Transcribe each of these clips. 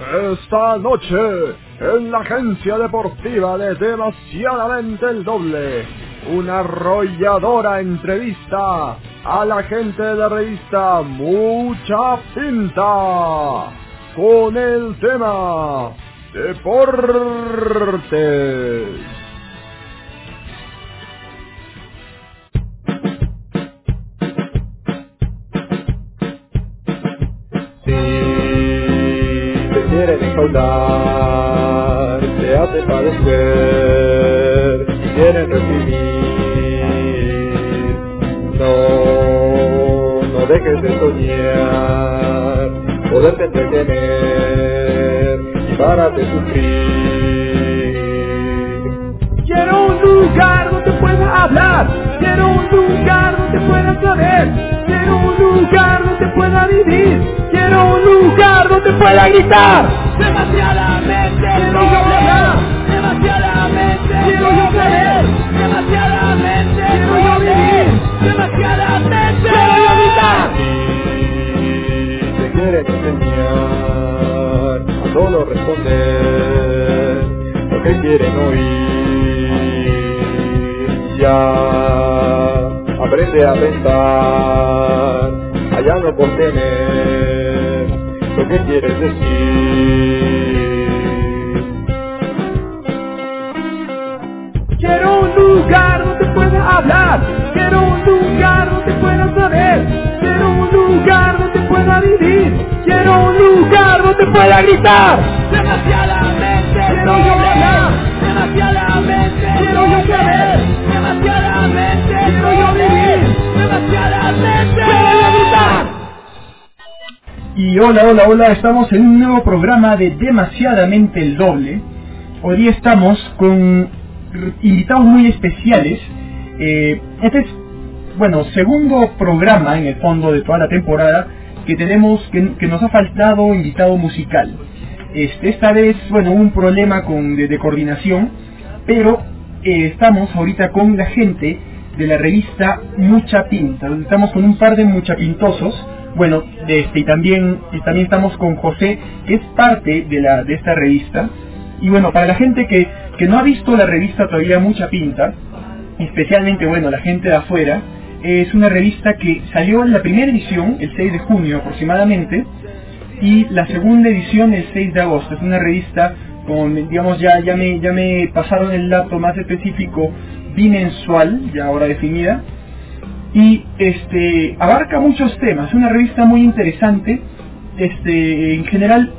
Esta noche, en la agencia deportiva de Demasiadamente el Doble, una arrolladora entrevista a la gente de la revista Mucha Pinta, con el tema Deportes. Quieren encaudar, te hace padecer, quieren recibir. No dejes de soñar, poderte entretener y párate sufrir. Quiero un lugar donde pueda hablar, quiero un lugar donde pueda saber, quiero un lugar donde pueda vivir, quiero un lugar donde pueda gritar. Demasiadamente quiero yo hablar, demasiadamente quiero yo saber, demasiadamente quiero yo vivir, demasiadamente quiero yo gritar. Te quieren enseñar a solo responder lo que quieren oír. Ya aprende a pensar, allá no por tener lo que quieres decir. Quiero un lugar donde pueda hablar, quiero un lugar donde pueda saber, quiero un lugar donde pueda vivir, quiero un lugar donde pueda gritar. Demasiadamente quiero yo hablar, demasiadamente quiero yo saber, demasiadamente quiero yo vivir, demasiadamente quiero yo gritar. Y hola, estamos en un nuevo programa de Demasiadamente el Doble. Hoy día estamos con invitados muy especiales. Este es, segundo programa en el fondo de toda la temporada que tenemos, que nos ha faltado invitado musical. Esta vez, hubo un problema de coordinación, pero estamos ahorita con la gente de la revista Mucha Pinta. Estamos con un par de muchapintosos. Y también estamos con José, que es parte de esta revista. Y para la gente que no ha visto la revista todavía Mucha Pinta, especialmente la gente de afuera, es una revista que salió en la primera edición el 6 de junio aproximadamente, y la segunda edición el 6 de agosto. Es una revista con, ya me pasaron el dato más específico, bimensual, ya ahora definida, y abarca muchos temas. Es una revista muy interesante. En general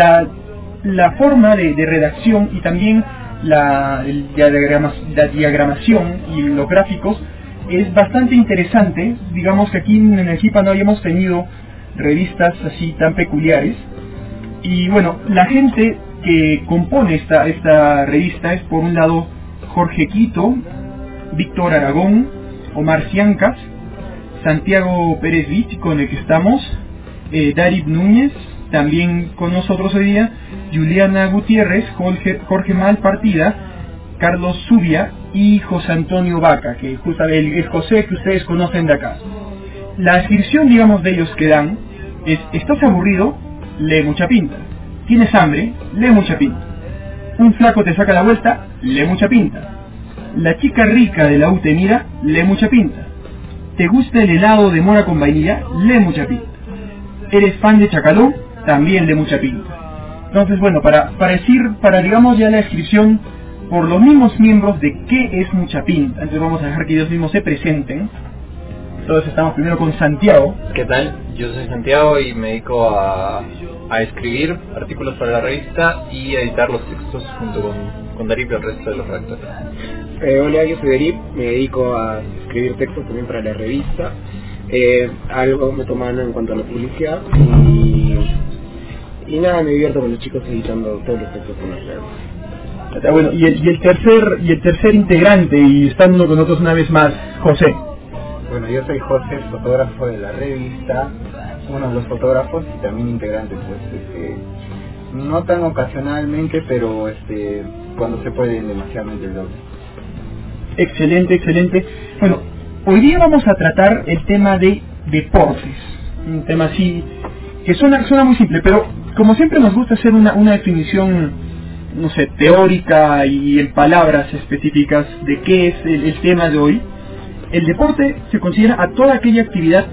la forma de redacción y también la diagramación y los gráficos es bastante interesante. Digamos que aquí en el JIPA no habíamos tenido revistas así tan peculiares. Y la gente que compone esta revista es, por un lado, Jorge Quito, Víctor Aragón, Omar Ciancas, Santiago Pérez Vich, con el que estamos, Darib Núñez, también con nosotros hoy día, Juliana Gutiérrez, Jorge Malpartida, Carlos Zubia y José Antonio Vaca, que justamente es José que ustedes conocen de acá. La descripción, de ellos que dan es: ¿estás aburrido? Lee Mucha Pinta. ¿Tienes hambre? Lee Mucha Pinta. ¿Un flaco te saca la vuelta? Lee Mucha Pinta. La chica rica de la U te mira, lee Mucha Pinta. ¿Te gusta el helado de mora con vainilla? Lee Mucha Pinta. ¿Eres fan de Chacalón? También lee Mucha Pinta. Entonces, para digamos ya la descripción por los mismos miembros de qué es Mucha Pinta. Entonces vamos a dejar que ellos mismos se presenten. Entonces estamos primero con Santiago. ¿Qué tal? Yo soy Santiago y me dedico a escribir artículos para la revista y a editar los textos junto con Darip y el resto de los redactores. Hola, yo soy Darip, me dedico a escribir textos también para la revista. Algo me toman en cuanto a la publicidad y nada, me divierto con los chicos editando todos los textos con la revista. Y el tercer integrante, y estando con nosotros una vez más, José. Bueno, yo soy José, fotógrafo de la revista, uno de los fotógrafos y también integrante, no tan ocasionalmente, pero cuando se puede, demasiadamente el doble. Excelente. Hoy día vamos a tratar el tema de deportes, un tema así que suena muy simple, pero como siempre nos gusta hacer una definición, no sé, teórica y en palabras específicas de qué es el tema de hoy. El deporte se considera a toda aquella actividad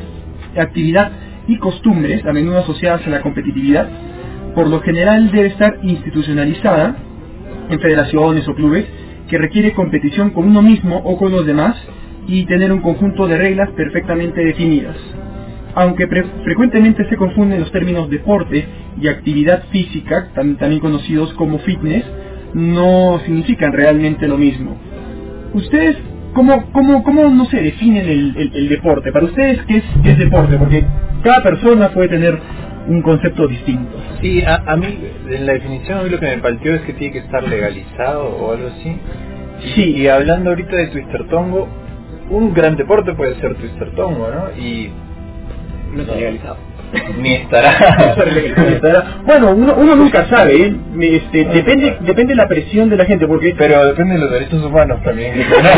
y costumbres, a menudo asociadas a la competitividad. Por lo general debe estar institucionalizada en federaciones o clubes, que requiere competición con uno mismo o con los demás y tener un conjunto de reglas perfectamente definidas. Aunque frecuentemente se confunden los términos deporte y actividad física, también conocidos como fitness, no significan realmente lo mismo. ¿Ustedes cómo no se definen el deporte? Para ustedes, ¿qué es deporte? Porque cada persona puede tener un concepto distinto. Sí, a mí, en la definición, a mí lo que me palteó es que tiene que estar legalizado o algo así. Sí. Y hablando ahorita de Twister Tongo, un gran deporte puede ser Twister Tongo, ¿no? Y No está legalizado. ni estará. Bueno, uno nunca sabe, ¿eh? Depende la presión de la gente, porque... Pero depende de los derechos humanos también.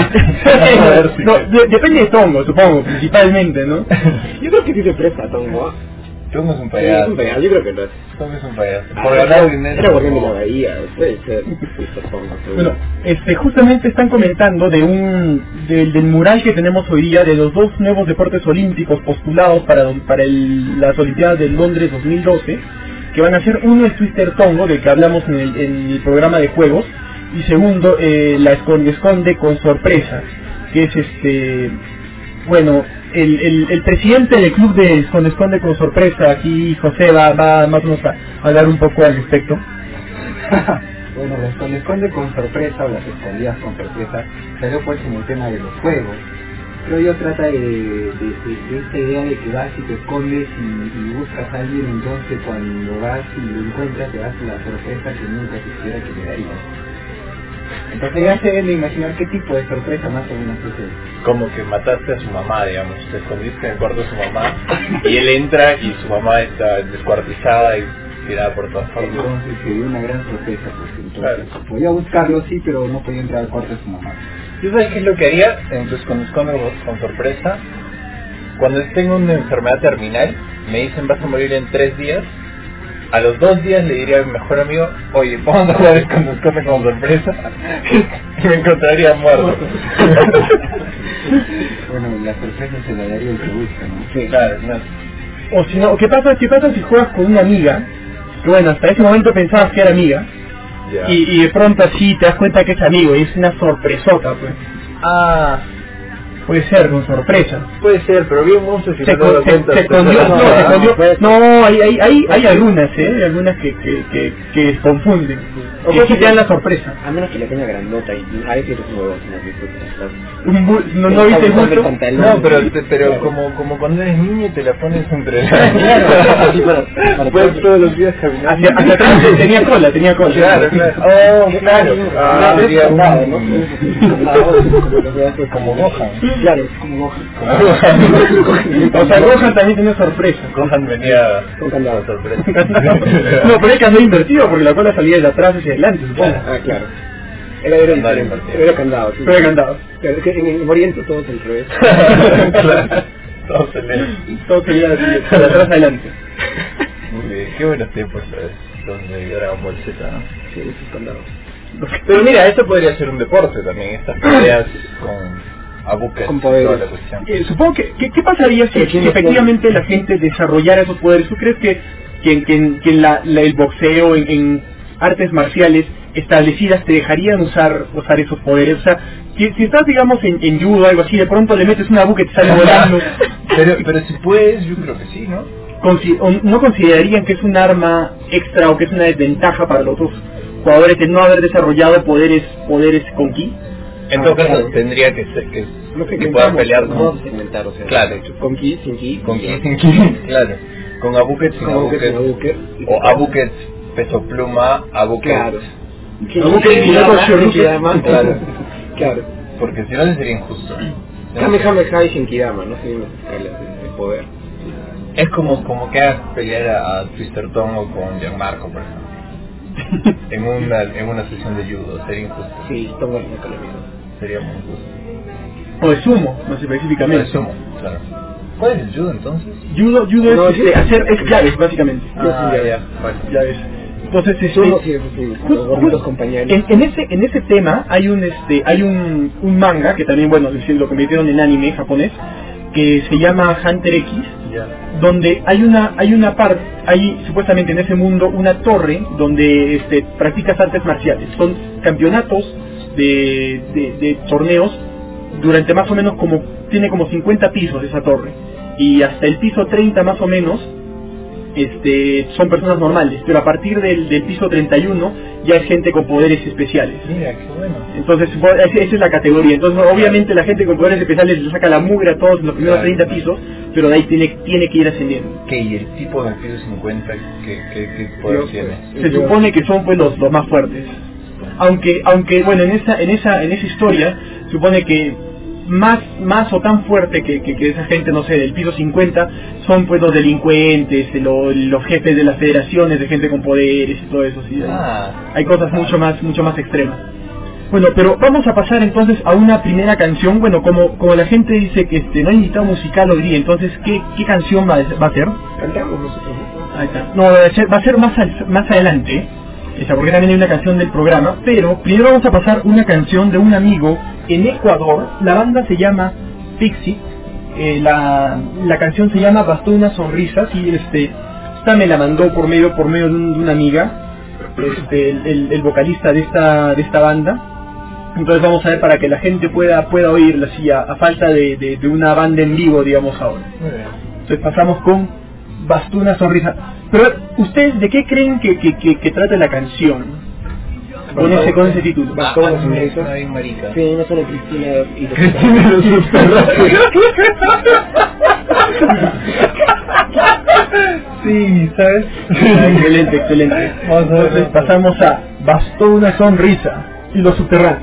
Depende de Tongo, supongo, principalmente, ¿no? Yo creo que sí se presta a Tongo. Tongo es un Sí, payaso. es un payaso, yo creo que no es. Tongo es un payaso. Por ganar dinero. Era guardián de la bahía, puede ser Tongo. Bueno, justamente están comentando del mural que tenemos hoy día, de los 2 nuevos deportes olímpicos postulados para las Olimpiadas de Londres 2012, que van a ser: uno el Twister Tongo, del que hablamos en el programa de juegos, y segundo, la esconde-esconde con sorpresa, que es bueno, el presidente del club de esconde-esconde con sorpresa, aquí José va más o menos a hablar un poco al respecto. Bueno, la esconde con sorpresa, o las escondidas con sorpresa, salió pues en el tema de los juegos. Creo yo trata de esta idea de que vas y te escondes y buscas a alguien, entonces cuando vas y lo encuentras te das la sorpresa que nunca quisiera que te darías. Entonces ya se deben de imaginar qué tipo de sorpresa más o menos es eso. Como que mataste a su mamá, digamos. Te escondiste en el cuarto de su mamá y él entra y su mamá está descuartizada y tirada por todas partes. Entonces se dio una gran sorpresa, pues entonces Claro. podía buscarlo sí, pero no podía entrar al cuarto de su mamá. ¿Tú sabes qué es lo que haría? Entonces cuando escondo con sorpresa, cuando tengo una enfermedad terminal, me dicen vas a morir en 3 días. A los 2 días le diría a mi mejor amigo, oye, vamos a jugar esconde con sorpresa, y me encontraría muerto. Bueno, la sorpresa se la daría el que busca, ¿no? Sí. Claro, no. O si no, ¿qué pasa si juegas con una amiga? Que bueno, hasta ese momento pensabas que era amiga, Ya. y de pronto así te das cuenta que es amigo, y es una sorpresota, pues. Ah, Puede ser con sorpresa. puede ser, pero bien mucho si Se no te das cuenta. escondió, no, hay algunas, hay algunas que confunden, que sí te dan la sorpresa. A menos que la tenga grandota y a veces los nuevos no ¿No viste el bulto? No, pero como cuando eres niño te la pones entre Claro. Puedes todos los días caminar. Hacia atrás tenía cola. Claro. Oh, claro. Sería nada, ¿no? como Gohan. Claro, como Gohan. O sea, Gohan también tenía sorpresa. Gohan venía Con candado. sorpresa. No, pero es que andó invertido porque la cola salía de atrás hacia adelante, supongo. Ah, claro. Era Candado diferente. invertido. Era candado. Sí. Pero de candado. Claro, es que en Oriente todo es al revés. Claro. Todo se lee. Todo sería de atrás adelante. Muy bien. Qué buenos tiempos los de Dragon Ball Z, ¿no? Sí, esos candados. Pero mira, esto podría ser un deporte también, estas peleas con Abuket Con y poderes. toda la cuestión. Supongo que, ¿qué pasaría si efectivamente la gente desarrollara esos poderes? ¿Tú crees que el boxeo, en artes marciales establecidas, te dejarían usar esos poderes? O sea, si estás, digamos, en judo o algo así, de pronto le metes una buque y te sale volando. Pero si puedes, yo creo que sí, ¿no? ¿No considerarían que es un arma extra o que es una desventaja para los otros jugadores el no haber desarrollado poderes con ki? En todo caso, tendría que ser que puedan pelear no con... inventar, o sea, Claro. con ki, sin ki, Con ki sin ki, claro. Con Abuket sin con Abuket, Abuket. O Abuket peso pluma, Abuket. Claro. Abuket y luego Shinkidama, claro. Claro. Porque si no sería injusto. Kamehameha y Shinkidama, no sé las escalas de poder. Es como que hagas pelear a Twister Tongo con Gianmarco, por ejemplo. en una sesión de judo, sería injusto. Sí, Tongo es nunca lo mismo. Sería muy injusto. O de sumo, no sé específicamente. Sumo, claro. ¿Cuál es el judo entonces? Judo No, es es llaves, básicamente. Ya, vale. Llaves. Entonces, los gorritos compañeros. en ese tema hay un manga que también, bueno, lo convirtieron en anime japonés, que se llama Hunter X, donde hay una parte, hay supuestamente en ese mundo una torre donde practicas artes marciales. Son campeonatos de torneos durante más o menos tiene como 50 pisos esa torre, y hasta el piso 30 más o menos son personas normales, pero a partir del piso 31 ya es gente con poderes especiales. Mira, qué bueno. Entonces esa es la categoría. Entonces obviamente la gente con poderes especiales le saca la mugre a todos en los primeros 30 pisos, pero de ahí tiene que ir ascendiendo. ¿Qué? ¿Y el tipo del piso 50 qué poder tiene? Se supone que son pues los más fuertes. Aunque bueno, en esa historia supone que más o tan fuerte que esa gente, no sé, del piso 50 son pues los delincuentes, los jefes de las federaciones de gente con poderes y todo eso, ¿sí? Hay cosas mucho más extremas. Bueno, pero vamos a pasar entonces a una primera canción. Bueno, como la gente dice que no hay invitado musical hoy día, entonces ¿qué canción va a ser? Cantamos nosotros. Ahí está. No, va a ser más adelante, porque también hay una canción del programa, pero primero vamos a pasar una canción de un amigo en Ecuador. La banda se llama Fixit, la canción se llama Bastó unas sonrisas, y esta me la mandó por medio de una amiga, el vocalista de esta banda. Entonces vamos a ver, para que la gente pueda oírla así a falta de una banda en vivo, digamos, ahora. Entonces pasamos con Bastó una sonrisa. Pero ¿ustedes de qué creen que trata la canción? Con ese título. Bastó una sonrisa. Marica. Sí, no solo Cristina y Cristina los Sí, ¿sabes? Excelente. Entonces pasamos a Bastó una sonrisa y los subterráneos.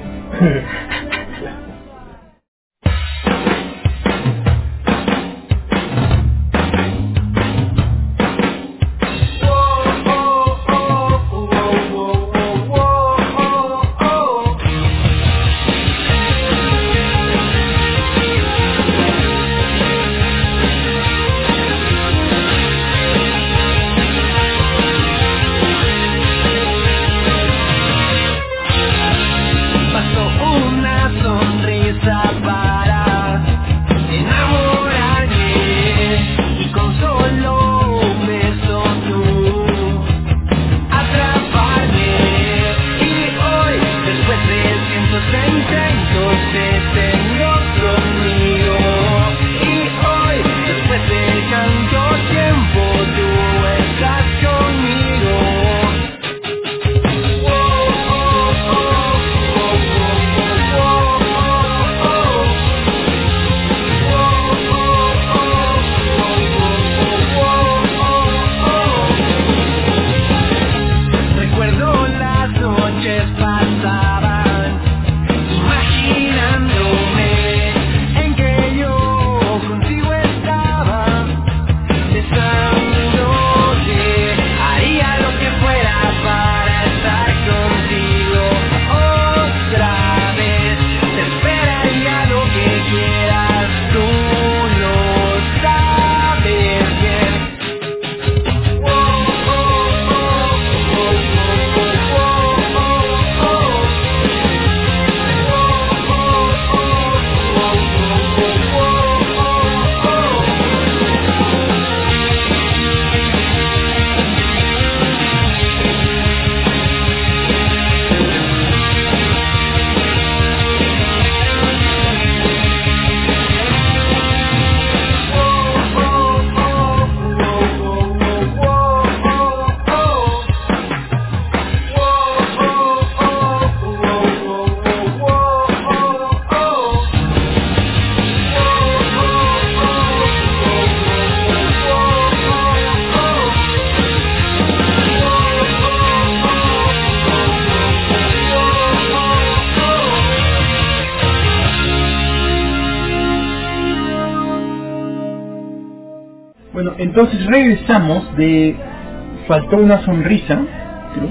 Bueno, entonces regresamos de Faltó una sonrisa, creo.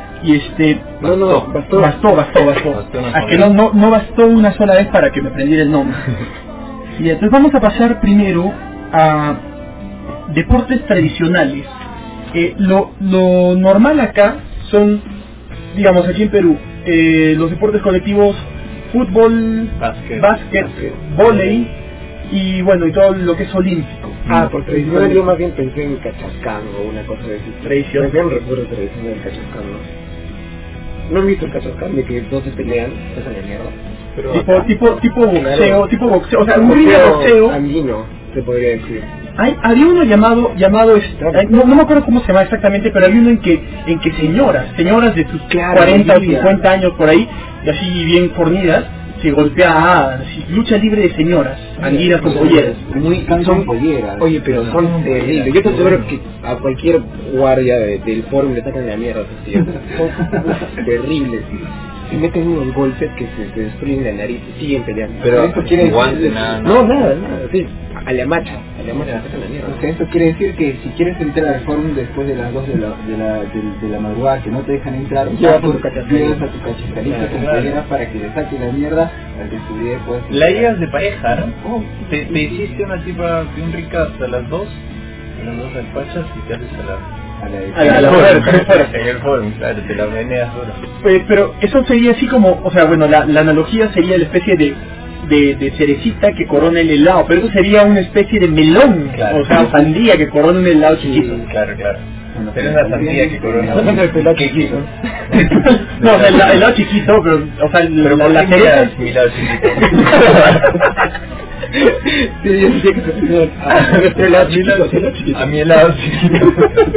Y bastó. Es que no bastó una sola vez para que me aprendiera el nombre. Y entonces vamos a pasar primero a deportes tradicionales, lo normal acá son, digamos, aquí en Perú, los deportes colectivos, fútbol, básquet, vóley y bueno, y todo lo que es olímpico. Por tradicional yo más bien pensé en Cachascán o una cosa de ese. Tradición. Me recuerdo tradicional del Cachascán, ¿no? ¿No han visto el Cachascán de que dos se pelean? Esa es la mierda. Pero tipo boxeo, o sea, un ring de boxeo. Andino, se podría decir. Había uno llamado no me acuerdo cómo se llama exactamente, pero había uno en que señoras de sus 40 o 50 años por ahí, y así bien fornidas, se golpeaban, lucha libre de señoras, anguilas con polleras. Son polleras. Oye, pero son terribles. Yo te aseguro que a cualquier guardia del fórum le sacan la mierda. Son terribles. Se meten unos golpes que se destruyen la nariz y siguen peleando. Pero esto quiere decir nada. No, nada, sí. A la macha le sacan la mierda. O sea, esto quiere decir que si quieres entrar al fórum después de las 2 de la madrugada que no te dejan entrar, llevas a tu cachascarita con polleras para que le saque la mierda al que estudié pues. La llevas de pareja, ¿no? Te hiciste una tipa bien rica hasta las 2 despachas y te haces a la fuerza. En el fórum, claro, te la meneas duro. Pero eso sería así como, o sea, bueno, la analogía sería la especie de cerecita que corona el helado, pero eso sería una especie de melón, claro. O sea, sandía que corona un helado chiquito. Claro. Pero es una sandía que corona un helado chiquito. No, el helado chiquito, pero, o sea, la cereza es mi helado chiquito. Sí, yo sé que se helado chiquito. A mi helado chiquito.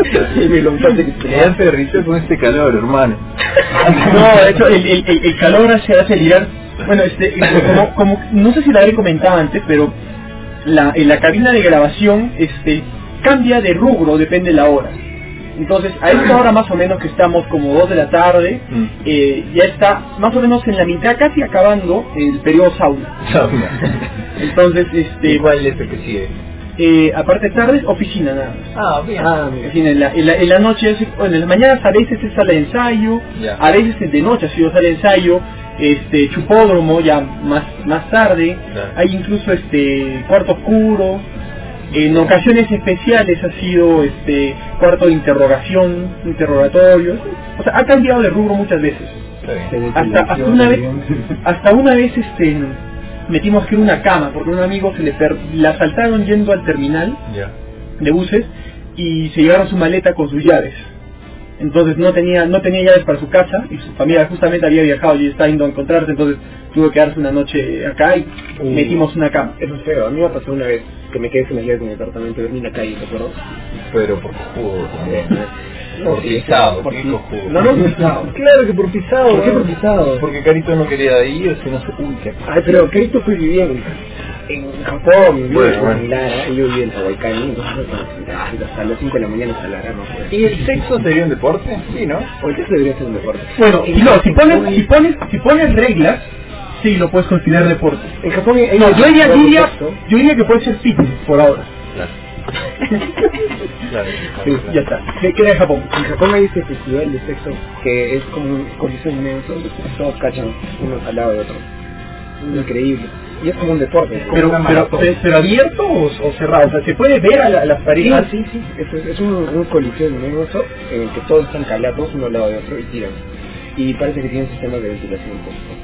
Ya se derrite con este calor, hermano. No, de hecho, el calor hace lirar. Bueno, como no sé si lo habré comentado antes, pero en la cabina de grabación cambia de rubro, depende de la hora. Entonces, a esta hora más o menos que estamos como 2 de la tarde, ya está más o menos en la mitad, casi acabando el periodo sauna. Entonces, ¿cuál es el que sigue? Aparte de tardes, oficina nada más. Bien. Oficina, en la noche, en las mañanas a veces es sala de ensayo, a veces de noche ha sido sala de ensayo, chupódromo ya más tarde, hay incluso cuarto oscuro, en ocasiones especiales ha sido cuarto de interrogatorios, o sea, ha cambiado de rubro muchas veces. Hasta una vez metimos que era una cama porque un amigo la asaltaron yendo al terminal de buses y se llevaron su maleta con sus llaves. Entonces no tenía llaves para su casa y su familia justamente había viajado y estaba yendo a encontrarse, entonces tuvo que quedarse una noche acá y metimos una cama. Eso es feo. A mí me pasó una vez que me quedé sin las llaves en mi departamento, dormí en la calle, ¿te acuerdas? Pero por cojudo. Por pisado. ¿Por qué cojudo? No pisado. Claro que por pisado. ¿Por qué por pisado? Porque Carito no quería ir, o sea, no sé. Ay, pero Carito fue viviendo en Japón, en Lara, y yo vivía en Huaycán, entonces hasta las 5 de la mañana hasta Lara no fue. ¿Y el sexo sería un deporte? Sí, ¿no? O el sexo debería ser un deporte. Bueno, si pones reglas, sí lo puedes considerar deporte. En Japón yo diría que puede ser fitness por ahora. Claro. Sí, ya está. Se queda en Japón. En Japón hay este festival de sexo que es como un coliseo inmenso, todos cachan uno al lado de otro. Increíble. Y es como un deporte. Pero abierto o cerrado, o sea, se puede ver a las parejas. Sí. Es un coliseo inmenso en el que todos están calados uno al lado de otro y tiran. Y parece que tienen sistemas de ventilación.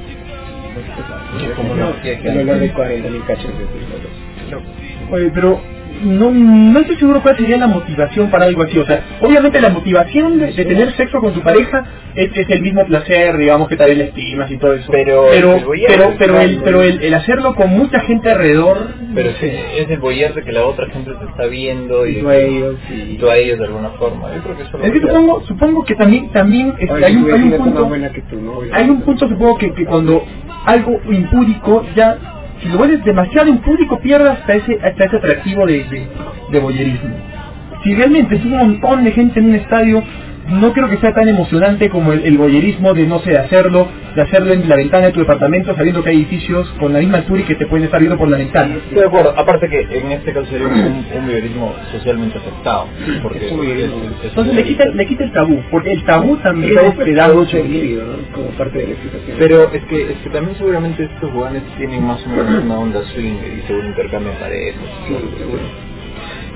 Es como una el olor de 40.000 cachos de Oye, pero no estoy seguro cuál sería la motivación para algo así. O sea, obviamente la motivación de tener sexo con tu pareja es el mismo placer, digamos, que también le estimas y todo eso. Pero el hacerlo con mucha gente alrededor. Pero sí, es el boyer de que la otra gente te está viendo y tú a ellos de alguna forma. Yo creo que eso es que supongo que también hay un punto, supongo que cuando algo impúdico ya, si lo vuelves demasiado impúdico, pierde hasta ese atractivo de voyerismo. Si realmente es un montón de gente en un estadio, no creo que sea tan emocionante como el voyerismo de, no sé, de hacerlo en la ventana de tu departamento, sabiendo que hay edificios con la misma altura y que te pueden estar viendo por la ventana. Estoy de acuerdo, aparte que en este caso sería un voyerismo socialmente aceptado. Porque entonces le quita el tabú, porque el tabú también te da mucho equilibrio, ¿no? Como parte de la explicación. Pero es que también seguramente estos jugadores tienen más o menos una onda swing y seguro intercambian parejas. Sí, seguro.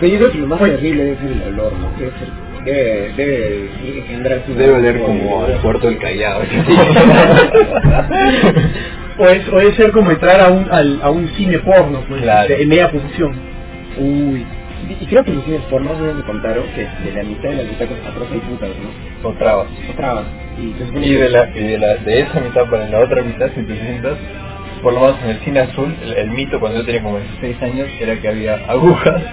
Pero yo creo que lo más terrible debe ser el olor, ¿no? Debe engendrar su... Debe oler como al puerto del Callao. O debe ser como entrar a un cine porno, pues, claro. En media función. Uy. Y creo que los cines porno me contaron que de la mitad de las butacas atrás hay putas, ¿no? O trabas. O trabas. Y de esa mitad para la otra mitad, si te sientas, por lo menos en el cine azul, el mito cuando yo tenía como 16 años era que había agujas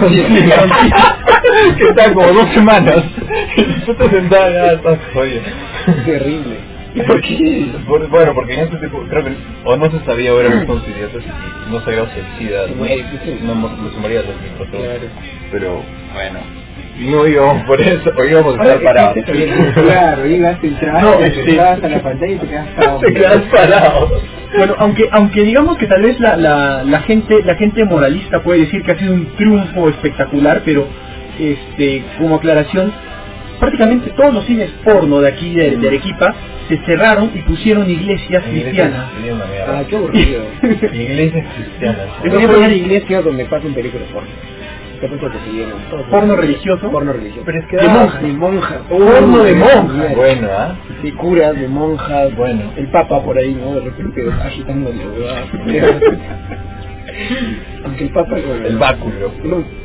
que estaban como 2 semanas y tú te sentabas, ya estás jodido. Terrible. ¿Y por qué? Bueno, porque en ese tiempo creo que o no se sabía o éramos todos idiotas y no sabíamos si el SIDA no se moría de los microtrons. Claro. Pero bueno, no íbamos por eso, o íbamos a estar parados. Claro, ibas a entrar, te quedabas a la pantalla y te quedas parado. Te quedas parado. Bueno, aunque digamos que tal vez la gente moralista puede decir que ha sido un triunfo espectacular, pero como aclaración, prácticamente todos los cines porno de aquí de Arequipa se cerraron y pusieron iglesias cristianas. Ah, qué aburrido. Iglesias cristianas. Es una poner iglesia donde pasan películas porno. Porno religioso. Porno religioso. Pero es que de monjas. Porno de monjas. Bueno, ¿ah? De curas, de monjas. Bueno. El papa por ahí, ¿no? De repente agitando la aunque el papa... El báculo. No.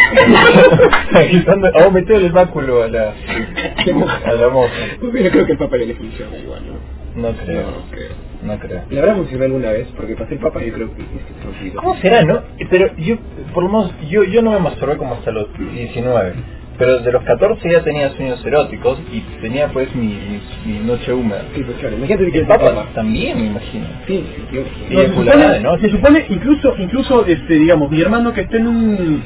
Agitando, metió el báculo a la monja. Yo creo que el papa le funciona igual, ¿no? No creo. ¿Le habrá funcionado alguna vez? Porque pasé el papa y creo que es ¿Cómo será, no? Pero yo, por lo menos, yo no me masturbé como hasta los 19. Pero desde los 14 ya tenía sueños eróticos y tenía pues mi noche húmeda. Sí, pues claro, imagínate que el Papa también, me imagino. Sí, se supone incluso digamos, mi hermano que está en un...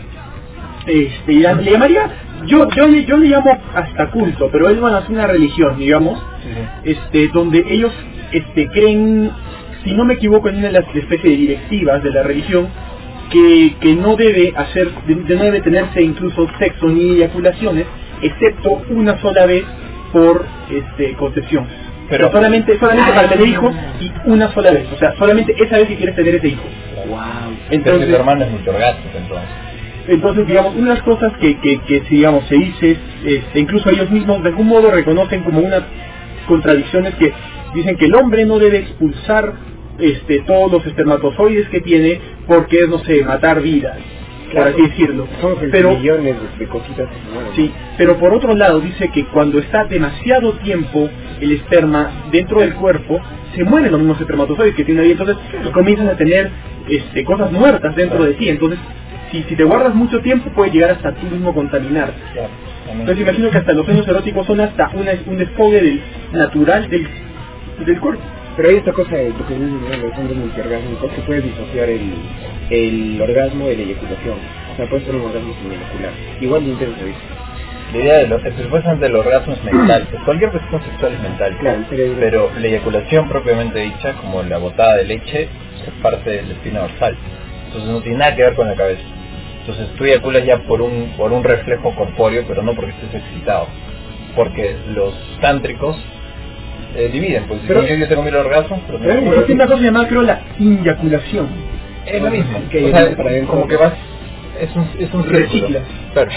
le llamaría, yo le llamo hasta culto, pero él van a hacer una religión, digamos, donde ellos creen, si no me equivoco, en una de las especies de directivas de la religión, que no debe no debe tenerse incluso sexo ni eyaculaciones, excepto una sola vez por concepción. Pero o sea, solamente para tener hijos y una sola vez, o sea, solamente esa vez que quieres tener ese hijo. Wow. Entonces tu hermano es mucho orgasmo, entonces, digamos, unas cosas que digamos, se dice, incluso ellos mismos de algún modo reconocen como unas contradicciones que dicen que el hombre no debe expulsar todos los espermatozoides que tiene porque es, no sé, matar vidas, claro, por así decirlo. Son millones de cositas. Sí, pero por otro lado dice que cuando está demasiado tiempo el esperma dentro del cuerpo, se mueren los mismos espermatozoides que tiene ahí, entonces comienzan a tener cosas muertas dentro de ti, entonces si te guardas mucho tiempo puede llegar hasta tú mismo contaminar. Entonces imagino que hasta los sueños eróticos son hasta un desfogue natural del cuerpo. Pero hay esta cosa de lo que dicen los hombres multiorgásmicos, que puedes disociar el orgasmo de la eyaculación. O sea, puede ser un orgasmo sin eyacular. Igual de intenso, ¿viste? La idea supuestamente del orgasmo es mental. Cualquier cuestión sexual es mental. Claro, pero la eyaculación propiamente dicha, como la botada de leche, es parte de la espina dorsal. Entonces no tiene nada que ver con la cabeza. Entonces tú eyaculas ya por un reflejo corpóreo, pero no porque estés excitado. Porque los tántricos dividen, pues pero, yo tengo 1000 orgasmos, pero es una cosa llamada, creo, la inyaculación. Es lo mismo, que o sea, como que vas, es un reciclas. Pero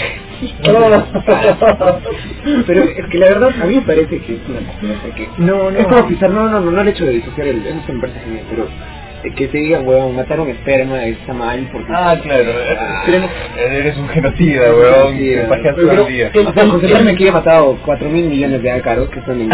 es que la verdad a mí me parece que es una cosa que no es como pisar, no el hecho de disociar eso me parece genial, pero que te digan, weón, mataron esperma, está mal porque... claro, eres un genocida, weón, te pajeas todo el día. O sea, considerarme que he matado 4.000 millones de ácaros que son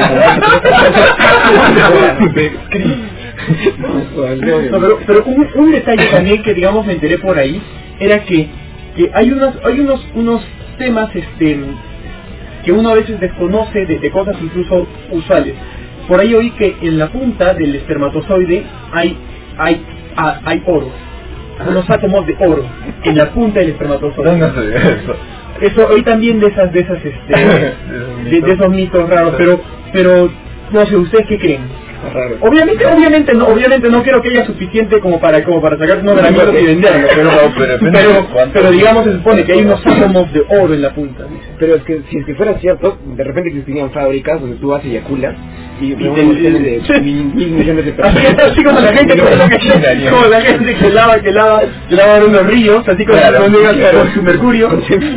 pero un detalle también que, digamos, me enteré por ahí, era que hay unos temas que uno a veces desconoce de cosas incluso usuales. Por ahí oí que en la punta del espermatozoide hay oro, unos átomos de oro en la punta del espermatozoide. No sabía eso. Eso oí también de esos mitos raros, pero no sé, ¿ustedes qué creen? Raro. Obviamente no creo que haya suficiente como para sacar unos granitos y venderlo, pero digamos se supone que hay unos átomos de oro en la punta. Pero es que si fuera cierto, de repente existirían fábricas donde tú vas y eyaculas y de mil millones de personas. Así como la gente que lava unos ríos, así como con su mercurio.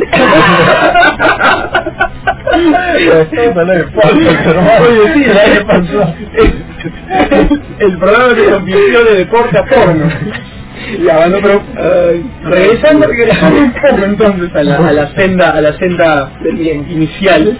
Oye, sí, el programa se convirtió de deporte a porno. Ya, bueno, pero regresando un poco entonces a la senda inicial,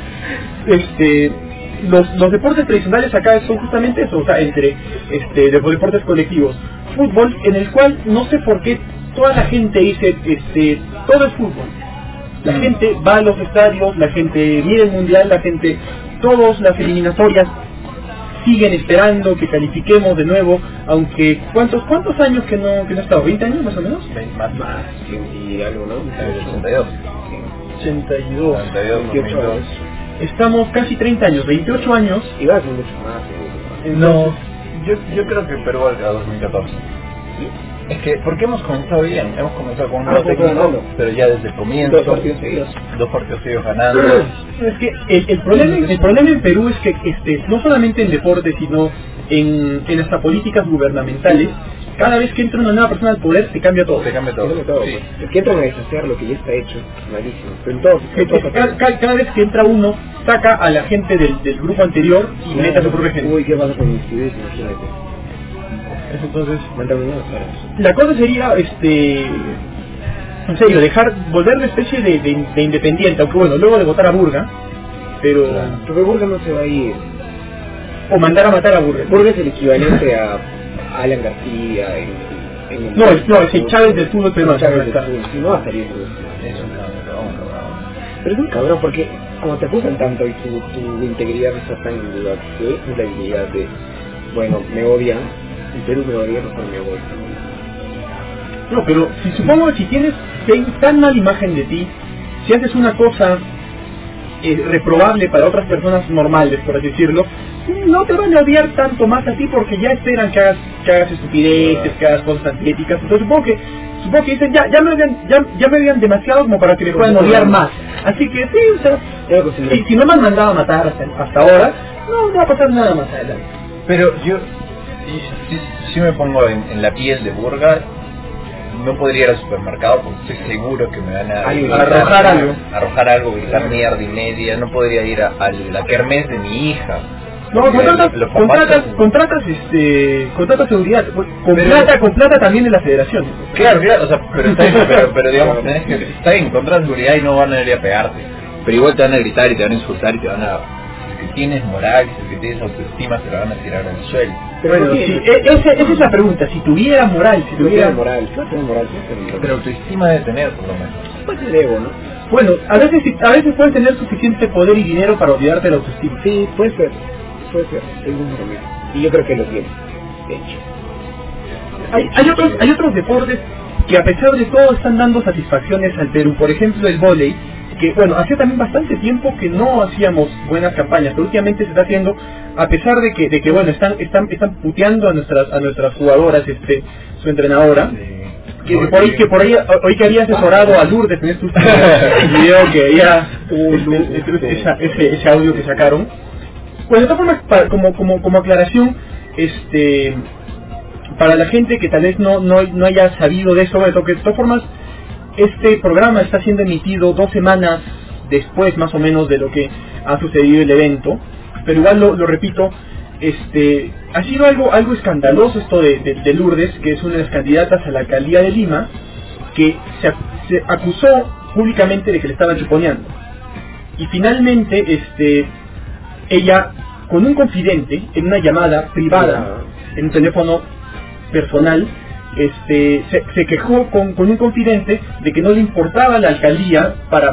los deportes tradicionales acá son justamente eso, o sea, entre los deportes colectivos, fútbol, en el cual no sé por qué toda la gente dice todo es fútbol. La gente va a los estadios, la gente mira el mundial, la gente, todas las eliminatorias siguen esperando que califiquemos de nuevo, aunque ¿cuántos años que no ha estado? ¿20 años más o menos? Más, y algo, ¿no? 82. 28 años. Estamos casi 30 años, 28 años. Y va a ser mucho más. No, yo creo que Perú a 2014. Es que, porque hemos comenzado bien, hemos comenzado con un nuevo técnico, pero ya desde el comienzo, dos partidos seguidos ganando. Es que el problema en Perú es que no solamente en deporte, sino en estas políticas gubernamentales, cada vez que entra una nueva persona al poder, se cambia todo. Sí. Es que entran a deshacer lo que ya está hecho, malísimo. Pero cada vez que entra uno, saca a la gente del grupo anterior y mete a su propia gente. Uy, ¿qué pasa con mis ciudades? Imagínate. Entonces, para la cosa sería, en serio, volver una especie de independiente, aunque bueno, luego de votar a Burga, pero Burga no se va a ir. O mandar a matar a Burga. Burga es el equivalente a Alan García No, es el Chávez del fútbol peruano. Si no va a salir. Pero es un cabrón porque como te acusan tanto y tu integridad está tan en duda, tu habilidad de, bueno, me odian. En Perú me odia, mejor me voy. No, pero si tienes tan mala imagen de ti, si haces una cosa reprobable para otras personas normales, por así decirlo, no te van a odiar tanto más a ti porque ya esperan que hagas estupideces, que hagas cosas atléticas. Entonces supongo que dicen, ya me odian demasiado como para que me puedan odiar más. Así que sí, o sea, si no me han mandado a matar hasta ahora, no va a pasar nada más adelante. Pero yo si me pongo en la piel de Burga, no podría ir al supermercado porque estoy seguro que me van a arrojar algo, gritar mierda y media. No podría ir a la kermés de mi hija. No, contratas seguridad, con plata también de la federación. Claro, o sea, pero digamos, tenés que está bien, contratas seguridad y no van a ir a pegarte. Pero igual te van a gritar y te van a insultar y te van a... Si tienes moral, si tienes autoestima, te la van a tirar al suelo. Pero bueno, esa es la pregunta, si tuviera moral, pero autoestima debe tener, por lo menos. Pues el ego, ¿no? Bueno, a veces puedes tener suficiente poder y dinero para olvidarte de la autoestima. Sí, puede ser, es un problema. Y yo creo que lo tiene, de hecho. Hay otros deportes que a pesar de todo están dando satisfacciones al Perú. Por ejemplo, el vóley, que bueno, hacía también bastante tiempo que no hacíamos buenas campañas, pero últimamente se está haciendo, a pesar de que bueno, están puteando a nuestras jugadoras, su entrenadora, que por ahí hoy que había asesorado a Lourdes en estos video que había ese audio que sacaron. Pues de todas formas, como aclaración, para la gente que tal vez no haya sabido de eso, de todas formas, este programa está siendo emitido 2 semanas después más o menos de lo que ha sucedido el evento, pero igual lo repito, ha sido algo escandaloso esto de Lourdes, que es una de las candidatas a la alcaldía de Lima, que se acusó públicamente de que le estaban chuponeando, y finalmente ella con un confidente en una llamada privada en un teléfono personal se quejó con un confidente de que no le importaba la alcaldía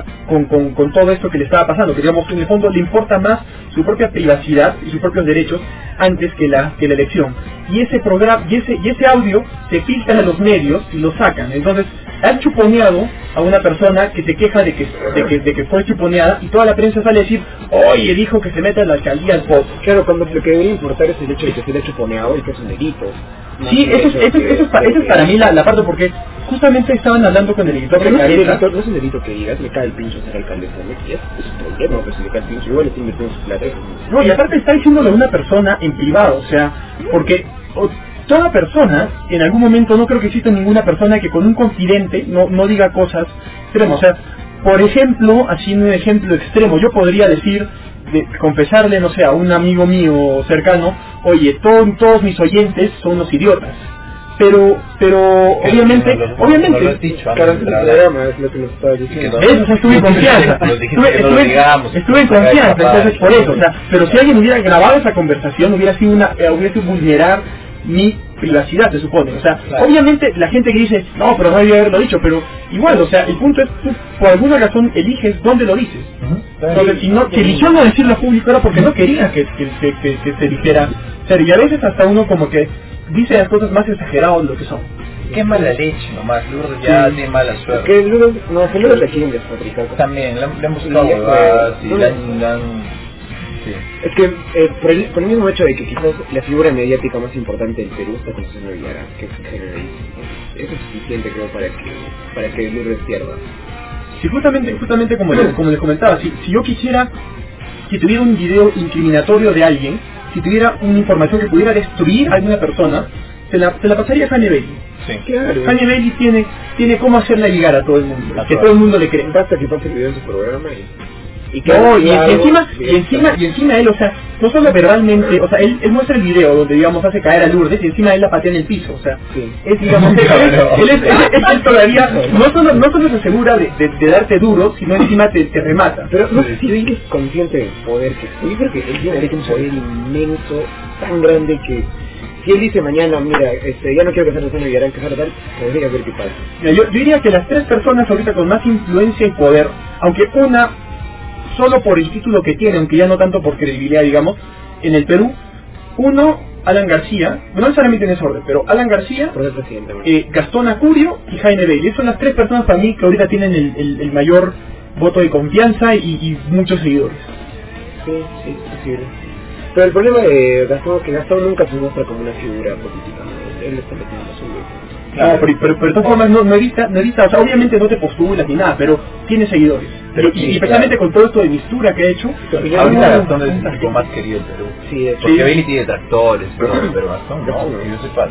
con todo esto que le estaba pasando, que digamos en el fondo le importa más su propia privacidad y sus propios derechos antes que la elección. Y ese programa y ese audio se filtra a los medios y lo sacan. Entonces han chuponeado a una persona que se queja de que fue chuponeada, y toda la prensa sale a decir, oye, dijo que se meta en la alcaldía al voto. Claro, cuando lo que debería importar es el hecho de que se le ha chuponeado y que es un delito. Sí, eso es para mí la parte, porque justamente estaban hablando con el editor de Careta. No es un delito que digas, le cae el pincho a ser alcaldesa, ¿no? Es un problema, pues si le cae el pincho, igual está invirtiendo su plata. No, y aparte está diciéndolo a una persona en privado, o sea, porque toda persona, en algún momento, no creo que exista ninguna persona que con un confidente no diga cosas extremas. O sea, por ejemplo, así un ejemplo extremo, yo podría decir, confesarle, no sé, a un amigo mío cercano, oye, todos mis oyentes son unos idiotas. Pero obviamente, no lo has dicho antes del programa, es lo que nos estabas diciendo. Eso, estuve en confianza. Estuve en confianza, entonces por eso. O sea, pero si alguien hubiera grabado esa conversación, hubiera sido vulnerar mi privacidad, se supone. O sea, claro. Obviamente la gente que dice, no, pero no debía haberlo dicho, pero igual, o sea, el punto es, tú por alguna razón eliges dónde lo dices. Entonces, si eligió no decirlo público era porque no quería que se dijera. O sea, y a veces hasta uno como que dice las cosas más exageradas de lo que son. Qué mala leche nomás, Lourdes ya tiene mala suerte. Que Lourdes la quieren desfabricar. También, le hemos buscado huevadas y la han... Sí. Es que por el mismo hecho de que quizás la figura mediática más importante del Perú está con Susana Villarán, que es eso es suficiente, creo, para que Lourdes pierda. Sí, justamente como les comentaba, si yo quisiera, si tuviera un video incriminatorio de alguien, si tuviera una información que pudiera destruir a alguna persona, se la pasaría a Jane Bailey. Sí. Claro. Jane Bailey tiene cómo hacerla llegar a todo el mundo, que todo el mundo le cree. Basta que pase el video en su programa y encima él, o sea, no solo verbalmente, o sea, él muestra el video donde, digamos, hace caer a Lourdes y encima él la patea en el piso, o sea, es, digamos, él todavía no solo se asegura de darte duro, sino encima te remata. Pero no sé si Bailey es consciente del poder que yo creo que él tiene un poder inmenso, tan grande que si él dice mañana, mira, ya no quiero que sea Susana Villarán, que sea tal, podría ver qué pasa. Yo diría que las tres personas ahorita con más influencia y poder, aunque una solo por el título que tiene, aunque ya no tanto por credibilidad, digamos, en el Perú, uno, Alan García, no necesariamente en ese orden, pero Alan García, Gastón Acurio y Jaime Bailey. Son las tres personas para mí que ahorita tienen el mayor voto de confianza y muchos seguidores. Sí, es posible. Pero el problema de Gastón es que Gastón nunca se muestra como una figura política, ¿no? Él está metiendo a su grupo. Claro. No, pero de todas formas no evita, o sea, obviamente no te postulas ni nada, pero tiene seguidores. Pero y especialmente con todo esto de mistura que ha hecho, ahorita Gastón es el tipo más querido del Perú. Sí, porque Bailey tiene detractores, pero Gastón no, que yo sepa,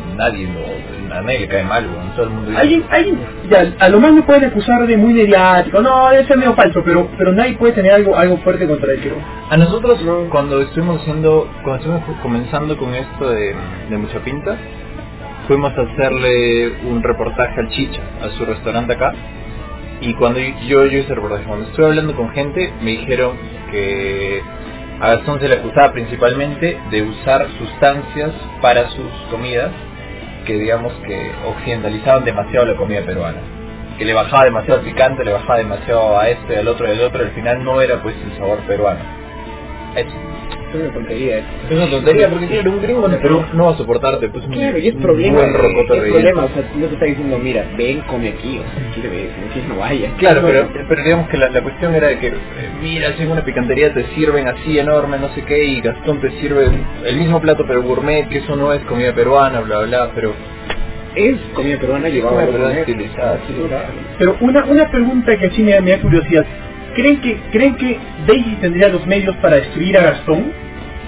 a nadie le cae mal, bueno, todo el mundo dice. Alguien ya, a lo más me pueden acusar de muy mediático, no, debe ser medio falso, pero nadie puede tener algo fuerte contra él, creo. A nosotros, cuando estuvimos comenzando con esto de Mucha Pinta, fuimos a hacerle un reportaje al Chicha, a su restaurante acá, y cuando yo hice el reportaje, cuando estuve hablando con gente, me dijeron que a Gastón se le acusaba principalmente de usar sustancias para sus comidas que, digamos, que occidentalizaban demasiado la comida peruana, que le bajaba demasiado picante, le bajaba demasiado a esto y al otro, al final no era pues el sabor peruano. Eso. Es una tontería. Es una tontería porque claro, un gringo en Perú no va a soportarte pues claro, y es problema, buen rocoto de problema, o sea, no te está diciendo, mira, ven, come aquí, o sea, aquí no vaya. Claro, pero digamos que la cuestión era de que, mira, si en una picantería te sirven así enorme, no sé qué, y Gastón te sirve el mismo plato pero gourmet, que eso no es comida peruana, bla, bla, pero... Es comida peruana llevada a peruana estilizada, sí. Pero una pregunta que sí me da curiosidad. ¿Creen que Bailey tendría los medios para destruir a Gastón?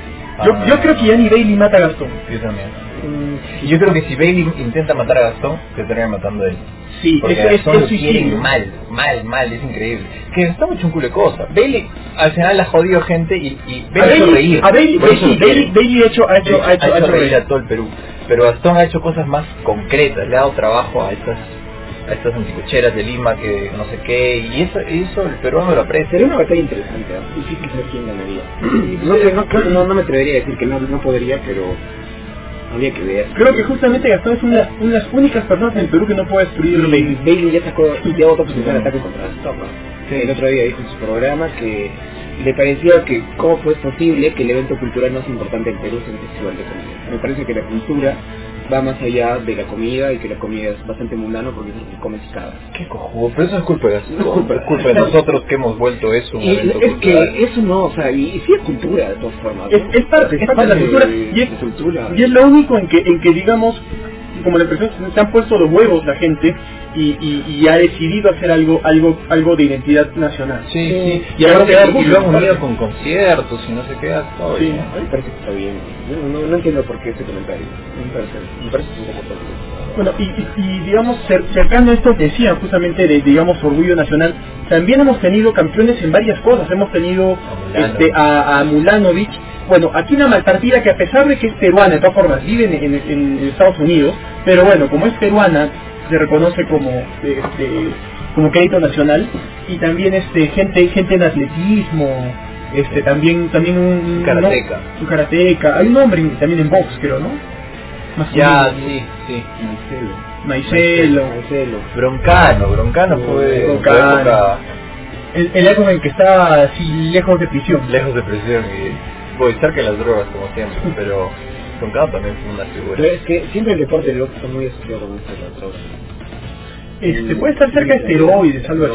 Yo creo que ya ni Bailey mata a Gastón. Yo también. Y yo creo que si Bailey intenta matar a Gastón, se estaría matando a él. Sí, eso lo quiere mal, es increíble. Que Gastón ha hecho un culo de cosas. Bailey al final ha jodido gente y Bailey ha hecho reír. A Bailey ha hecho reír a todo el Perú. Pero Gastón ha hecho cosas más concretas, le ha dado trabajo a estas anticucheras de Lima que no sé qué, y eso el peruano lo aprecia. Sería una batalla interesante, difícil saber quién ganaría. No me atrevería a decir que no podría, pero Habría que ver. Creo que justamente Gastón es una de las únicas personas en el Perú que no puede destruir Bailey. Bailey ya sacó, ya votó por su ataque contra Stockman. Sí. El otro día dijo en su programa que le parecía que cómo fue posible que el evento cultural más importante del Perú sea el Festival de Comida. Me parece que la cultura va más allá de la comida y que la comida es bastante mundano porque es lo que comes cada. Qué cojudo, pero eso es culpa de Gastón, es culpa de nosotros que hemos vuelto eso un evento es cultural. Que eso no, o sea, y sí es cultura de todas formas, ¿no? Es parte de la cultura y es lo único en que digamos, como la impresión, se han puesto los huevos la gente y ha decidido hacer algo de identidad nacional. Sí. Y ahora lo han unido con conciertos y no sé qué, todo. Sí, a mí me parece que está bien. No entiendo por qué ese comentario. Me parece un poco tonto. Bueno, y digamos, cercano a esto que decía justamente de, digamos, orgullo nacional, también hemos tenido campeones en varias cosas. Hemos tenido a Mulanovic. Bueno, aquí una malpartida que a pesar de que es peruana, de todas formas, vive en Estados Unidos, pero bueno, como es peruana, se reconoce como crédito nacional, y también gente en atletismo, también un karateca. Un karateca, hay un hombre también en box, creo, ¿no? Sí. Maicelo. Broncano fue época... El época en que estaba así lejos de prisión y voy cerca de las drogas como siempre, pero Broncano también fue una figura. Pero es que siempre el deporte de está muy asociado con las drogas. Puede estar cerca de esteroides, algo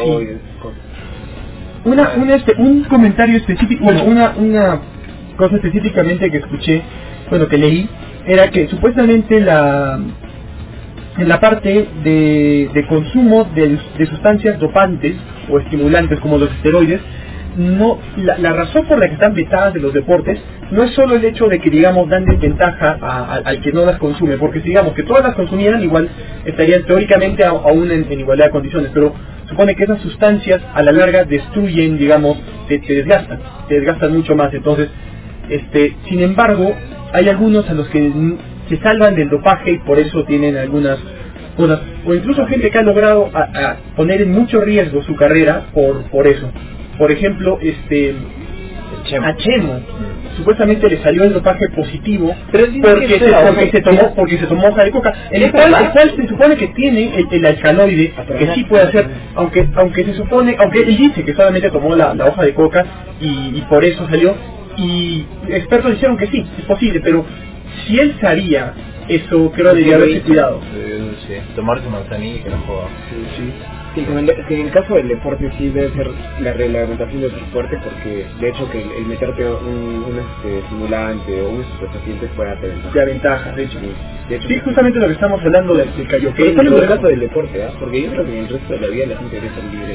así. Un comentario específico, bueno, una cosa específicamente que escuché, bueno, que leí, era que supuestamente en la parte de consumo de sustancias dopantes o estimulantes como los esteroides, no, la razón por la que están vetadas de los deportes no es solo el hecho de que, digamos, dan desventaja al que no las consume, porque si digamos que todas las consumieran, igual estarían teóricamente aún en igualdad de condiciones, pero supone que esas sustancias a la larga destruyen, digamos, te desgastan mucho más. Entonces, sin embargo, hay algunos a los que se salvan del dopaje y por eso tienen algunas cosas, o incluso gente que ha logrado a poner en mucho riesgo su carrera por eso. Por ejemplo, a Chemo supuestamente le salió el dopaje positivo porque se tomó hoja de coca, el cual se supone que tiene el alcaloide que sí puede hacer, aunque él dice que solamente tomó la hoja de coca y por eso salió, y expertos dijeron que sí, es posible, pero si él sabía eso, creo que debería haberse cuidado. Sí, tomarse manzanilla y que no joda. Sí, en el caso del deporte sí debe ser la reglamentación del deporte, porque de hecho que el meterte un estimulante o un estupefaciente puede darte ventaja. De hecho, sí, justamente lo que estamos hablando del kaioken. Pero está en el caso del deporte, porque yo creo que en el resto de la vida la gente debe ser libre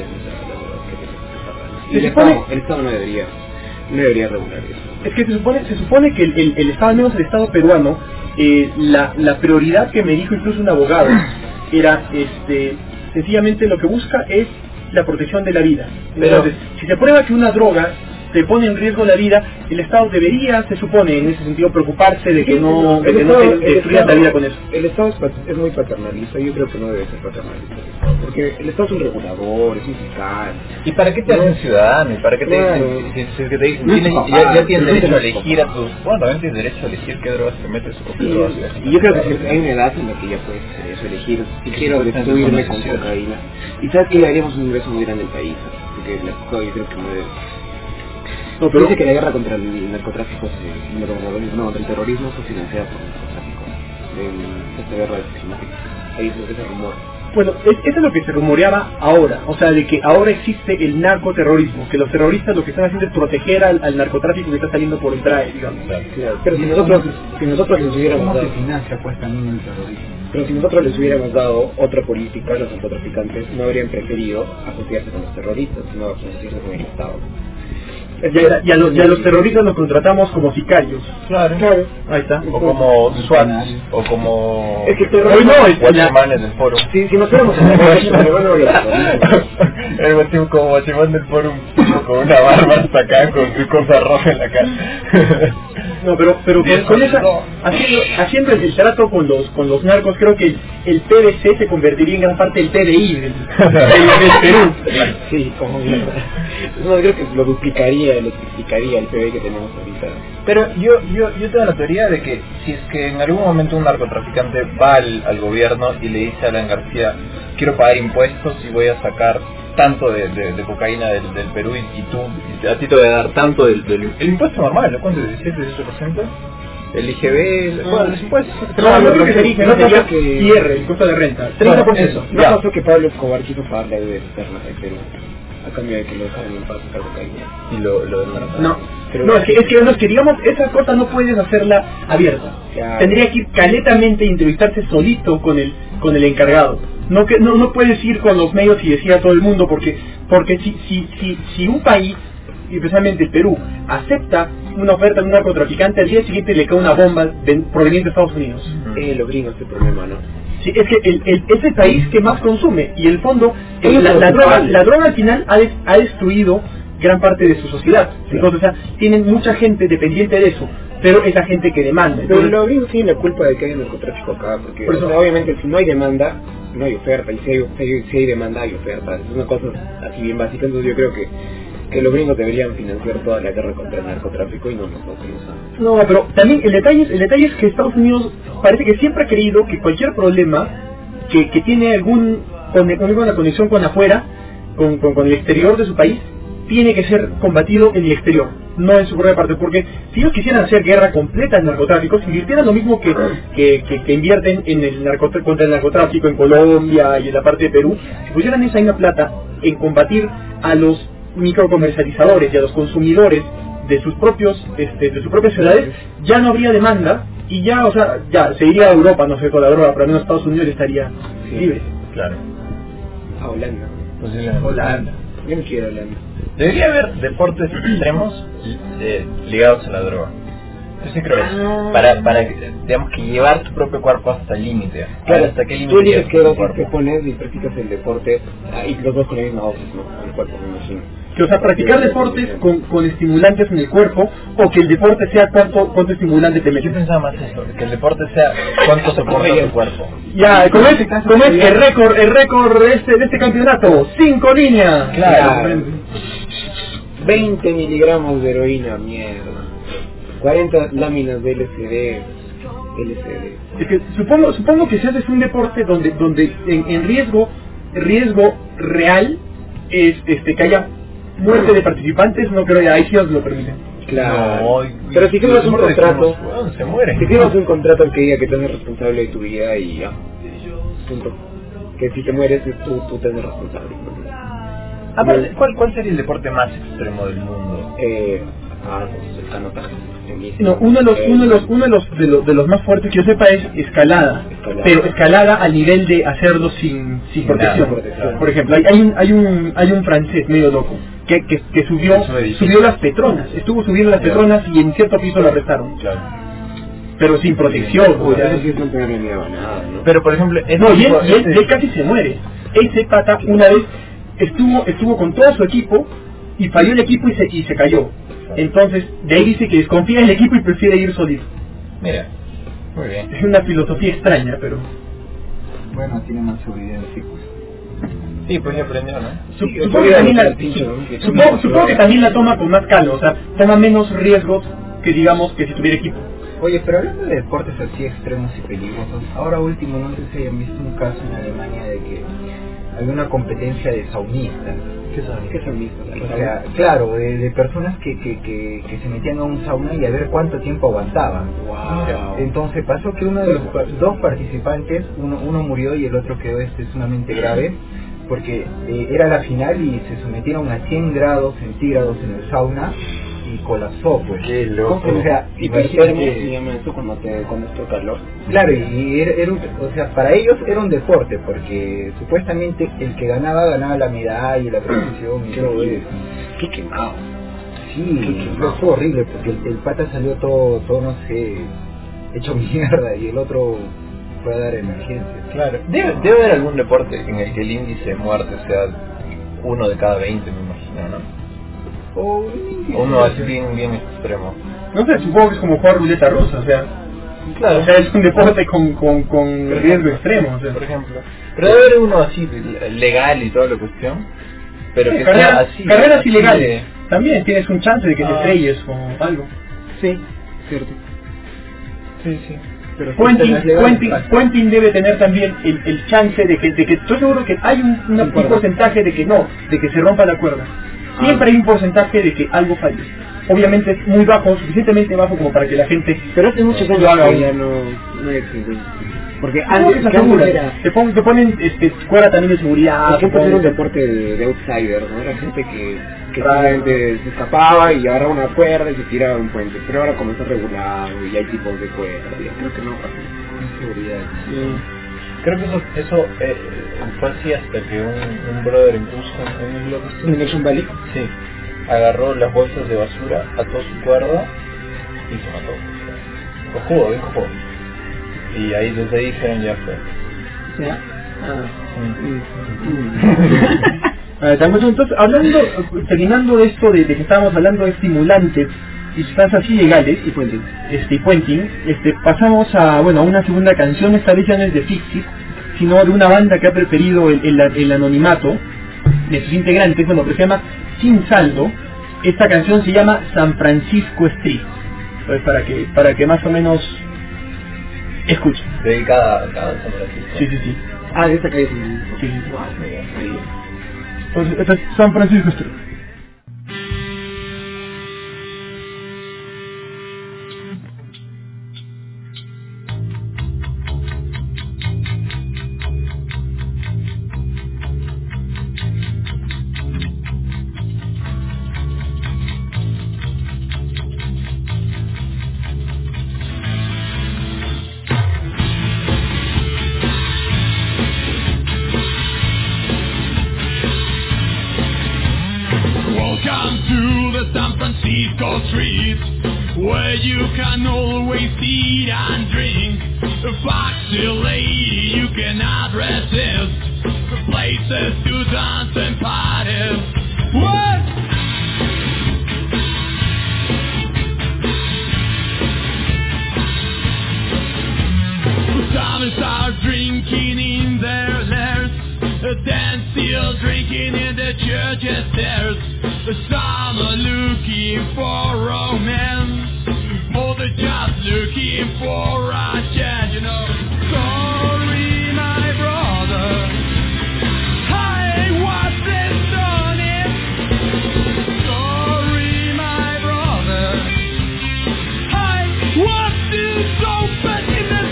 de usar el Estado no debería regular eso. Es que se supone que el Estado, al menos el Estado peruano, la prioridad que me dijo incluso un abogado era sencillamente lo que busca es la protección de la vida. Entonces, si se prueba que una droga te pone en riesgo la vida, el Estado debería, se supone, en ese sentido, preocuparse de que no destruya la vida con eso. El Estado es muy paternalista, yo creo que no debe ser paternalista, porque el Estado es un regulador, es un fiscal. ¿Y para qué te hacen ciudadano? ¿Y para qué ya tienes derecho a elegir también tienes derecho a elegir qué drogas te metes o qué drogas te metes? Y yo creo que hay una edad en la que ya puedes hacer eso, elegir si quiero destruirme con cocaína. Y sabes que le haríamos un ingreso muy grande al país, porque la coca yo creo que mueve. No, pero dice que la guerra contra el narcotráfico, contra el terrorismo fue financiada por el narcotráfico. Esta guerra climática. Ahí es ese rumor. Bueno, eso es lo que se rumoreaba ahora, o sea, de que ahora existe el narcoterrorismo, que los terroristas lo que están haciendo es proteger al narcotráfico que está saliendo por el TRAE, digamos. Claro. Pero si nosotros les hubiéramos dado... ¿Cómo se financia pues también el terrorismo? Pero si nosotros les hubiéramos dado otra política, los narcotraficantes no habrían preferido asociarse con los terroristas, sino asociarse con el Estado. Y a los terroristas los contratamos como sicarios. Claro. Ahí está. O como SWAT, o como... Es que el terrorismo... Guachimanes del foro. Si nos fuéramos en el como guachimán del foro, con una barba hasta acá, con su cosa roja en la cara. No, pero con esa, haciendo el trato con los narcos, creo que el PDC se convertiría en gran parte el PDI del Perú. Sí, como mierda. No, creo que lo triplicaría el PDI que tenemos ahorita. Pero yo tengo la teoría de que si es que en algún momento un narcotraficante va al gobierno y le dice a Alan García, quiero pagar impuestos y voy a sacar tanto de cocaína del Perú y a ti te voy a dar tanto del el impuesto normal, ¿no? ¿Cuánto? ¿17, 18%? El IGB, bueno, los impuestos. No, lo que sería que IR, el costo de renta, 30%. No pasó que Pablo Escobar quiso pagar la deuda externa de Perú a cambio de que lo dejaran en paz sacar cocaína. Y lo dejaron. No, es que digamos, esa cosa no puedes hacerla abierta. Claro. Tendría que ir caletamente a entrevistarse solito con el encargado. No puedes ir con los medios y decir a todo el mundo, porque si un país, y especialmente el Perú, acepta una oferta de un narcotraficante, al día siguiente le cae una bomba proveniente de Estados Unidos. Los gringos es el problema, ¿no? Sí, es que es el país que más consume, y en el fondo la droga al final ha destruido gran parte de su sociedad. Entonces, o sea, tienen mucha gente dependiente de eso, pero es la gente que demanda. Pero los gringos tienen la culpa de que haya narcotráfico acá, porque por eso, o sea, obviamente si no hay demanda, no hay oferta, y si hay demanda, hay oferta. Es una cosa así bien básica. Entonces yo creo que los gringos deberían financiar toda la guerra contra el narcotráfico y no nosotros. No, pero también el detalle es que Estados Unidos parece que siempre ha creído que cualquier problema que tiene alguna conexión con afuera, con el exterior de su país, tiene que ser combatido en el exterior, no en su propia parte, porque si ellos quisieran hacer guerra completa al narcotráfico, si invirtieran lo mismo que invierten en contra el narcotráfico en Colombia y en la parte de Perú, si pusieran esa misma plata en combatir a los microcomercializadores y a los consumidores de sus propias ciudades, ya no habría demanda y ya se iría a Europa, no sé, con la droga, pero al menos Estados Unidos estaría libre. Claro. A Holanda. Holanda. Yo no quiero Holanda. Debería haber deportes extremos ligados a la droga. Yo sí creo eso. Para digamos que llevar tu propio cuerpo hasta el límite. Claro, hasta qué límite tú eliges qué dosis cuerpo. te pones y practicas el deporte, y los dos con la misma dosis, ¿no? El cuerpo, me imagino. Que, o sea, practicar deportes con estimulantes en el cuerpo, o que el deporte sea cuánto estimulante te Yo metes. pensaba más eso, que el deporte sea cuánto soporta tu cuerpo. Ya, ¿cómo es el récord de este campeonato? 5 líneas. Claro. 20 miligramos de heroína, mierda. 40 láminas de LSD. Es que supongo que si haces un deporte donde en riesgo real es que haya muerte de participantes, no creo que ahí sí os lo permiten. Claro. No, pero si firmas un contrato, se muere. si firmas un contrato que diga que tú eres responsable de tu vida y ya, punto. Que si te mueres tú te eres responsable. Aparte, ¿cuál sería el deporte más extremo del mundo? El canotaje. No, uno de los más fuertes que yo sepa es escalada. Pero escalada al nivel de hacerlo sin protección. Por ejemplo, hay un francés medio loco que subió las Petronas, estuvo subiendo las Petronas y en cierto piso lo arrestaron. Claro. Pero sin protección. Sí es no tenerle miedo a nada, ¿no? Pero por ejemplo, él casi se muere. Ese pata una vez estuvo con todo su equipo y falló el equipo y se cayó. Entonces, de ahí dice que desconfía del equipo y prefiere ir solito. Mira, muy bien. Es una filosofía extraña, pero... Bueno, tiene más seguridad, sí, pues. Sí, pues ya aprendió, ¿no? Supongo que también la toma con más calma, o sea, toma menos riesgos que digamos que si tuviera equipo. Oye, pero hablando de deportes así extremos y peligrosos, ahora último, no sé si hayan visto un caso en Alemania de que hay una competencia de saunistas. ¿Qué saunistas? O sea, claro, de personas que se metían a un sauna y a ver cuánto tiempo aguantaban. Wow. Entonces pasó que uno de los dos participantes, uno murió y el otro quedó sumamente grave, porque era la final y se sometieron a 100 grados centígrados en el sauna y colapsó, pues. Qué loco. O sea, Hipertermia se llama eso cuando está calor. Claro, y era o sea, para ellos era un deporte, porque supuestamente el que ganaba la medalla y la premiación y todo eso. Qué quemado. Sí, fue horrible, porque el pata salió todo, no sé, hecho mierda, y el otro fue a dar emergencia. Claro. Debe haber algún deporte en el que el índice de muerte sea 1 de cada 20, me imagino, ¿no? O uno así bien extremo. No sé, supongo que es como jugar ruleta rusa, o sea... Claro. O sea, es un deporte con riesgo extremo, o sea. Por ejemplo. Pero debe haber uno así, legal y toda la cuestión. Pero que sea así. Carreras ilegales. También tienes un chance de que te estrelles o algo. Sí, cierto. Sí. Pero Quentin debe tener también el chance de que estoy seguro que hay un porcentaje de que se rompa la cuerda. Siempre hay un porcentaje de que algo falle. Obviamente es muy bajo, suficientemente bajo como para que la gente... Pero hace muchos años que ya no existe. Porque antes era... Te ponen cuerda también de seguridad. Es que era un deporte de outsider, ¿no? Era gente que realmente se escapaba y agarraba una cuerda y se tiraba de un puente. Pero ahora comenzó a regular y hay tipos de cuerdas. Creo que no pasa seguridad. Creo que eso fue así hasta que un brother en ¿En Nation Valley? Sí, agarró las bolsas de basura, ató su cuerda y se mató. Cojudo, bien cojudo. Y ahí desde ahí dijeron ya fue. ¿Ya? Entonces, terminando esto de que estábamos hablando de estimulantes y sustancias ilegales y Puenting, pasamos a una segunda canción. Esta vez ya no es de Fixit, sino de una banda que ha preferido el anonimato de sus integrantes, que se llama Sin Saldo. Esta canción se llama San Francisco Street. Entonces, para que más o menos escuchen. Dedicada a San Francisco. Sí. De esta calle. Sí. Entonces, esta es San Francisco Street. Street, where you can always eat and drink. Facility you cannot resist. Places to dance and party. What? Some start drinking in their lairs, then still drinking in the church's stairs. Some are looking for romance, others just looking for a chance, Sorry, my brother, I wasn't done it. Sorry, my brother, I wasn't open in the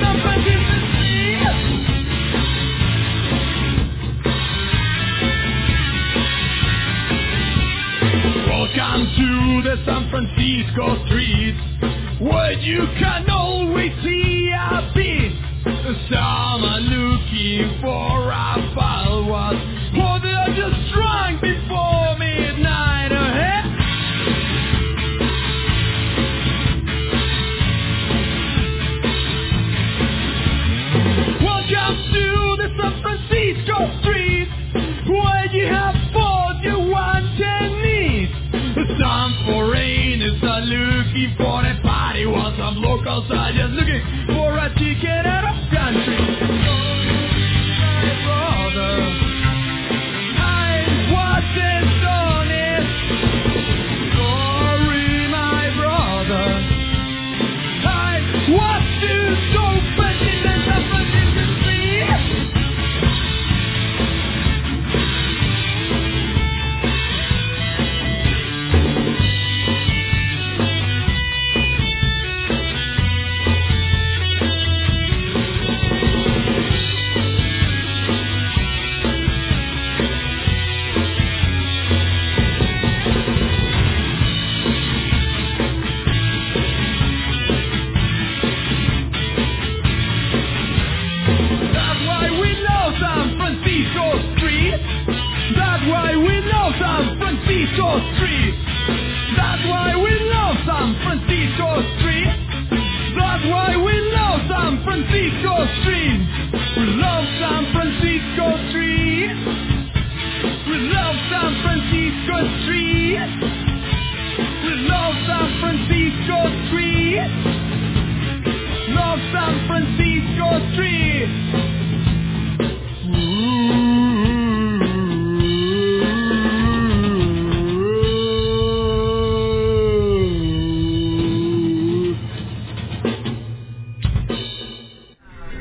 Welcome to the San Francisco streets, where you can always see a beat. Some are looking for a foul one, or they're just drunk before midnight. Welcome to the San Francisco streets, where you have both your wants and needs. Some foreigners are looking for a party, while some locals are just looking for a ticket out of country. My brother, I wasn't done it. Sorry, my brother, I was too stupid in the San Francisco street.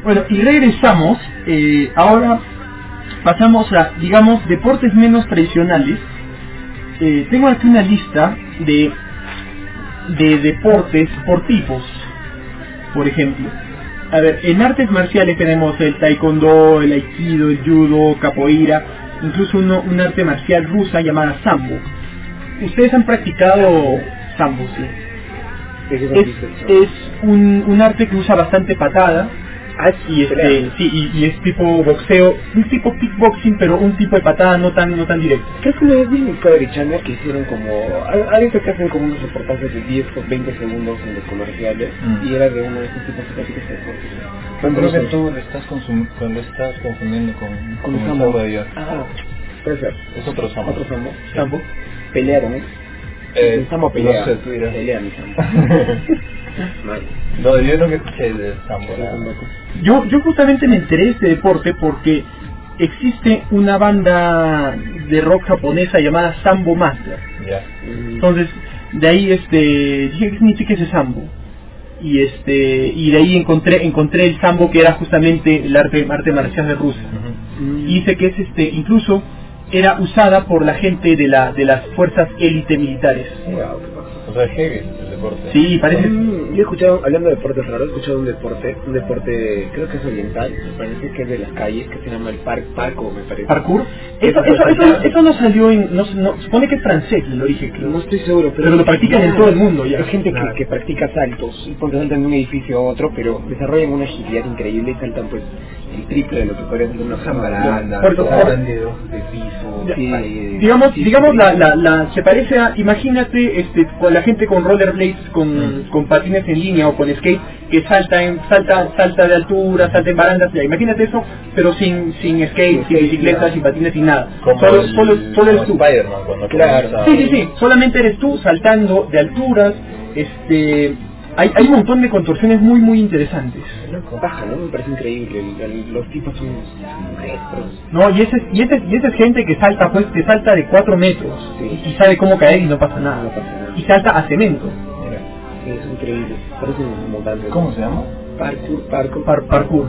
Bueno, y regresamos. Ahora pasamos a, digamos, deportes menos tradicionales. Tengo aquí una lista de deportes por tipos. Por ejemplo, a ver, en artes marciales tenemos el taekwondo, el aikido, el judo, capoeira, incluso un arte marcial rusa llamada sambo. ¿Ustedes han practicado sambo? Sí. Es un arte que usa bastante patada. Y es tipo boxeo, un tipo kickboxing, pero un tipo de patada no tan directo. Creo que una vez vi en Discovery Channel que hicieron como, a veces que hacen como unos reportajes de 10 o 20 segundos en los comerciales, y era de uno de esos tipos de deportes. Creo que tú lo estás confundiendo con el sambo de ayer. Puede ser. Es otro sambo. Sambo. Pelearon, el sambo pelea. No sé, tú dirás. Pelea mi sambo. No, yo no me escuché de sambo. Yo justamente me enteré de este deporte porque existe una banda de rock japonesa llamada Sambo Master. Entonces, de ahí dije, ¿qué significa ese sambo? Y de ahí encontré el sambo, que era justamente el arte marcial de Rusia. Y dice que es incluso era usada por la gente de las fuerzas élite militares. O sea, heavy el deporte. Sí, parece. Yo he escuchado, hablando de deportes raros, he escuchado un deporte, creo que es oriental, me parece que es de las calles, que se llama el parkour, me parece. ¿Parkour? Eso no salió no supone que es francés el origen, creo. No estoy seguro, pero lo practican en todo el mundo ya. Hay gente que practica saltos, y porque saltan de un edificio a otro, pero desarrollan una agilidad increíble y saltan pues el triple de lo que podría ser una jambaranda, de piso. Digamos se parece a, imagínate con la gente con rollerblades, con patines en línea o con skate, que salta de altura, salta en barandas, ya, imagínate eso, pero sin skate, sin bicicleta, sin patines, sin nada. Solo eres tú. Claro. Sí, solamente eres tú saltando de alturas. Hay un montón de contorsiones muy interesantes. Baja, ¿no? Me parece increíble. Los tipos son maestros. No, y esa es gente que salta, pues, que salta de 4 metros. Sí. Y sabe cómo caer y no pasa nada. Y salta a cemento. Sí, es increíble. Parecen montantes. ¿Cómo se llama? Parkour.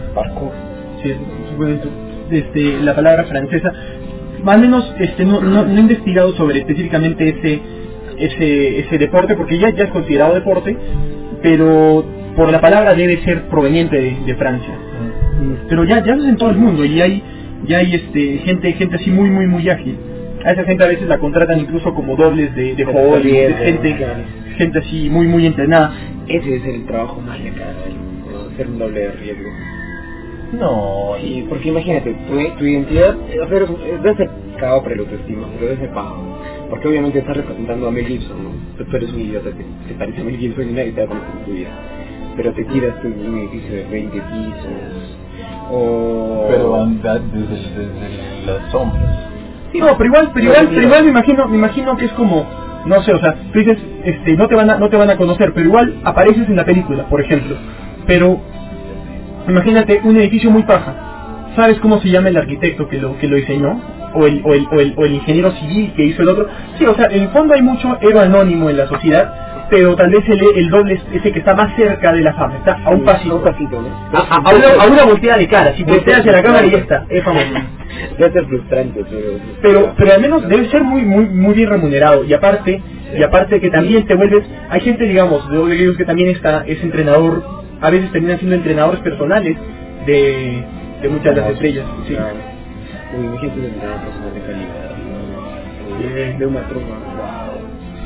Sí, la palabra francesa. Más o menos, no he investigado sobre específicamente ese deporte, porque ya es considerado deporte, pero por la palabra debe ser proveniente de Francia. Pero ya es en todo el mundo, y hay gente así muy ágil. A esa gente a veces la contratan incluso como dobles de Hollywood, gente así muy entrenada. Ese es el trabajo más legal, ser un doble de riesgo. No, sí, porque imagínate, tu identidad debe ser cagado para el autoestima, pero debe ser pago. Porque obviamente estás representando a Mel Gibson, ¿no? Tú eres un idiota, te parece a Mel Gibson y nadie te va a conocer en tu vida. Pero te tiras de un edificio de 20 pisos, Pero anda desde las sombras. Sí, no, pero igual me imagino que es como, no sé, o sea, tú dices, no te van a conocer, pero igual apareces en la película, por ejemplo. Pero imagínate un edificio muy paja. ¿Sabes cómo se llama el arquitecto que lo diseñó? O el ingeniero civil que hizo el otro. Sí, o sea, en el fondo hay mucho héroe anónimo en la sociedad, pero tal vez el doble es el que está más cerca de la fama, está a un pasito, ¿no? a una volteada de cara, si volteas hacia la cámara y ya está, es famoso. Debe ser frustrante, pero al menos debe ser muy bien remunerado, y aparte que también te vuelves, hay gente, digamos, de WWE que también es entrenador, a veces terminan siendo entrenadores personales de muchas de las estrellas, sí. Imagínate un entrenador personal de calidad, de una troma, wow.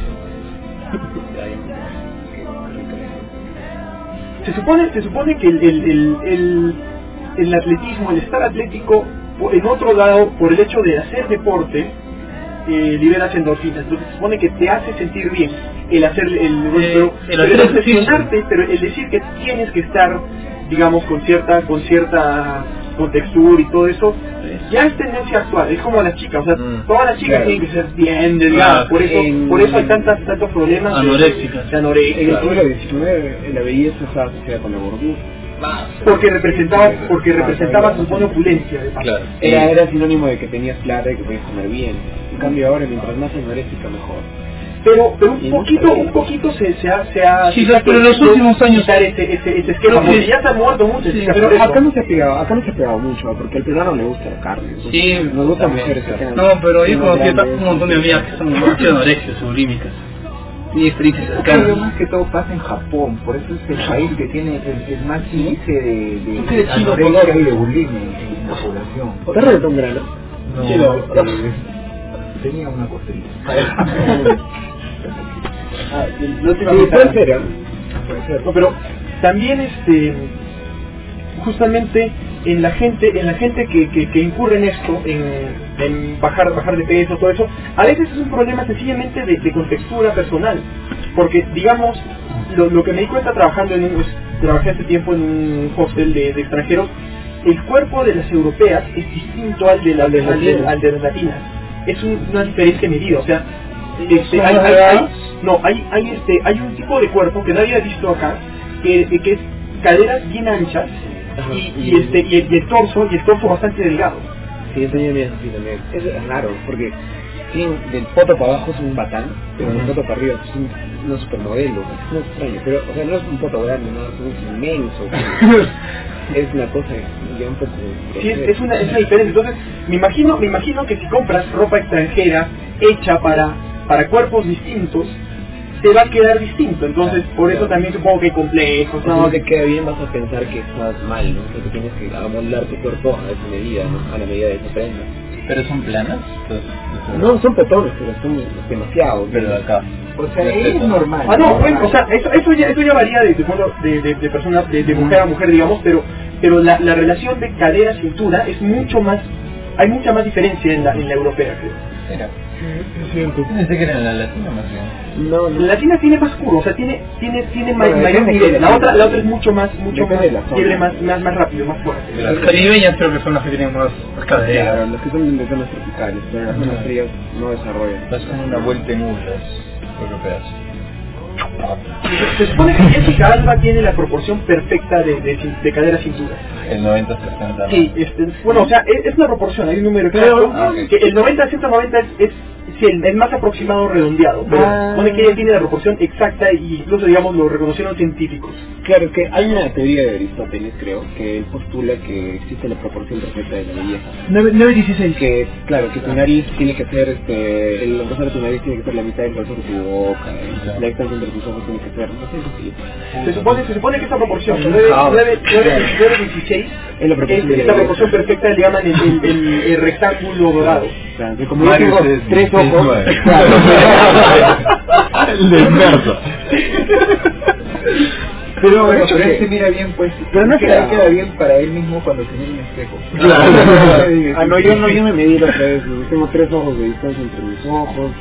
Se supone que el atletismo, el estar atlético, en otro lado, por el hecho de hacer deporte, liberas endorfinas. Entonces se supone que te hace sentir bien el hacer el obsesionarte, pero el decir que tienes que estar, digamos, con cierta contextura y todo eso, ya es tendencia actual. Es como las chicas, o sea, todas las chicas tienen que ser bien delgadas, por eso hay tantos problemas anoréxicas. En el siglo XIX la belleza estaba asociada con la gordura. Porque representaba su buena opulencia, de claro. Era sinónimo de que tenías plata y que podías comer bien. En cambio ahora, mientras más anoréxica mejor. pero un poquito se ha sí, pero en los últimos años ese esquema, porque ya se ha muerto mucho. Sí, pero acá no se ha pegado mucho, porque al peruano le gusta la carne. Sí, nos gusta mujeres que tengan. No, pero yo conocí un montón de amigas que son anorexias, bulímicas. Y fritas de Creo carne. más que todo pasa en Japón, por eso es el país que tiene el más índice de chino, anorexia y de bulimia en la población. ¿Está reggaetón grano? No, Chino. tenía una costrilla. Puede ser, No, pero también justamente en la gente que incurre en esto, en bajar de peso, todo eso, a veces es un problema sencillamente de contextura personal, porque digamos lo que me di cuenta trabajando trabajé hace tiempo en un hostel de extranjeros, el cuerpo de las europeas es distinto al de las latinas, es una diferencia medida, o sea, hay un tipo de cuerpo que nadie ha visto acá, que es caderas bien anchas y el torso bastante delgado. Sí, yo tenía miedo así también. Es raro, porque del poto para abajo es un batán, pero del poto para arriba es un supermodelo. No es extraño, pero o sea, no es un poto grande, no es inmenso. Es una cosa ya un poco... Sí, es una diferencia. Entonces, me imagino que si compras ropa extranjera hecha para cuerpos distintos, te va a quedar distinto. Entonces, por eso también supongo que hay complejos. Si no te queda bien, vas a pensar que estás mal, ¿no? Porque tienes que amoldar tu cuerpo a esa medida, ¿no? A la medida de esa prenda. ¿Pero son planas? No, son potones, pero son demasiado. Pero de acá. O sea, es normal. Bueno, o sea, eso ya varía de persona, de mujer a mujer, digamos, pero la relación de cadera-cintura es mucho más, hay mucha más diferencia en la europea, creo. Mira. Pensé que era en la latina más bien. No. La latina tiene más curva, o sea, tiene mayor nivel. La otra es mucho más quiere más rápido, más fuerte. Las caribeñas creo que son las que tienen más cadera. Claro, los que son de zonas tropicales, pero las zonas frías no desarrollan. Es como una vuelta en las europeas. Se supone que Jessica Alba tiene la proporción perfecta de cadera-cintura. El 90-60. Sí, bueno, o sea, es una proporción, hay un número exacto, que el 90-190 es el más aproximado redondeado, pero supone que ella tiene la proporción exacta y incluso, digamos, lo reconocieron científicos. Claro, que hay una teoría de Aristóteles, creo, que él postula que existe la proporción perfecta de la belleza. 9-16. Que, claro, que tu nariz tiene que ser, el grosor de tu nariz tiene que ser la mitad del grosor de tu boca, la distancia entre tus ojos tiene que ser, no sé, se supone que esta proporción, 9-16, es la proporción perfecta, le llaman el rectángulo dorado. Claro, que como yo tengo 3 ojos, El inverso. Pero él se mira bien, pues. Pero no queda bien para él mismo cuando se mira en espejo. Claro. No, yo me medí la otra vez. Tengo 3 ojos de distancia entre mis ojos.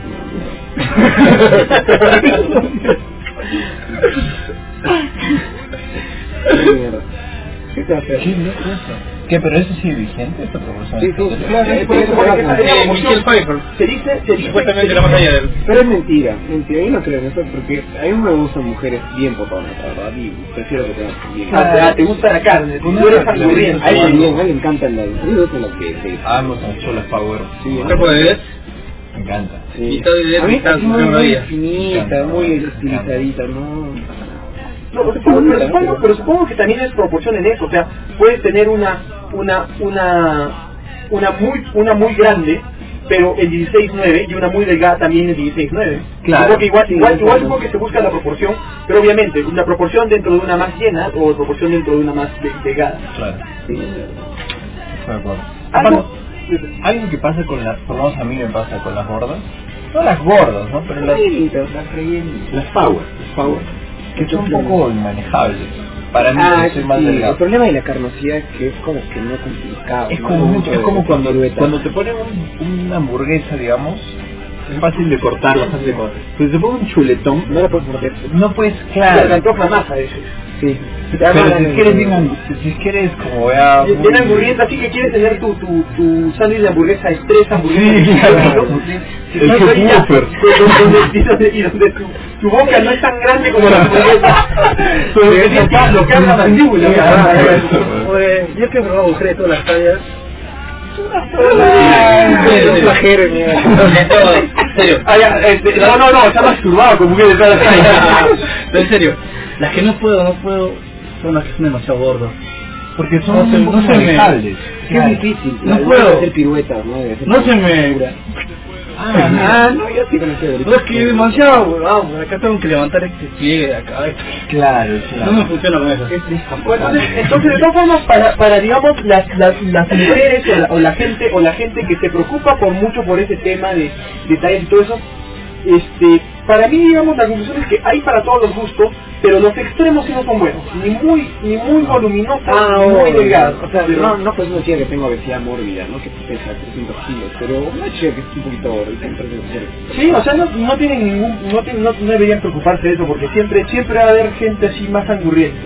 ¿Qué te hace? ¿Qué? ¿Pero eso sigue vigente, esta proporción? Sí, Michelle Pfeiffer. Se dice Supuestamente la más allá del... Pero es mentira, yo no creo en eso porque a mí me gustan mujeres bien potonas, la verdad, y prefiero que tengan bien. te gusta la carne, tú eres angurriento. A él le encantan las que Amo con Cholas Power. sí, ¿Qué puede Me encanta. sí. Mitad de A mí mitad, es muy una día. finita, muy estilizadita, ¿no? No, supongo que también es proporción en eso, o sea, puedes tener una muy grande, pero el 16-9, y una muy delgada también el 16-9. Claro. Porque igual supongo que se busca la proporción, pero obviamente una proporción dentro de una más llena o proporción dentro de una más delgada. Claro. Sí. Estoy de acuerdo. Algo que pasa con las, por lo menos a mí me pasa con las gordas, no las gordas, ¿no? Pero las power, que son un poco inmanejables. Para mí soy más delgado. El problema de la carnosidad es que es como que no complicado. Es como cuando te ponen una hamburguesa, digamos, es fácil de cortar, fácil de cortar. Pero si te ponen un chuletón, no la puedes morder. no puedes, Te claro. antoja más a veces. Sí. Pero si es que eres bien, si es que eres como vea Bien hamburguesa, así que quieres tener tu sándwich de hamburguesa expresa, hamburguesa El subwoofer. y donde tu boca no es tan grande como la hamburguesa, pero que tienes que bloquear la mandíbula. Yo que he probado mujeres de todas las tallas, No, está masturbado con mujeres detrás de la calle. En serio, las que no puedo son las que son demasiado gordas. Porque son no se me es difícil. No puedo hacer piruetas, no se me no, yo sí conocí. No, es que demasiado, vamos, acá tengo que levantar este pliegue de acá. Claro. No me funciona con eso. Bueno, entonces de todas formas para digamos las mujeres o la gente que se preocupa mucho por ese tema de detalles y todo eso, para mí digamos la conclusión es que hay para todos los gustos, pero los extremos sí no son buenos, ni muy voluminosos, ni muy delgados. O sea, no pues una chica que tenga obesidad mórbida, ¿no? Que pesa 300 kilos, pero una chica que es un poquito gordita. Sí, o sea, no tienen no deberían preocuparse de eso, porque siempre va a haber gente así más angurrienta.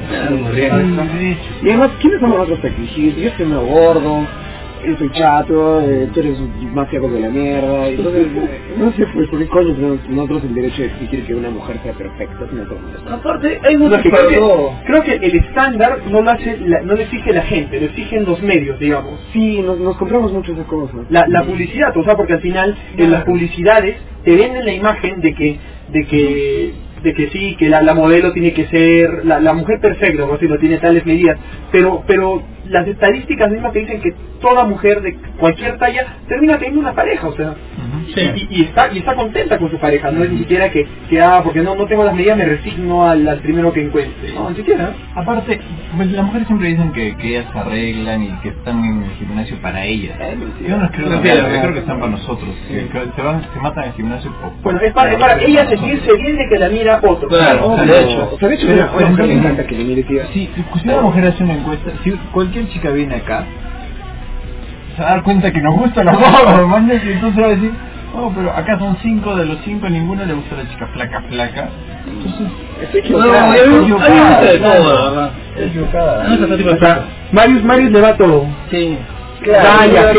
Y además, ¿quiénes somos nosotros para exigir? Yo estoy muy gordo, soy chato, tú eres más flaco que la mierda, entonces, no sé, pues, ¿por qué coño tenemos nosotros el derecho de exigir que una mujer sea perfecta? Aparte, hay muchos creo que el estándar no lo exige la gente, lo exigen los medios, digamos. Sí, nos compramos mucho esas cosas. La publicidad, o sea, porque al final, en las publicidades, te venden la imagen de que sí, que la modelo tiene que ser la mujer perfecta, o si no tiene tales medidas, pero las estadísticas mismas te dicen que toda mujer de cualquier talla termina teniendo una pareja, o sea, y está contenta con su pareja, no es ni siquiera que porque no tengo las medidas, me resigno al primero que encuentre, no, ni siquiera. Aparte, pues las mujeres siempre dicen que ellas se arreglan y que están en el gimnasio para ellas. Yo no creo que están para nosotros, que se matan en el gimnasio. Bueno, es para ellas sentirse bien de que la mira otro. Claro, de hecho, a una mujer le encanta que le mire, tío. Si una mujer hace una encuesta, si cualquier chica viene acá, se va a dar cuenta que nos gusta los gordos, y entonces va a decir, pero acá son 5 de los 5, ninguno le gusta la chica flaca. Entonces, estoy equivocada. Marius le va todo. Sí. Calla,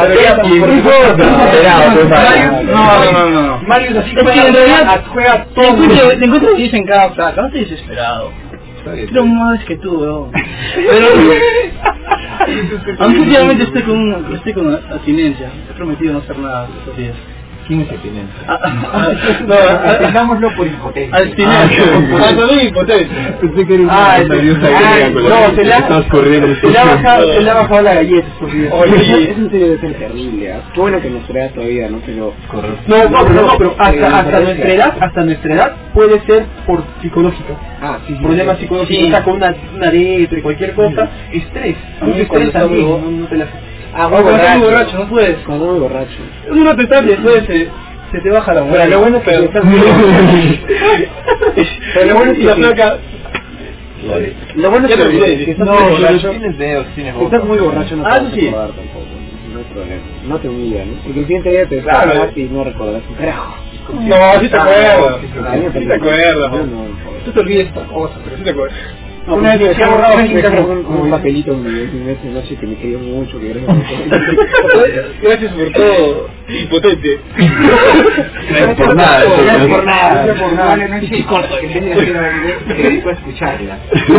no. Marius así juega todo. Te encuentro y dicen cada placa, no estoy desesperado. Creo más que tú, weón. Pero aunque últimamente estoy con abstinencia. He prometido no hacer nada estos días. ¿Quién es abstinencia? Tengámoslo por impotencia. Abstinencia. Impotencia. Se le ha bajado la galleta estos días. Oye, eso debe ser terrible. Qué bueno que nuestra edad todavía, ¿no? Pero pero hasta nuestra edad puede ser por psicológico. Problemas psicológicos, está con una depre, cualquier cosa, estrés. Mucho estrés también, no te la... cuando estás muy borracho, no puedes. Cuando muy borracho. Uno te sale, después se te baja la mujer. Lo bueno es que estás muy pero lo bueno es que la placa... Lo bueno es que estás muy borracho. Estás muy borracho, no te vas a acordar tampoco. No hay problema. No te humillas, ¿no? Porque el siguiente día te despertarás y no recordarás un carajo. No, sí te acuerdas. Sí te acuerdas. Tú te olvidas esta cosa, pero sí te acuerdas. Una vez me borrado un papelito en mi noche que me quedó mucho, que gracias por todo, impotente. Gracias por nada. Y corto, que tenía que después escucharla.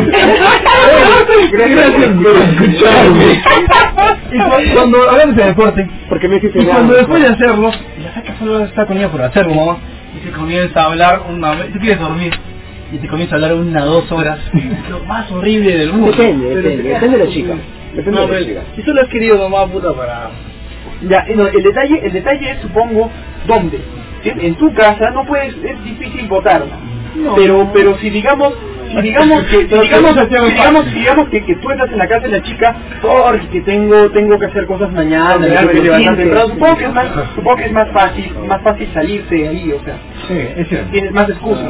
Gracias por escucharme. Y cuando hablamos de deporte, porque me dijiste, y cuando después de hacerlo, la saca solo está con ella por hacerlo, mamá, y se comienza a hablar tú quieres dormir. Y te comienza a hablar 1 o 2 horas. Lo más horrible del mundo. Depende de la chica. Y tú lo has querido mamá puta para... Ya, no, el detalle es, supongo, ¿dónde? ¿Sí? En tu casa no puedes, es difícil votar. No. Pero si digamos que tú estás en la casa de la chica porque tengo que hacer cosas mañana, supongo que es más fácil salirse de ahí, o sea. Sí, es cierto. Tienes más excusas.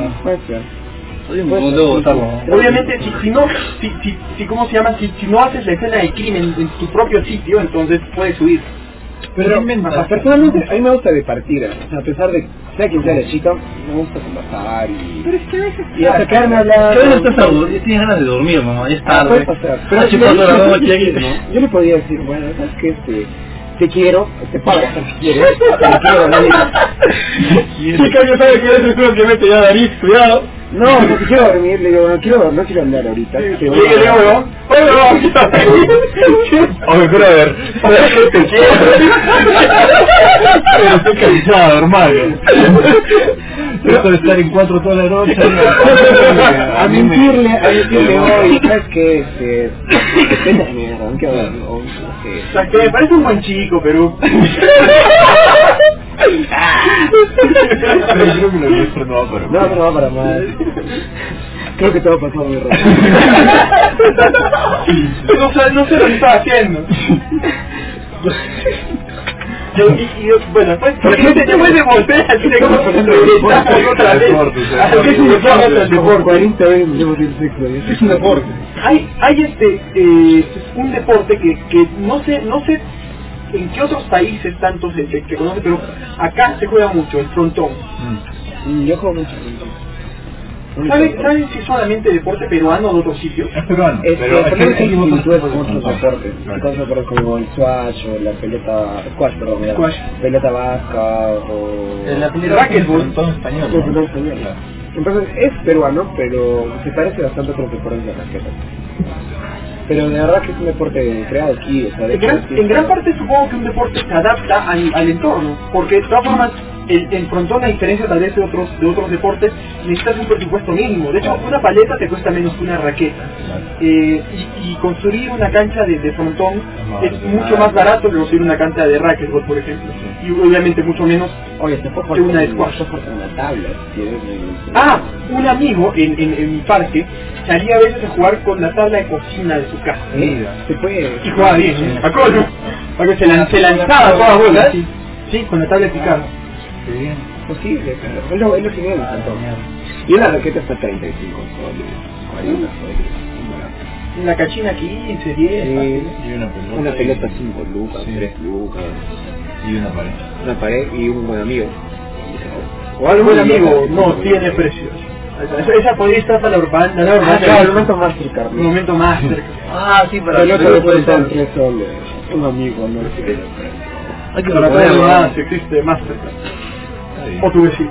Obviamente si ¿cómo se llama? Si no haces la escena de crimen en tu propio sitio, entonces puedes huir. Pero personalmente a mí me gusta de partida, o sea, a pesar de sea quien sea la chica, me gusta conversar y hasta quedarme a hablar. Pero no estás aburrido, tienes ganas de dormir, mamá, ya es tarde. Pero yo le podría decir, bueno, ¿sabes qué? Te quiero, te pago si quieres, te quiero, nadie. Chica, yo sabe que eres el juego que mete ya David, cuidado. No, porque quiero dormir, le digo, no quiero andar ahorita. Le digo, no. Oye, brother, te quiero. Pero estoy cansado, hermano. Esto de estar en 4 toda la noche. A mentirle hoy, ¿sabes qué? Vete a mierda, ¿qué hablar? O sea, que me parece un buen chico, pero... Pero creo que lo nuestro no va para mal. No va para mal. Creo que te va a pasar muy rápido. No sé lo que estaba haciendo. Bueno, después de volver al cine como regresamos otra vez. Es un deporte. 40 veces llevo el sexo. Es un deporte. Hay un deporte que no sé en qué otros países tanto se conoce, pero acá se juega mucho, el frontón. Yo juego mucho frontón. ¿Saben si es solamente deporte peruano o de otros sitios? Es peruano, pero hay similitudes con otros deportes. Como el squash o la pelota vasca o... La pelota racquetball español. Entonces es peruano, pero se parece bastante a los deportes de raqueta. Pero de verdad que es un deporte creado aquí, o sea, en gran parte supongo que un deporte se adapta al entorno, porque de todas formas el frontón, a diferencia tal vez de otros deportes, necesitas un presupuesto mínimo. De hecho, una paleta te cuesta menos que una raqueta. Y construir una cancha de frontón es mucho más barato que construir una cancha de racquetball, por ejemplo. Y obviamente mucho menos que una de squash. Un amigo en mi parque salía a veces a jugar con la tabla de cocina de su casa. Se puede. Y jugaba bien, ¿a coño? Porque se lanzaba todas las bolas. Sí, con la tabla de picar. Bien. Posible, claro. Es lo genial del frontón. Y una raqueta está 35 soles, 40 soles. La cachina 15, 10. Y una pelota 5 lucas, 3 lucas. Y una pared. Una pared y un buen amigo. O algo buen amigo no tiene precios. Esa podría estar para la urbana. Claro, el momento más cerca. El momento más cerca. Sí, para el otro puede estar 3 soles. Un amigo, no tiene precio. Hay que ponerlo más, si existe más cerca. O tu vecino.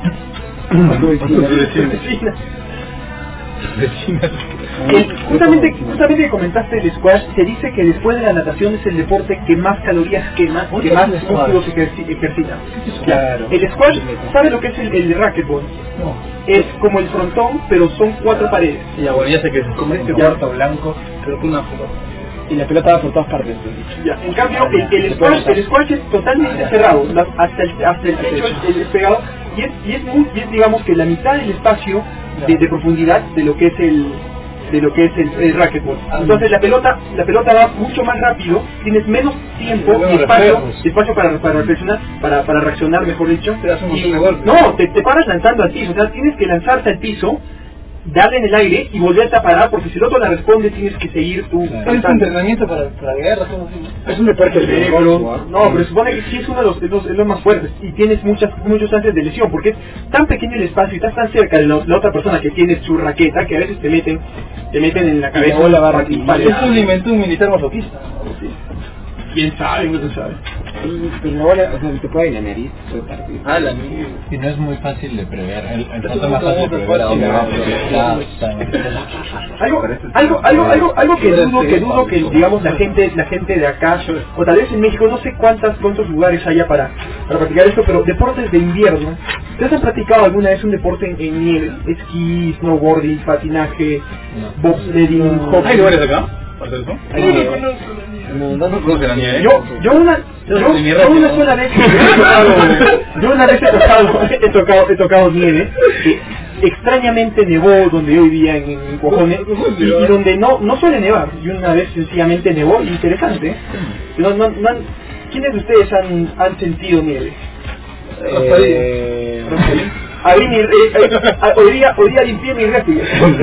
Justamente que comentaste el squash, se dice que después de la natación es el deporte que más calorías quema, que más músculos ejercita. Claro. El squash, ¿sabe lo que es el racquetball? No. Es como el frontón, pero son 4 paredes. Ya, bueno, ya sé que es como este cuarto blanco, pero con una pelota. Y la pelota va por todas partes. Ya, en cambio, el squash es totalmente cerrado, hasta el techo es pegado, y es digamos que la mitad del espacio de profundidad de lo que es el racquetball. Entonces la pelota va mucho más rápido, tienes menos tiempo y espacio para reflexionar, para reaccionar, mejor dicho. No, te paras lanzando al piso, o sea, tienes que lanzarte al piso, darle en el aire y volverte a parar, porque si el otro la responde tienes que seguir tú. ¿Es un entrenamiento para la guerra? Es un deporte no, pero supone que sí es uno de los más fuertes y tienes muchos chances de lesión, porque es tan pequeño el espacio y estás tan cerca de la otra persona que tiene su raqueta que a veces te meten en la cabeza. Es un inventó un militar masoquista. ¿Quién sabe? No se sabe. Pero la bola, o sea, te puede ir en la nariz, puede partir. La nariz. Y no es muy fácil de prever. El frontón más fácil de prever a dónde va, algo que dudo que digamos la gente de acá, o tal vez en México, no sé cuántos lugares haya para practicar esto, pero deportes de invierno. ¿Ustedes han practicado alguna vez un deporte en nieve? Esquí, snowboarding, patinaje, bobsledding, hockey. ¿Hay lugares acá? ¿Para hacer eso? No conoce la nieve. Yo una sola vez he tocado nieve. Extrañamente nevó donde yo vivía en Cojones y donde no suele nevar, y una vez sencillamente nevó. Interesante. ¿Quiénes de ustedes han sentido nieve? Hoy día limpié mi refri.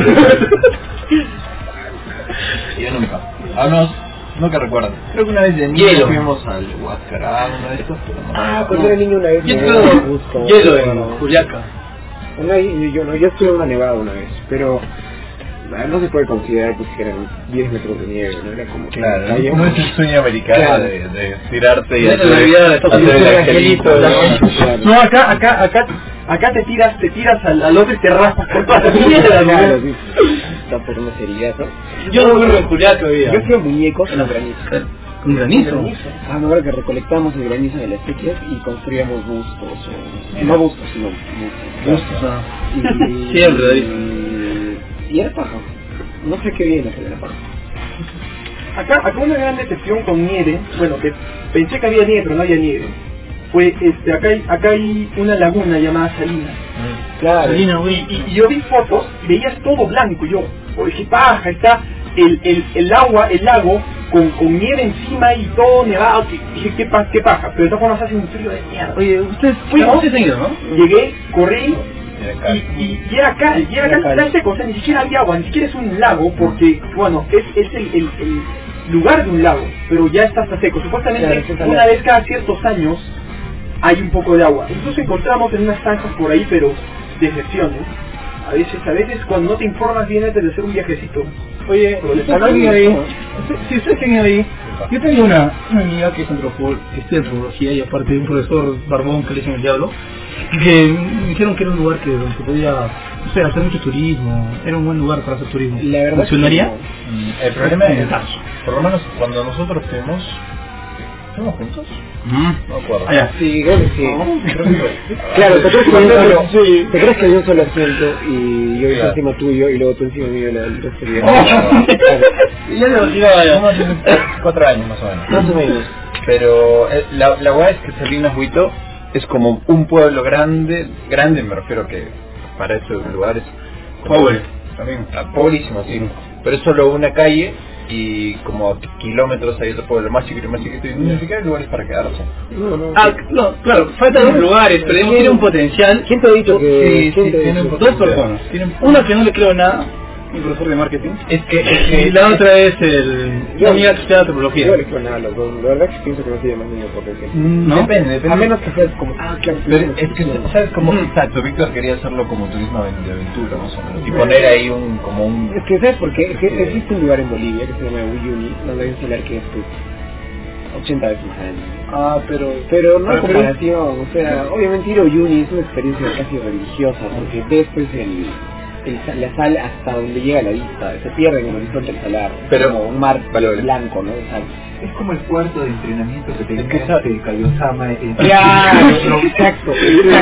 Yo nunca. No que recuerdo. Creo que una vez de niño fuimos al Huáscar, uno de estos, pero no. Cuando era niño una vez. Hielo en Juliaca. Yo estuve en una nevada una vez, pero no se puede considerar pues que eran 10 metros de nieve, no era como... Claro, no es el sueño americano, claro, de tirarte y hacer el angelito. No, acá Acá te tiras al otro y te raspas con toda la mierda, Claro, ¿no? sí. Está por una seriedad, ¿no? Yo no me recuerdo todavía. Yo hacía muñecos en granizo. ¿Con granizo? Me acuerdo que recolectábamos el granizo de las sequías y construíamos bustos, no bustos, sino bustos. Y, Siempre, David. Y era paja. No sé qué bien hacer la paja. Acá una gran decepción con nieve, bueno, que pensé que había nieve, pero no había nieve. Fue, acá hay una laguna llamada Salinas. Claro. Y yo vi fotos y veías todo blanco. Y yo, oye, qué paja, está el agua, el lago, con nieve encima y todo nevado. Dije, qué paja. Pero de todas formas hace un frío de mierda. Oye, ustedes han ido, ¿no? Llegué, corrí. Y era cal, está seco, o sea, ni siquiera había agua, ni siquiera es un lago, porque, bueno, es el lugar de un lago, pero ya está hasta seco. Supuestamente, una vez cada ciertos años hay un poco de agua. Incluso encontramos en unas zanjas por ahí, pero decepciones. A veces cuando no te informas bien antes de hacer un viajecito. Oye, si ustedes siguen ahí, yo tengo una amiga que es antropóloga, que estudia antropología y aparte de un profesor barbón que le dicen el diablo, que me dijeron que era un lugar donde se podía, no sé, hacer mucho turismo, era un buen lugar para hacer turismo. La verdad ¿funcionaría? El problema es, por lo menos cuando nosotros fuimos juntos? No me acuerdo. Sí, creo que sí. Claro, ¿te crees que yo solo asiento y yo encima tuyo y luego tú encima mío la resto del Ya tiene 4 años más o menos. Más o menos. Pero la weá es que Salinas Huito es como un pueblo grande, me refiero que para esos lugares pobre también, pobrísimo, sí, pero es solo una calle y como kilómetros hay otro pueblo más chiquito y ni siquiera hay lugares para quedarse. No, claro, faltan los lugares, pero tiene un potencial. ¿Quién te ha dicho que tienen dos personas? Una que no le creo nada, mi profesor de marketing, es que y la otra es la amiga que estudia antropología. Yo no le creo nada a los dos, la verdad es que pienso que no tiene más niño potencial. ¿No? Depende. A menos que seas como, claro, pero es que, ¿sabes cómo? Exacto, Víctor quería hacerlo como turismo de aventura, más o menos, y poner ahí como un... Es que, ¿sabes por qué? Es que existe un lugar en Bolivia que se llama Uyuni, donde hay un solar que es, pues, 80 veces más grande. Pero no hay comparación, o sea, obviamente ir a Uyuni es una experiencia casi religiosa, porque ves, pues, la sal hasta donde llega la vista, se pierde en el horizonte el salar, pero como un mar blanco, ¿no? Es como el cuarto de entrenamiento que tenía Kaiosama en exacto,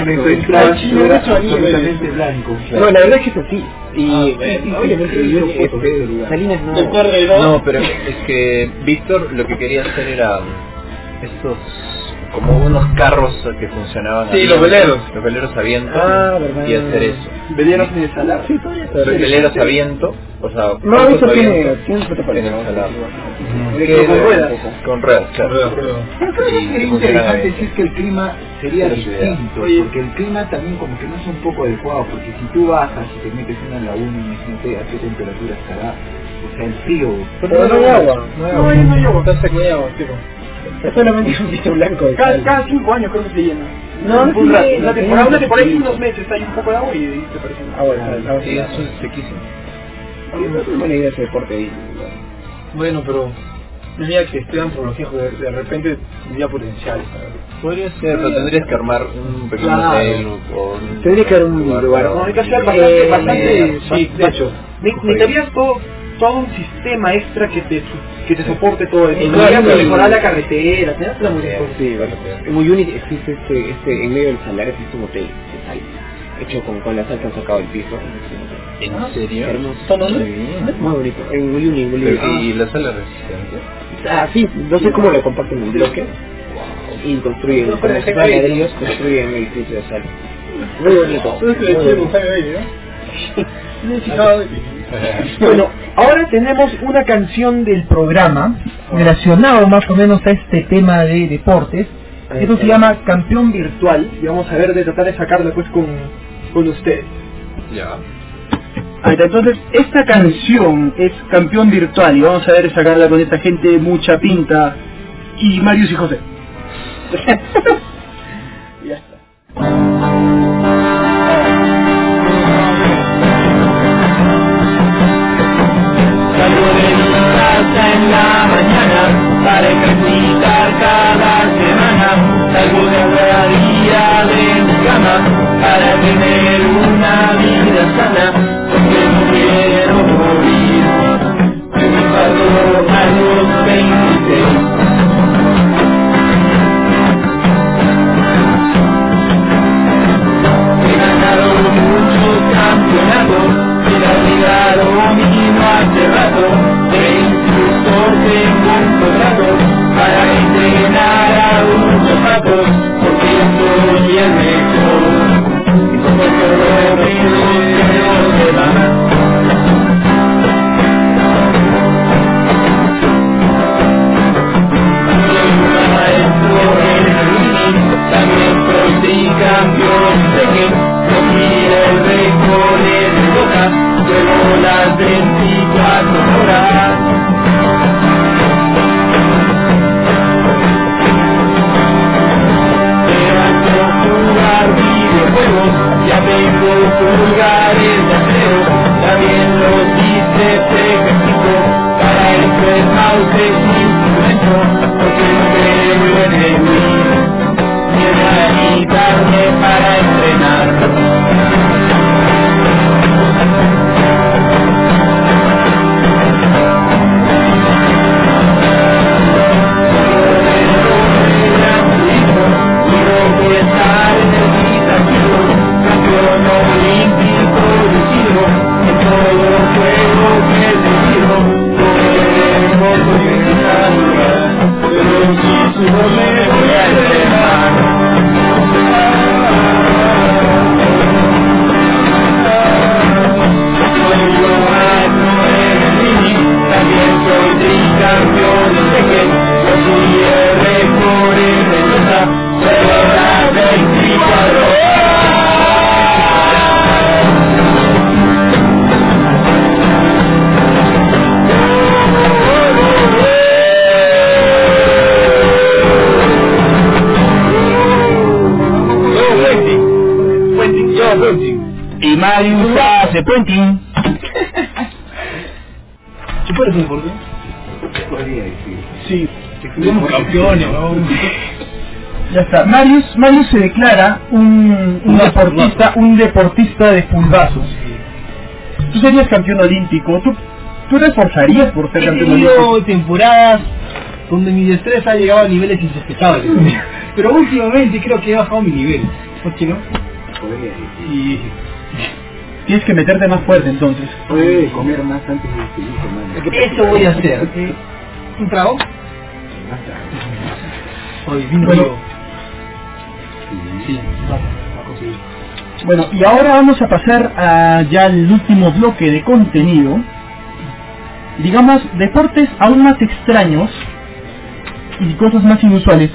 absolutamente blanco. No, la verdad es que es así. Y obviamente Salinas no, pero es que Víctor lo que quería hacer era estos como unos carros que funcionaban. Sí, los veleros a viento, verdad. Y hacer eso. ¿Veleros en el salar? Sí, podría ser. Veleros a viento, o sea, no, eso tiene en el salar. Con ruedas. Con ruedas, claro. Sería interesante decir que el clima sería distinto, porque el clima también como que no es un poco adecuado, porque si tú bajas y te metes en una laguna, imagínate a qué temperatura estará, o sea, el frío. Pero no hay agua. No hay agua. Está seco de agua, tipo. Es solamente un sitio blanco de sal. Cada 5 años creo que se llena. Una temporada hay unos meses, hay un poco de agua y te parece. Sí, eso es sequísimo. Es una buena idea ese deporte ahí. Bueno, pero mi amiga que estudia antropología de repente tendría potencial. Podría ser, pero tendrías que armar un pequeño hotel o tendría que haber un lugar. No, hay que hacer bastante. Sí, de hecho. Necesitarías todo un sistema extra que te soporte todo eso. Tendrías que mejorar la carretera, ¿tienes la música? Sí, bueno. En Uyuni existe en medio del salar existe un hotel de sal, hecho con la sal que han sacado del piso. ¿En serio? Hermoso. Muy bonito. En Uyuni, ¿Y la sal es resistente? Sí, no sé cómo lo comparten en bloque. Y construyen, con los ladrillos construyen edificios de sal. Muy bonito. Bueno, ahora tenemos una canción del programa relacionado más o menos a este tema de deportes. Esto se llama Campeón Virtual y vamos a ver de tratar de sacarla pues con ustedes. Ya. Entonces, esta canción es Campeón Virtual y vamos a ver sacarla con esta gente mucha pinta y Marius y José. Ya está. Salgo de mi casa en la mañana para ejercitar cada semana. Salgo de cada día de mi cama para usas de puenting. ¿Tú puedes hacer deporte? Podría decir. Sí. Fuimos campeones, ¿no? Ya está. Marius se declara un deportista de fulbazos. Tú serías campeón olímpico. ¿Tú te esforzarías por ser campeón olímpico? He tenido temporadas donde mi destreza ha llegado a niveles insospechables. Pero últimamente creo que he bajado mi nivel. ¿Por qué no? Podría decir. Y... Tienes que meterte más fuerte entonces. Puede comer más antes de seguir tomando. Eso voy a hacer. ¿Un trago? Más tarde. Oye, vino Bueno. yo. Sí, vamos a conseguir. Bueno, y ahora vamos a pasar a ya al último bloque de contenido. Digamos, deportes aún más extraños y cosas más inusuales.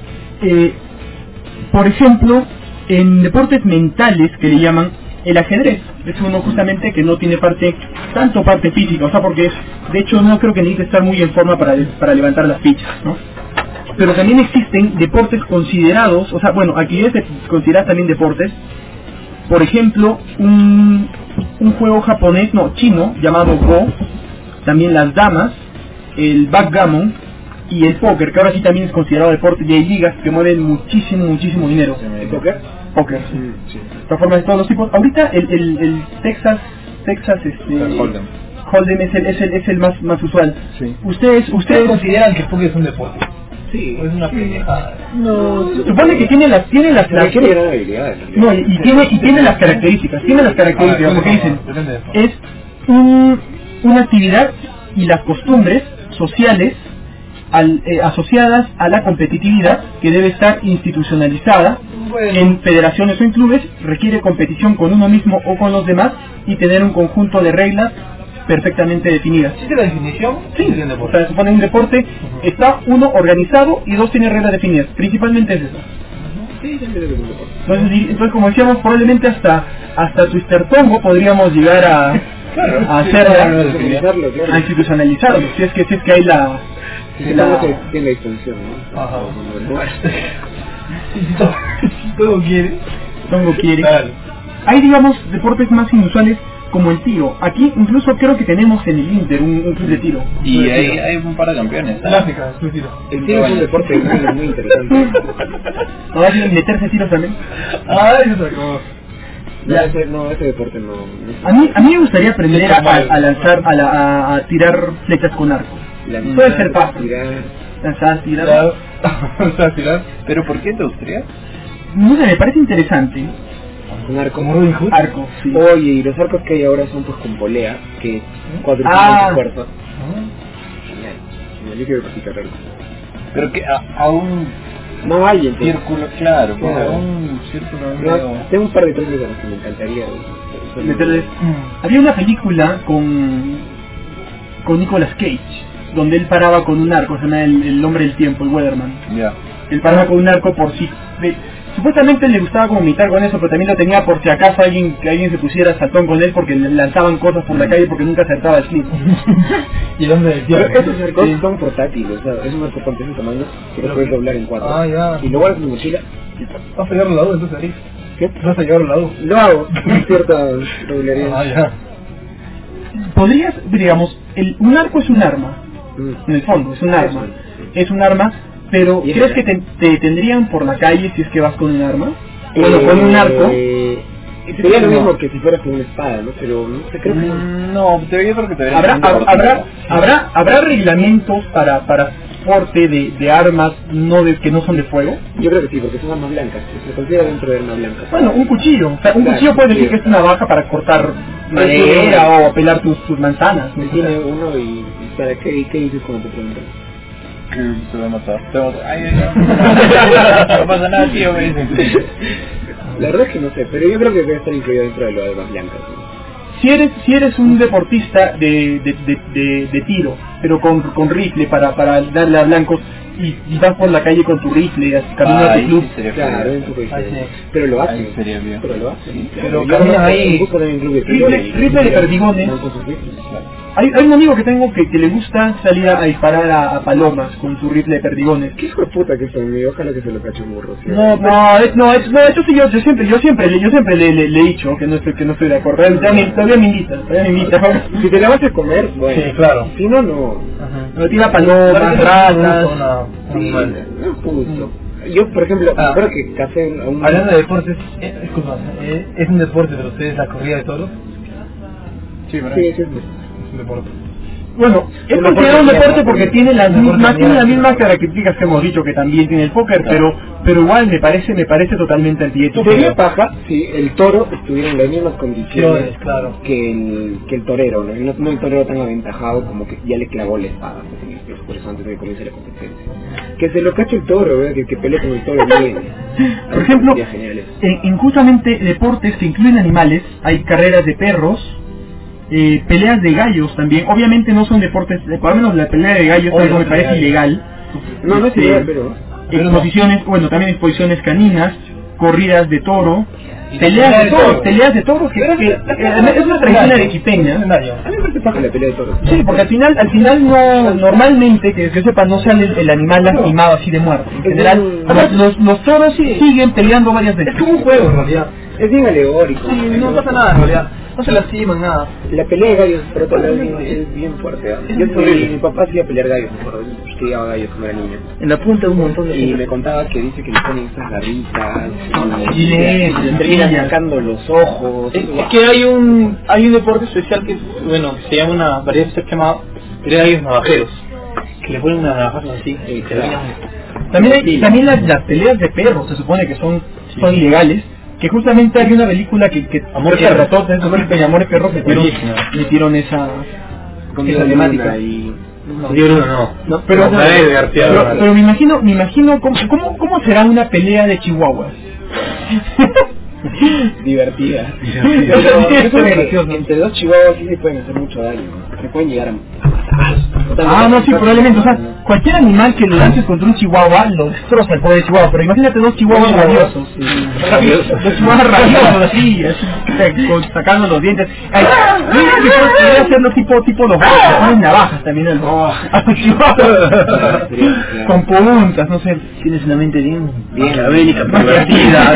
Por ejemplo, en deportes mentales que le llaman el ajedrez, es uno justamente que no tiene tanto parte física, o sea, porque de hecho no creo que necesite estar muy en forma para levantar las fichas, ¿no? Pero también existen deportes considerados, o sea, bueno, actividades consideradas también deportes. Por ejemplo, un juego japonés, chino, llamado Go, también las damas, el backgammon y el póker, que ahora sí también es considerado deporte, y hay ligas que mueven muchísimo dinero. ¿El póker? Póker, Sí. de todas formas de todos los tipos. Ahorita el Texas Hold'em es el más usual. Sí. Ustedes consideran que el póker es un deporte? Sí. ¿O es una pendejada? No, supone que tiene las requiere gran habilidad. en realidad. no, y tiene las características, porque dicen, es una actividad y las costumbres sociales asociadas a la competitividad que debe estar institucionalizada en federaciones o en clubes, requiere competición con uno mismo o con los demás y tener un conjunto de reglas perfectamente definidas. ¿Sí la definición? Sí, es un o deporte. sea, se supone un deporte, está uno organizado y dos tiene reglas definidas, principalmente es eso. Sí, siempre es un deporte. Entonces, como decíamos, probablemente hasta Twister Tongo podríamos llegar a hacerla, Organizarlo, claro. a institucionalizarlo, si es que hay la... Sí, no se tiene la distinción, ¿no? Ajá. Como el- Si todo quiere. Tongo quiere. Claro. Hay, digamos, deportes más inusuales como el tiro. Aquí incluso creo que tenemos en el Inter un club de tiro. Y hay un par de campeones. Clásica, es un tiro. El tiro es un deporte muy interesante. ¿No va a meterse tiros también? Ah, eso se acabó. Ese deporte no. A mí me gustaría aprender a lanzar, a tirar flechas con arco. Puede ser fácil. Lanzar, tirar. O sea, tirar. ¿Pero por qué te gustaría? No sé, me parece interesante. Un arco. Como Robin Hood. Arco, sí. Oye, y los arcos que hay ahora son pues con polea, que cuadruplican Ah. su fuerza. Genial. Yo quiero practicar arco. Pero que a un No hay en círculo, claro, pues, Claro. a un círculo No, medio... tengo un par de trucos a los que me encantaría. Meterles- Había una película con Nicolas Cage, donde él paraba con un arco, se llama el hombre del tiempo, el Weatherman. Ya. Él paraba con un arco por si... supuestamente le gustaba como militar con eso, pero también lo tenía por si acaso alguien se pusiera saltón con él porque le lanzaban cosas por la calle porque nunca acertaba el clip. Y el hombre del Pero tiempo. esos arcos son portátiles, o sea, es un arco con ese tamaño que lo puedes doblar en cuatro. Ah, ya. Y lo guardas en tu mochila. ¿Vas a llevarlo al lado entonces, Eric? ¿Qué? ¿Vas a llevarlo al lado? Lo hago, con cierta regularidad. Ah, ya. Podrías, digamos, un arco es un arma, en el fondo, es un arma. Es un arma, pero Y es ¿crees que verdad. te tendrían por la calle si es que vas con un arma? Bueno, con un arco. Sería lo mismo que si fueras con una espada, ¿no? Pero no sé, creo que no. No, yo creo que te ¿Habrá reglamentos para porte de armas que no son de fuego? Yo creo que sí, porque son armas blancas. Se considera dentro de armas blancas. Bueno, un cuchillo. O sea, un Claro, cuchillo puede decir cuchillo. que es una baja para cortar madera o pelar tus manzanas. Me tiene uno y ¿para qué dices cuando te preguntan? que se va a matar. Ay, no pasa nada, tío, me dicen. La verdad es que no sé, pero yo creo que debe estar incluido dentro de lo de armas blancas, ¿no? Si eres un deportista de tiro, pero con rifle para darle a blancos, y vas por la calle con tu rifle, camino a tu club. Claro, un poco diferente. Pero lo hacen. Pero lo hacen. Pero caminan ahí. Rifle de perdigones. Hay un amigo que tengo que le gusta salir a disparar a palomas con su rifle de perdigones. ¿Qué hijo de puta que soy? Ojalá que se lo cache un burro. ¿Sí? No, eso sí, yo siempre le he dicho que no estoy de acuerdo. Todavía me invita. Si te la vas a comer, bueno. Sí, claro. Si no, no. No tira palomas, ratas. Sí, no es justo. Yo, por ejemplo, creo que casé un... Hablando de deportes, disculpa, ¿es un deporte de ustedes la corrida de toros? Sí, ¿verdad? Sí, es un deporte. Bueno, es considerado un deporte porque tiene las mismas características que hemos dicho que también tiene el póker, pero igual me parece totalmente antiético. Sería paja si el toro estuviera en las mismas condiciones que el torero, ¿no? El torero tan aventajado como que ya le clavó la espada, por eso antes de que comience la competencia. Que se lo cache el toro, ¿verdad? Que pelee con el toro bien. Por ejemplo, en justamente deportes que incluyen animales, hay carreras de perros, peleas de gallos también. Obviamente no son deportes, por lo menos la pelea de gallos es algo que me parece ilegal. No es ilegal, pero exposiciones, bueno, también exposiciones caninas, corridas de toro, peleas de toros que es una tradición arequipeña. A mí me parece paja la pelea de toros. Sí, porque al final no, normalmente, que sepa, no sale el animal lastimado así de muerte. En general, los toros siguen peleando varias veces. Es como un juego en realidad. Es bien alegórico. Sí, no pasa nada en realidad. No se lastiman, nada. La pelea de gallos, por otro lado, es bien fuerte. Mi papá hacía pelear gallos, yo criaba gallos cuando era niño. En la punta de un montón de... Y me contaba que dice que le ponen esas garritas y terminan sacando los ojos. Es que hay un deporte especial que, bueno, se llama una variedad que se llama pelea de gallos navajeros. Que le ponen una navaja así y terminan... También las peleas de perros se supone que son ilegales. Que justamente hay una película que Amor de Perros, Amor de Perros metieron esa temática. No, pero me imagino cómo será una pelea de chihuahuas. Divertida. Entre dos chihuahuas sí se pueden hacer mucho daño. Se pueden llegar a... no, sí, probablemente. O sea, cualquier animal que lo lances contra un chihuahua lo destroza el poder de chihuahua. Pero imagínate dos chihuahuas rabiosos. Dos chihuahuas rabiosos, así sacando los dientes. Podría hacerlo tipo los gatos. Ponen navajas también a los chihuahuas. Con puntas, no sé. Tienes una mente bien bélica, pervertida.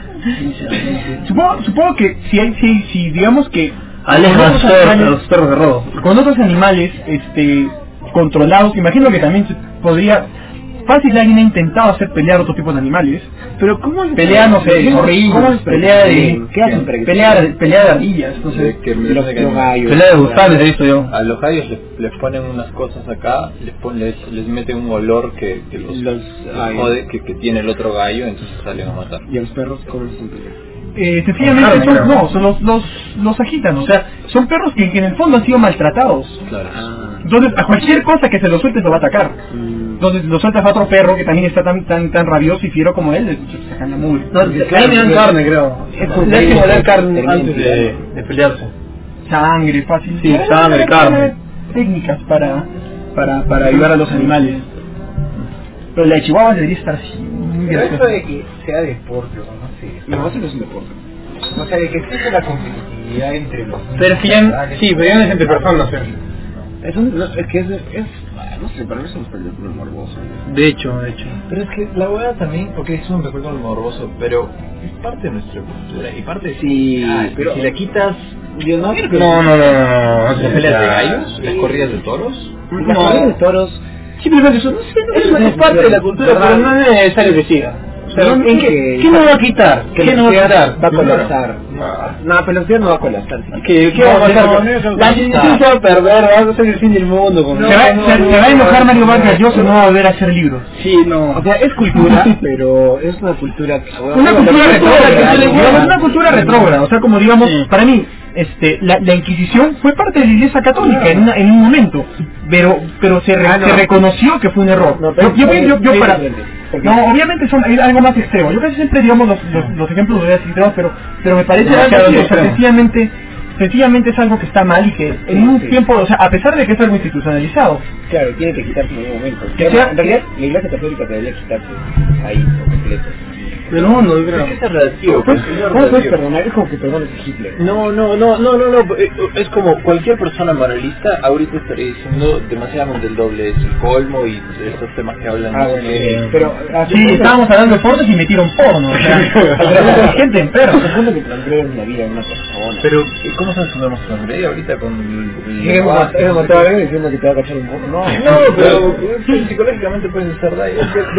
Supongo que si digamos que alejas a los perros de robo con otros animales controlados, imagino que también podría fácil alguien ha intentado hacer pelear otro tipo de animales, pero ¿cómo es pelea? No sé, zorrillos, pelea de ¿qué hacen? Pelea de ardillas, no sé, los gallos, pelea de gusanos, he visto yo. A los gallos les ponen unas cosas acá, les meten un olor que los jode, que tiene el otro gallo, entonces salen a matar. ¿Y a los perros cómo se pelean? Sencillamente los agitan, o sea, son perros que en el fondo han sido maltratados. Claro. Entonces a cualquier cosa que se lo sueltes lo va a atacar. Entonces lo sueltas a otro perro que también está tan rabioso y fiero como él, le sacan la mugre. Ahí me dan carne, creo. Es que dar carne antes de pelearse. Sangre, fácil. Sí, sangre, carne. Técnicas para ayudar a los animales. Pero la de Chihuahua debería estar así. Pero eso de que sea deporte, no sé. No, eso no es un deporte. O sea, de que existe la competitividad entre los... Pero es que ya, sí, pero ya no es entre personas. Es que no sé, para mí es un espectáculo morboso. De hecho. Pero es que la hueá también, porque es un espectáculo morboso, pero es parte de nuestra cultura y parte sí, pero si le quitas... Yo no. ¿Las peleas de gallos? ¿Las corridas de toros? Las corridas de toros... Simplemente eso es parte de la cultura, pero no es necesario que siga. ¿Qué no va a quitar? ¿Qué no va a quitar? Va a colapsar. No, pelotear no va a colapsar. ¿Qué va a pasar? La institución se va a perder, va a ser el fin del mundo. Se va a enojar Mario Vargas Llosa y no va a volver a hacer libros. Sí, no. O sea, es cultura, pero es una cultura... Una cultura retrógrada. O sea, como digamos, para mí, la Inquisición fue parte de la Iglesia Católica en un momento, pero se reconoció que fue un error. Obviamente son algo más extremo. Yo casi siempre digamos los ejemplos de extremos, pero me parece que sencillamente sencillamente es algo que está mal y que en un tiempo, o sea, a pesar de que es algo institucionalizado. Claro, tiene que quitarse en algún momento. Que sea- En realidad, la Iglesia Católica debería quitarse ahí por completo. Pero no, yo creo. Es que es relativo. ¿Cómo pues, es puedes relativo. perdonar? Es como que perdones a Hitler. No, es como cualquier persona moralista ahorita estaría diciendo demasiadamente el doble es el colmo y estos temas que hablan Ah, bueno, pero... Sí, estábamos hablando de pornos y metieron porno, o sea, gente enferma. Al punto que planteas la vida de una persona. Pero, ¿cómo se asumimos con André ahorita con el Hemos matado a alguien diciendo que te va a cachar un poco. No, pero psicológicamente puedes estar daño.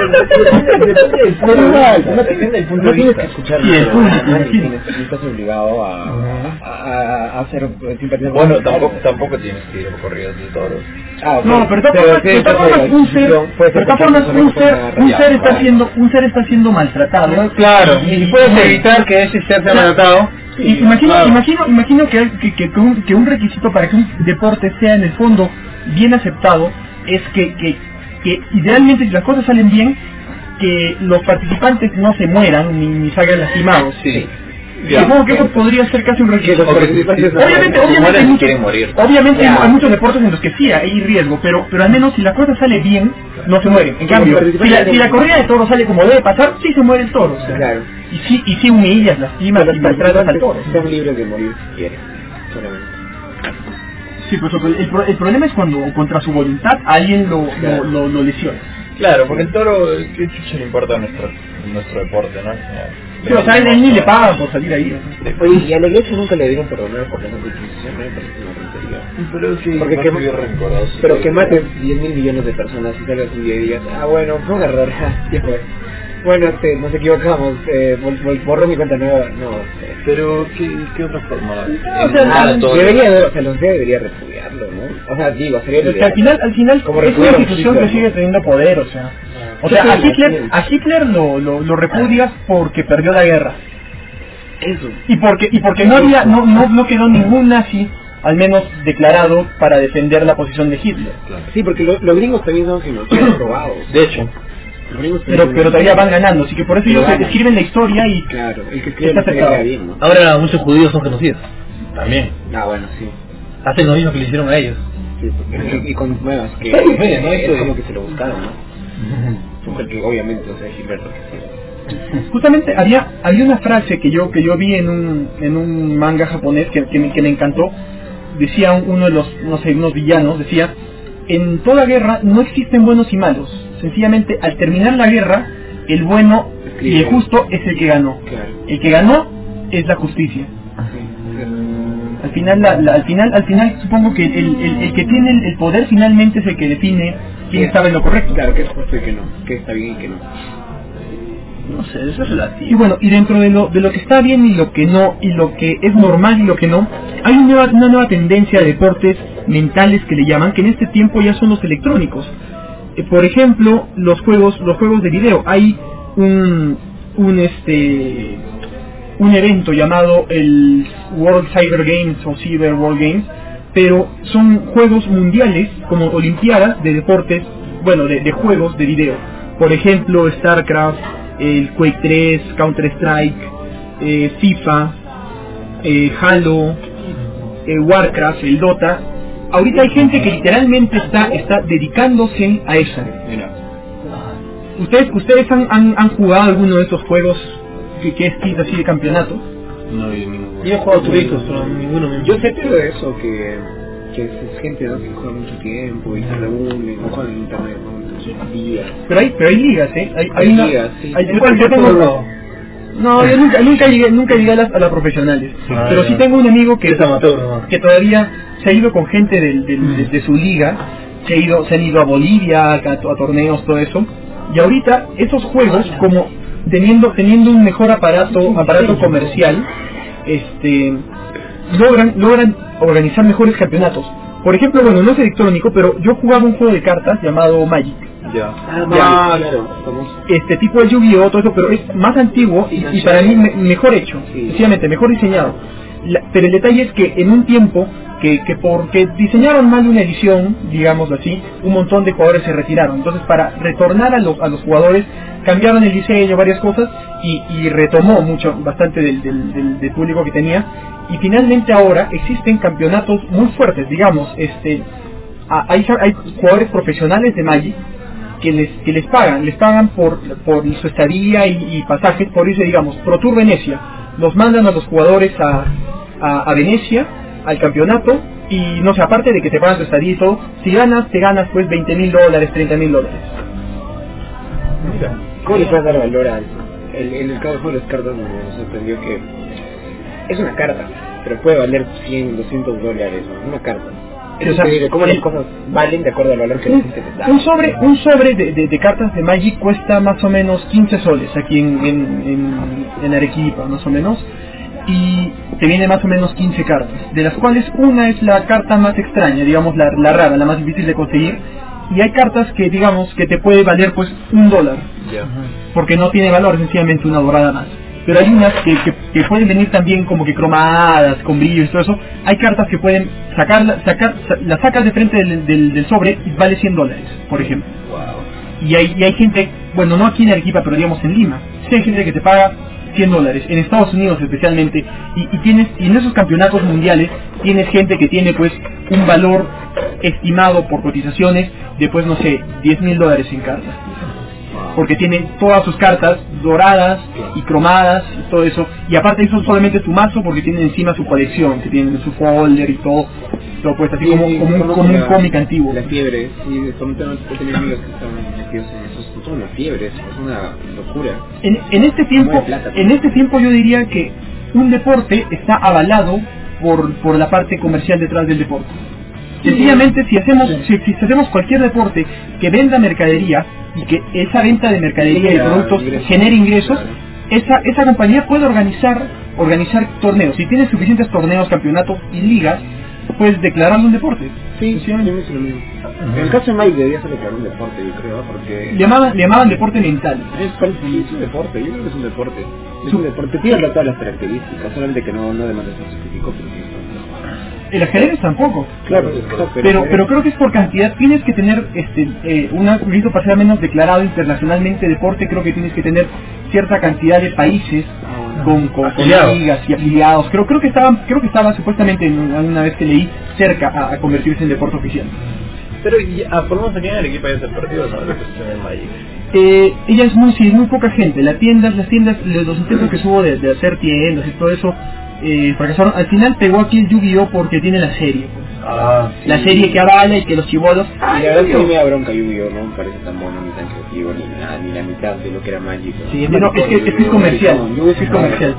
Depende del punto no de tienes vista. que escuchar Sí, el público, nadie, sí. no estás obligado a hacer simpatizar. Bueno, tampoco tienes que ir a corridas de toros. Ok. No, pero de todas formas un ser está siendo maltratado. Claro, y puedes evitar que ese ser sea maltratado. Imagino que un requisito para que un deporte sea en el fondo bien aceptado es que idealmente, si las cosas salen bien, que los participantes no se mueran ni salgan lastimados. Sí. Supongo que eso podría ser casi un requisito. Obviamente hay muchos deportes en los que sí hay riesgo, pero al menos si la cosa sale bien, no se mueren. En cambio, si la corrida de toros sale como debe pasar, sí se muere el toro. O sea, Claro. y sí humillas, lastimas y maltratas al toro. Son libres de morir si quieren. Solamente. Sí, pues el problema es cuando contra su voluntad alguien lo lesiona. Claro, porque el toro, ¿qué chucha le importa a nuestro deporte, no? Sí, o sea, él ni le pagan por salir ahí. Oye, y a la Iglesia nunca le dieron perdonar por la Santa Inquisición, me parece una tontería. Pero sí, Porque no que, estoy rencoroso. pero que mates 10.000 millones de personas y salgas un día y digas, bueno, fue un error, ya fue. Bueno, nos equivocamos, borró mi cuenta nueva, no. Pero, ¿qué otra forma? Los debería repudiarlo, ¿no? O sea, digo, sería Pero que al final como es una repudiar a institución que Hitler, sigue teniendo poder, o sea a Hitler lo repudias porque perdió la guerra. Eso. Y porque no quedó ningún nazi, al menos declarado, para defender la posición de Hitler. Sí, porque los gringos también son genocidas robados. De hecho. Pero todavía van ganando, así que por eso ellos escriben la historia y Claro, el que escribe está la historia acercado. queda bien, ¿no? Ahora muchos judíos son genocidas. También. Bueno, sí. Hacen lo mismo que le hicieron a ellos. Sí, porque, y con nuevas que Claro, mira, ¿no? es como que se lo buscaron, ¿no? Porque obviamente, o sea, Hitler lo que sí. Justamente había una frase que yo vi en un manga japonés que me encantó. Decía uno de los, unos villanos, decía: en toda guerra no existen buenos y malos. Sencillamente, al terminar la guerra, el bueno y el justo es el que ganó. Claro. El que ganó es la justicia. Al final supongo que el que tiene el poder finalmente es el que define quién estaba en lo correcto. Claro, que es justo y que no, que está bien y que no. No sé, eso es relativo. Y bueno, y dentro de lo que está bien y lo que no, y lo que es normal y lo que no, hay una nueva tendencia de deportes mentales que le llaman, que en este tiempo ya son los electrónicos. Por ejemplo, los juegos de video. Hay un evento llamado el World Cyber Games o Cyber World Games, pero son juegos mundiales como olimpiadas de deportes, bueno, de juegos de video. Por ejemplo, StarCraft, el Quake 3, Counter Strike, FIFA, Halo, Warcraft, el Dota. Ahorita hay gente que literalmente está dedicándose a eso. ¿Ustedes han jugado alguno de estos juegos que es así de campeonato? No vi ninguno. Yo he jugado turistas, pero ninguno. Yo sé pero de eso, que es gente, ¿no?, que juega mucho tiempo y se reúnen, no juegan en internet, ¿no? Días. Pero hay ligas, hay ligas, sí. Yo tengo... No, yo nunca llegué a las profesionales. Pero sí tengo un amigo que todavía se ha ido con gente de su liga, se han ido a Bolivia, a torneos, todo eso. Y ahorita esos juegos, como teniendo un mejor aparato comercial, logran organizar mejores campeonatos. Por ejemplo, bueno, no es electrónico, pero yo jugaba un juego de cartas llamado Magic. Claro. Tipo el Yu-Gi-Oh, todo eso, pero es más antiguo y para mí mejor hecho, sencillamente mejor diseñado. Pero el detalle es que en un tiempo que porque diseñaron mal una edición, digámoslo así, un montón de jugadores se retiraron. Entonces, para retornar a los jugadores, cambiaron el diseño, varias cosas, y retomó bastante del público que tenía. Y finalmente ahora existen campeonatos muy fuertes, digamos, hay jugadores profesionales de Magic que les pagan por su estadía y pasajes, por irse, digamos, Pro Tour Venecia, los mandan a los jugadores a Venecia, al campeonato, y no sé, aparte de que te pagan tu estadía y todo, si ganas, te ganas pues $20,000, $30,000. Mira, ¿cómo le puedes dar valor al el caso de las cartas? Me sorprendió que es una carta, pero puede valer $100, $200, ¿no? Una carta. O sea, ¿cómo las cosas valen de acuerdo al valor que la gente te da? Un sobre de cartas de Magic cuesta más o menos 15 soles aquí en Arequipa, más o menos, y te viene más o menos 15 cartas, de las cuales una es la carta más extraña, digamos la rara, la más difícil de conseguir, y hay cartas que digamos que te puede valer pues $1, porque no tiene valor, sencillamente una dorada más. Pero hay unas que pueden venir también como que cromadas, con brillo y todo eso. Hay cartas que pueden las sacas de frente del sobre y vale $100, por ejemplo. Wow. Y hay gente, bueno, no aquí en Arequipa, pero digamos en Lima, sí hay gente que te paga $100, en Estados Unidos especialmente, y en esos campeonatos mundiales tienes gente que tiene pues un valor estimado por cotizaciones de pues no sé, $10,000 en cartas, porque tiene todas sus cartas doradas y cromadas y todo eso, y aparte eso solamente su mazo, porque tiene encima su colección, que tiene su folder y todo puesto así como un cómic antiguo. La fiebre, sí, son temas que tienen amigos que están metidos en eso, son las fiebres, es una locura. En este tiempo yo diría que un deporte está avalado por la parte comercial detrás del deporte. Sencillamente, si hacemos cualquier deporte que venda mercadería y que esa venta de mercadería y productos genere ingresos, esa compañía puede organizar torneos. Si tiene suficientes torneos, campeonatos y ligas, puedes declararlo un deporte. Sí, yo me hice lo mismo. En el caso de Mike debía ser declarado un deporte, yo creo, porque... Le llamaban deporte mental. Es un deporte, yo creo que es un deporte. Es un deporte, tiene todas las características, solamente que no demandas un certificado, pero el ajedrez tampoco. Claro, pero creo que es por cantidad. Tienes que tener un grito para ser menos declarado internacionalmente deporte. Creo que tienes que tener cierta cantidad de países con ligas y afiliados. Creo que estaba supuestamente una vez que leí cerca a convertirse en deporte oficial. Pero por lo menos aquí en el equipo ya se perdió, ¿no? La cuestión del Magic. Ella es muy poca gente. Las tiendas, los intentos que hubo de hacer tiendas y todo eso fracasaron. Al final pegó aquí el Yu-Gi-Oh porque tiene la serie, pues. La serie que avala y que los chibolos. Y la verdad es que me da bronca Yu-Gi-Oh, no me parece tan bueno ni tan creativo ni la mitad de lo que era Magic. Sí, es que es comercial. Es comercial.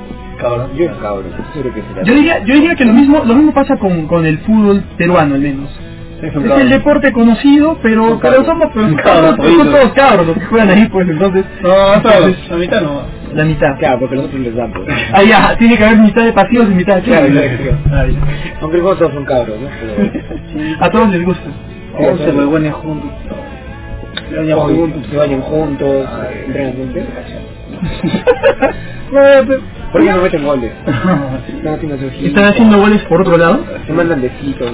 Yo diría que lo mismo pasa con el fútbol peruano, al menos. Es el deporte conocido, pero son todos cabros los que juegan ahí, pues entonces... No, todos, la mitad no. La mitad. Claro, porque nosotros les damos. Ah, ya, tiene que haber mitad de pasivos y mitad de claro. Aunque todos son cabros, ¿no? Pero... a todos les gusta. Todos se vuelven juntos. Se vayan juntos, entrenan juntos. ¿Por qué no meten goles? ¿Están haciendo goles por otro lado? Se mandan besitos.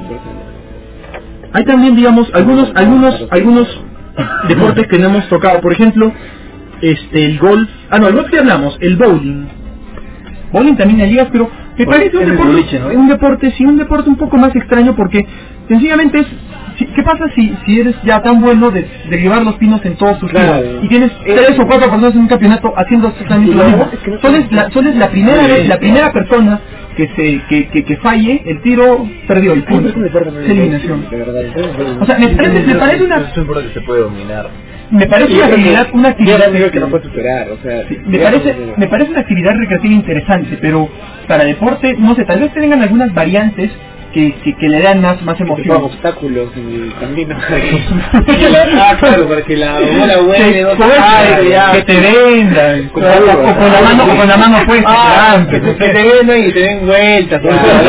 Hay también, digamos, algunos deportes que no hemos tocado. Por ejemplo, el golf. El golf que hablamos, el bowling. Bowling también hay ligas, pero me parece un deporte un poco más extraño, porque sencillamente es... ¿Qué pasa si eres ya tan bueno de llevar los pinos en todos tus tiros y tienes 3 o 4 personas en un campeonato haciendo exactamente lo mismo? Solo es la primera persona que falle el tiro, perdió el punto. Es eliminación. O sea, me parece una... Es un deporte que se puede dominar. Me parece una actividad que no puedes superar, o sea... Me parece una actividad recreativa interesante, pero para deporte, no sé, tal vez tengan algunas variantes que le dan más emoción. Obstáculos en el camino. Claro, para que la bola vuele que te vendan con la mano puesta, que te vendan y te den vueltas,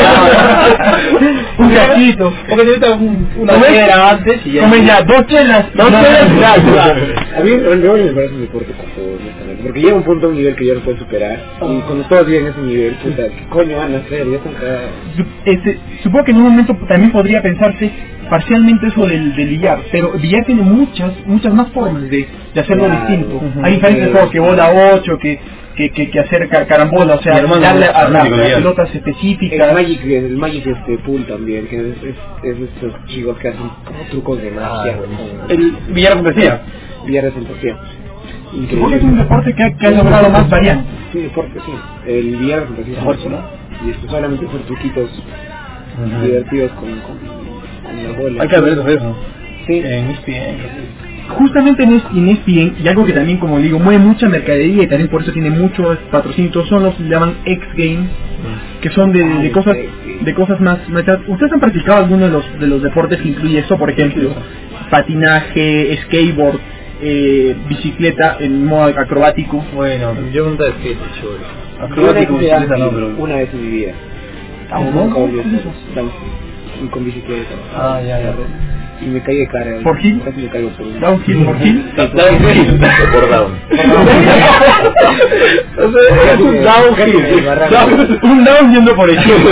un cachito, porque te metan una piedra antes y ya. Comen ya 2 chelas. A mí el rol me parece un deporte porque llega un punto a un nivel que ya no puedes superar, y cuando todos llegan a ese nivel, puta, ¿qué coño van a hacer? Ya están cagados. Supongo que en un momento también podría pensarse parcialmente eso del billar, pero el billar tiene muchas más formas de hacerlo distinto. Hay diferentes juegos que bola 8, que hacer carambola, o sea, darle a las pelotas específicas. El Magic Pool también, que es estos chicos que hacen como trucos de magia. El billar de fantasía. Billar de fantasía. Supongo que es un deporte que ha logrado más variantes. Sí, deporte, sí. El billar de fantasía es fuerte, ¿no? Y esto solamente hacer truquitos divertidos con la bola. Hay que ver eso. Sí. En ESPN. Justamente en ESPN, y algo que también, como digo, mueve mucha mercadería y también por eso tiene muchos patrocinios, son los que se llaman X Games, que son de cosas más. ¿Ustedes han practicado alguno de los deportes que incluye eso? Por ejemplo, patinaje, skateboard, bicicleta en modo acrobático. Bueno, yo nunca de skate, chévere. Acrobático, bicicleta no, pero una vez en mi vida. Con bicicleta. Ya. Y me caí de cara. ¿Por Gil? Casi me caigo por un... ¿Downhill por Gil? Downhill. Por down. Es un downhill. Un down yendo por el Gil.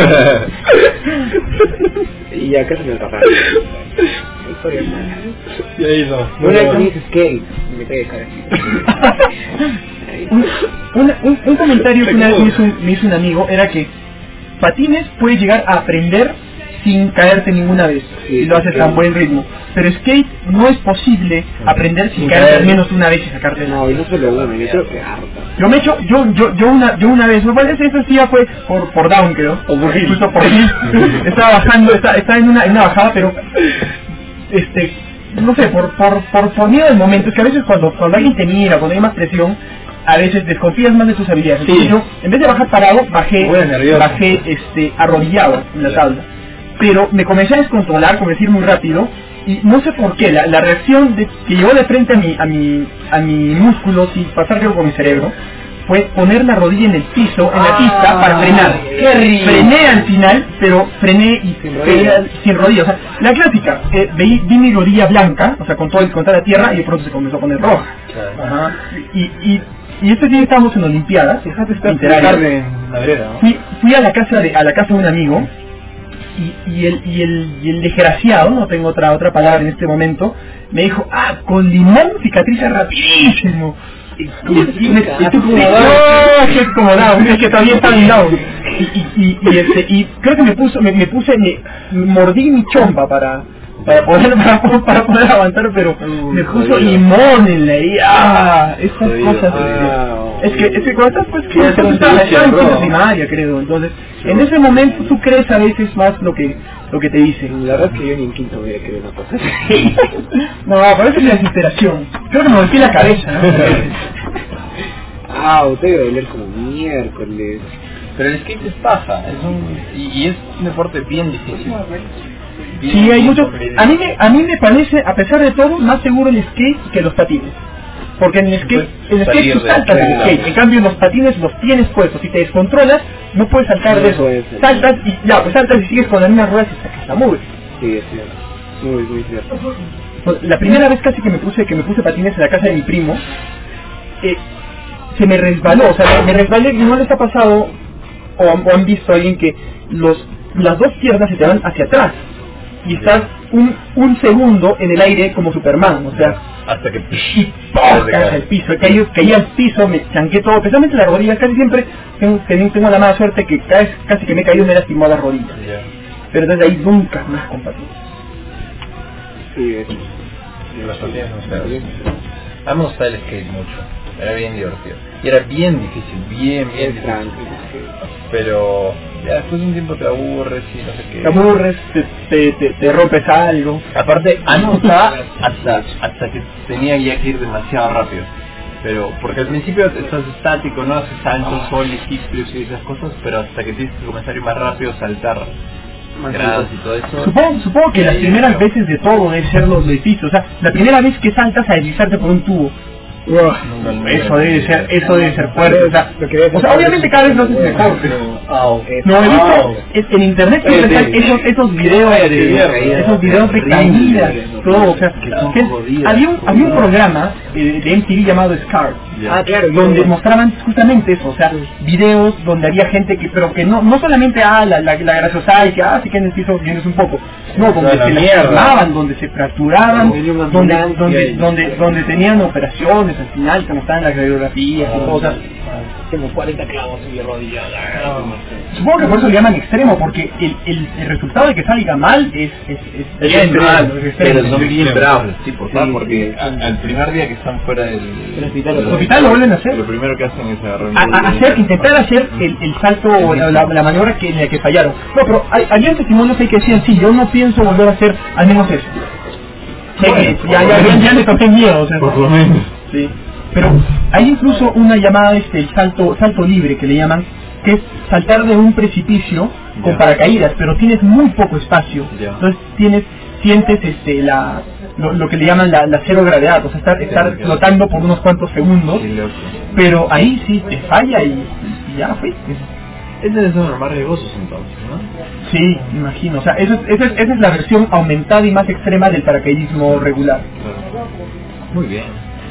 Y ya casi me agarraron. Historia mala. Y ahí no. Una vez me hice skate. Me caí de cara. Un comentario que una vez me hizo un amigo era que patines puedes llegar a aprender sin caerte ninguna vez, si lo haces a buen ritmo, pero skate no es posible aprender sin caerte al menos una vez y sacarte. No, y no solo una, yo creo que harta. Yo me echo, yo una vez, me parece eso sí ya fue por down, creo, o por hill, justo por hill. Estaba bajando, estaba en una bajada, pero no sé, por miedo del momento. Es que a veces cuando alguien te mira, cuando hay más presión, a veces desconfías más de tus habilidades. Sí. Entonces yo, en vez de bajar parado, bajé arrodillado en la tabla. Pero me comencé a descontrolar, como decir, muy rápido, y no sé por qué, la reacción que llegó de frente a mi músculo, sin pasar algo con mi cerebro, fue poner la rodilla en el piso, en la pista, para frenar. Frené al final, pero frené y sin rodilla. O sea, la clásica, vi mi rodilla blanca, o sea, con toda la tierra, y de pronto se comenzó a poner roja. Ajá. Y este día estábamos en Olimpiadas, en la vereda, ¿no? Fui a la casa de un amigo, y el desgraciado, no tengo otra palabra en este momento, me dijo, con limón cicatriza rapidísimo. Es como down, es que todavía está en down. Y creo que me mordí mi chompa para poder avanzar, pero me puso limón en la herida. Esas cosas. Es que cuando estás en primaria, creo. Entonces, en ese momento tú crees a veces más lo que te dicen. La verdad es que yo ni en quinto voy a creer una cosa así. No, parece la desesperación. Creo que me golpeé la cabeza, usted debe doler como miércoles. Pero el skate es paja, y es un deporte bien difícil. Sí, hay mucho. A mí me parece, a pesar de todo, más seguro el skate que los patines. Porque en el skate tú saltas del skate, en cambio los patines los tienes puestos. Si te descontrolas, no puedes saltar de eso. Saltas y sigues con las mismas ruedas y sacas la mugre. Sí, es cierto. Muy cierto. La primera vez casi que me puse patines en la casa de mi primo, se me resbaló, o sea, me resbalé. ¿No les ha pasado o han visto a alguien que las dos piernas se te van hacia atrás y estás un segundo en el aire como Superman, o sea, hasta que caes al piso? Caí al piso, me chanqué todo, especialmente las rodillas. Casi siempre tengo la mala suerte que casi que me he caído y me he lastimado las rodillas, pero desde ahí nunca más compartí. Sí, las patines no sé. A mí me gustaba el skate mucho, era bien divertido y era bien difícil, bien difícil. Pero ya después de un tiempo te aburres y no sé qué. Te aburres, te rompes algo. Aparte, a mí me gustaba hasta que tenía ya que ir demasiado rápido. Pero, porque al principio estás estático, no haces saltos, soles, kickflips y esas cosas, pero hasta que tienes que comenzar a ir más rápido, saltar gradas y todo eso. Supongo que las primeras veces de todo debe ser los edificios. O sea, la primera vez que saltas a deslizarte por un tubo. Eso debe ser fuerte. O sea, obviamente cada vez lo haces mejor, pero no he visto en internet siempre están esos videos de caídas, todo. O sea, había un programa de MTV llamado Scar, donde mostraban justamente eso, o sea, videos donde había gente pero que no solamente la graciosa y que si que en el piso vienes un poco, no, donde se lastimaban, donde se fracturaban, donde tenían operaciones al final, como estaban las radiografías y cosas. Tengo 40 clavos en mi rodilla. Supongo que por eso le llaman extremo, porque el resultado de que salga mal es bien mal, pero son bien bravos los tipos, ¿sabes? Porque al primer día que están fuera del hospital lo vuelven a hacer. Lo primero que hacen es agarrar intentar hacer el salto o la maniobra en la que fallaron. No, pero había testimonios ahí que decían, sí, yo no pienso volver a hacer al menos eso. Ya le toqué miedo, o sea, por lo menos. Sí. Pero hay incluso una llamada el salto libre que le llaman, que es saltar de un precipicio con paracaídas, pero tienes muy poco espacio. Entonces sientes lo que le llaman la cero gravedad, o sea, estar flotando por unos cuantos segundos, pero ahí sí te falla y ya fuiste. Ese es uno de los más riesgosos entonces, ¿no? Sí, imagino. O sea, esa es la versión aumentada y más extrema del paracaidismo regular. Claro. Muy bien.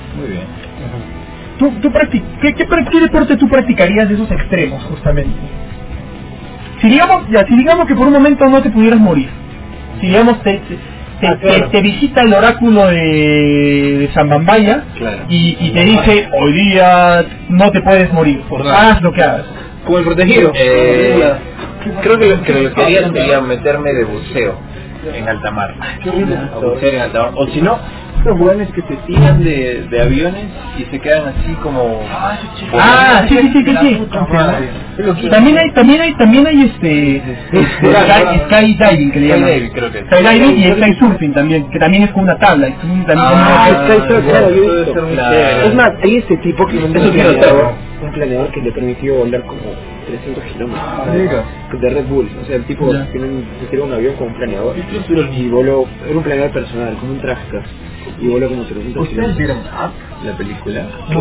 ¿Qué deporte tú practicarías de esos extremos, justamente? Si digamos que por un momento no te pudieras morir, si digamos te visita el oráculo de Zambambaya, y te dice, hoy día no te puedes morir, haz lo que hagas. Como el protegido. Creo que lo que haría sería meterme de buceo en alta mar. O si no, los jóvenes que se tiran de aviones y se quedan así como... Sí. También hay skydiving, que le llaman. Skydiving y sky surfing también, que también es con una tabla. Es más, hay este tipo que un planeador que le permitió volar como 300 kilómetros de Red Bull. O sea, el tipo se tiró un avión con un planeador y voló, era un planeador personal, con un traje y voló como 300 kilómetros. ¿Ustedes vieron Up, la película?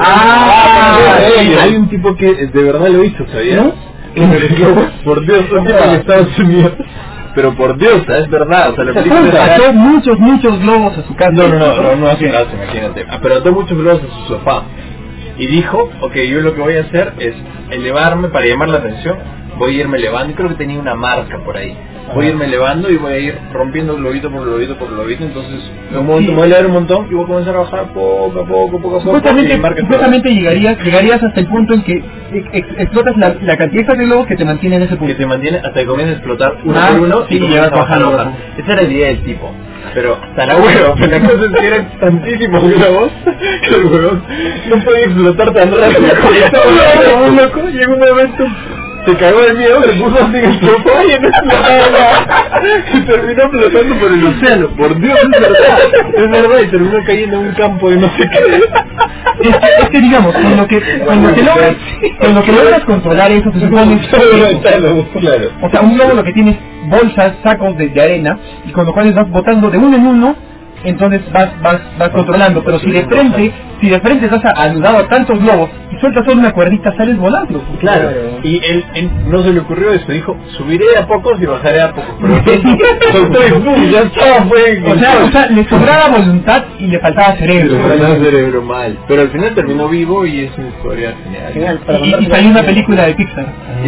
Hay un tipo que de verdad lo hizo, ¿sabías? Por Dios, un tipo en Estados Unidos. Pero por Dios, es verdad, o sea, la película ató muchos globos a su casa. No a su casa, imagínate. Pero ató muchos globos a su sofá. Y dijo, yo lo que voy a hacer es elevarme para llamar la atención, voy a irme elevando, y creo que tenía una marca por ahí. Voy a irme elevando y voy a ir rompiendo globito por globito, entonces me voy a elevar un montón y voy a comenzar a bajar poco a poco. Supuestamente llegarías hasta el punto en que explotas la cantidad de globos que te mantiene en ese punto. Que te mantiene hasta que comienza a explotar uno por uno y llegas a bajar. Esa era la idea del tipo. Pero tan a huevo, pero la cosa es que eran tantísimos globos que el huevón no podía explotar tan rápido. Llegó un momento, se cagó de miedo, se puso así en el sofá y no explotaba nada. Y terminó flotando por el océano. Por Dios, es verdad, y terminó cayendo en un campo de no sé qué. Es que digamos, con lo que logras controlar eso, se supone claro. O sea, un globo lo que tienes bolsas, sacos de arena, y con lo cual vas botando de uno en uno, entonces vas controlando. Pero si de frente estás anudado a tantos globos y sueltas solo una cuerdita, sales volando. Claro. Y él no se le ocurrió eso, dijo, subiré a pocos y bajaré a pocos. Pero soltó y ¡pum! Ya estaba, o sea, le sobraba voluntad y le faltaba cerebro. Mal. Pero al final terminó vivo y es una historia genial. Y salió una película de Pixar.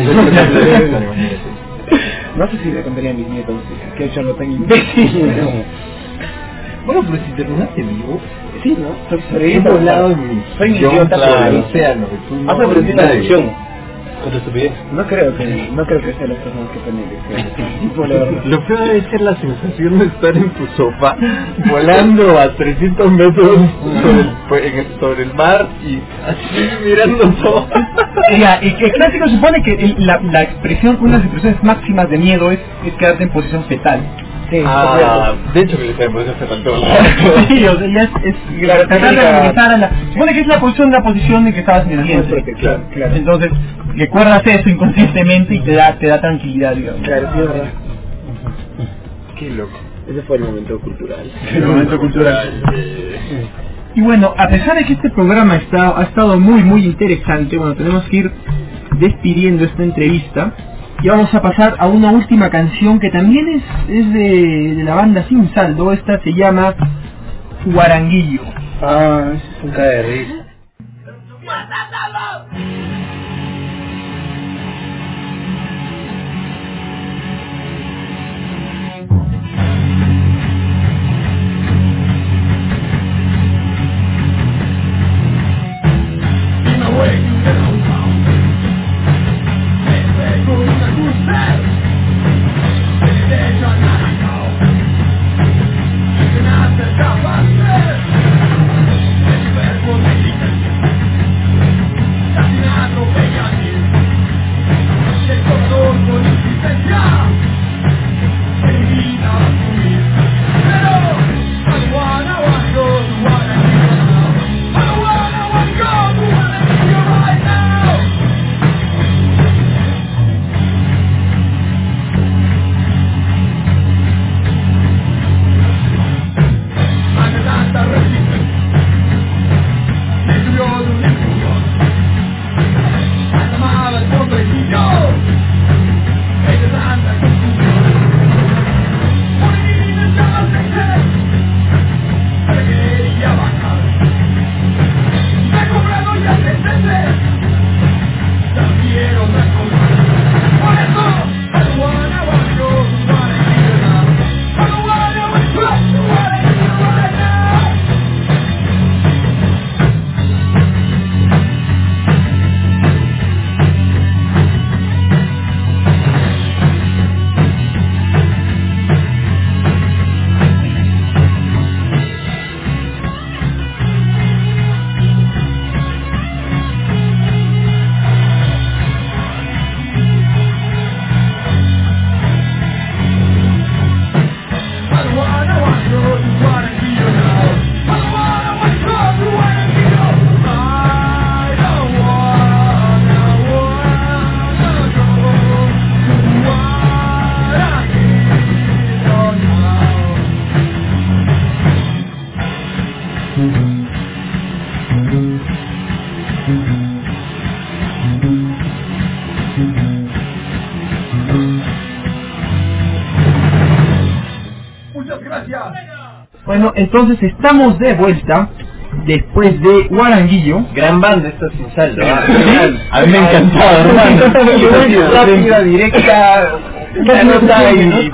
No sé si le contaría a mis nietos que he hecho lo tan imbécil. Bueno, pero si terminaste vivo... Sí, ¿no? He hablado en mi... Soy mi idiota por el océano. Has aprendido la lección. Con tu estupidez. No creo que sean las personas que ponen Lo peor debe ser la sensación de estar en tu sofá volando a 300 metros sobre el mar y así mirando todo. Y que clásico supone que la expresión, una de las expresiones máximas de miedo es quedarte en posición fetal. Sí, de hecho que le puede hacer tanto. Sí, o sea, ya es tratar de regresar a la... Supone que es la posición en que estabas en el vientre. Claro. Entonces, recuerdas eso inconscientemente y te da tranquilidad, digamos. Claro, sí, verdad. Qué loco. Ese fue el momento cultural. El momento cultural. Y bueno, a pesar de que este programa ha estado muy interesante, bueno, tenemos que ir despidiendo esta entrevista y vamos a pasar a una última canción que también es de la banda Sin Saldo. Esta se llama Guaranguillo. Ah, es un cae de risa. Bueno, entonces estamos de vuelta después de Guaranguillo. Gran banda esta Sin Saldo. A mí me ha encantado, hermano. Rápida, directa, La nota y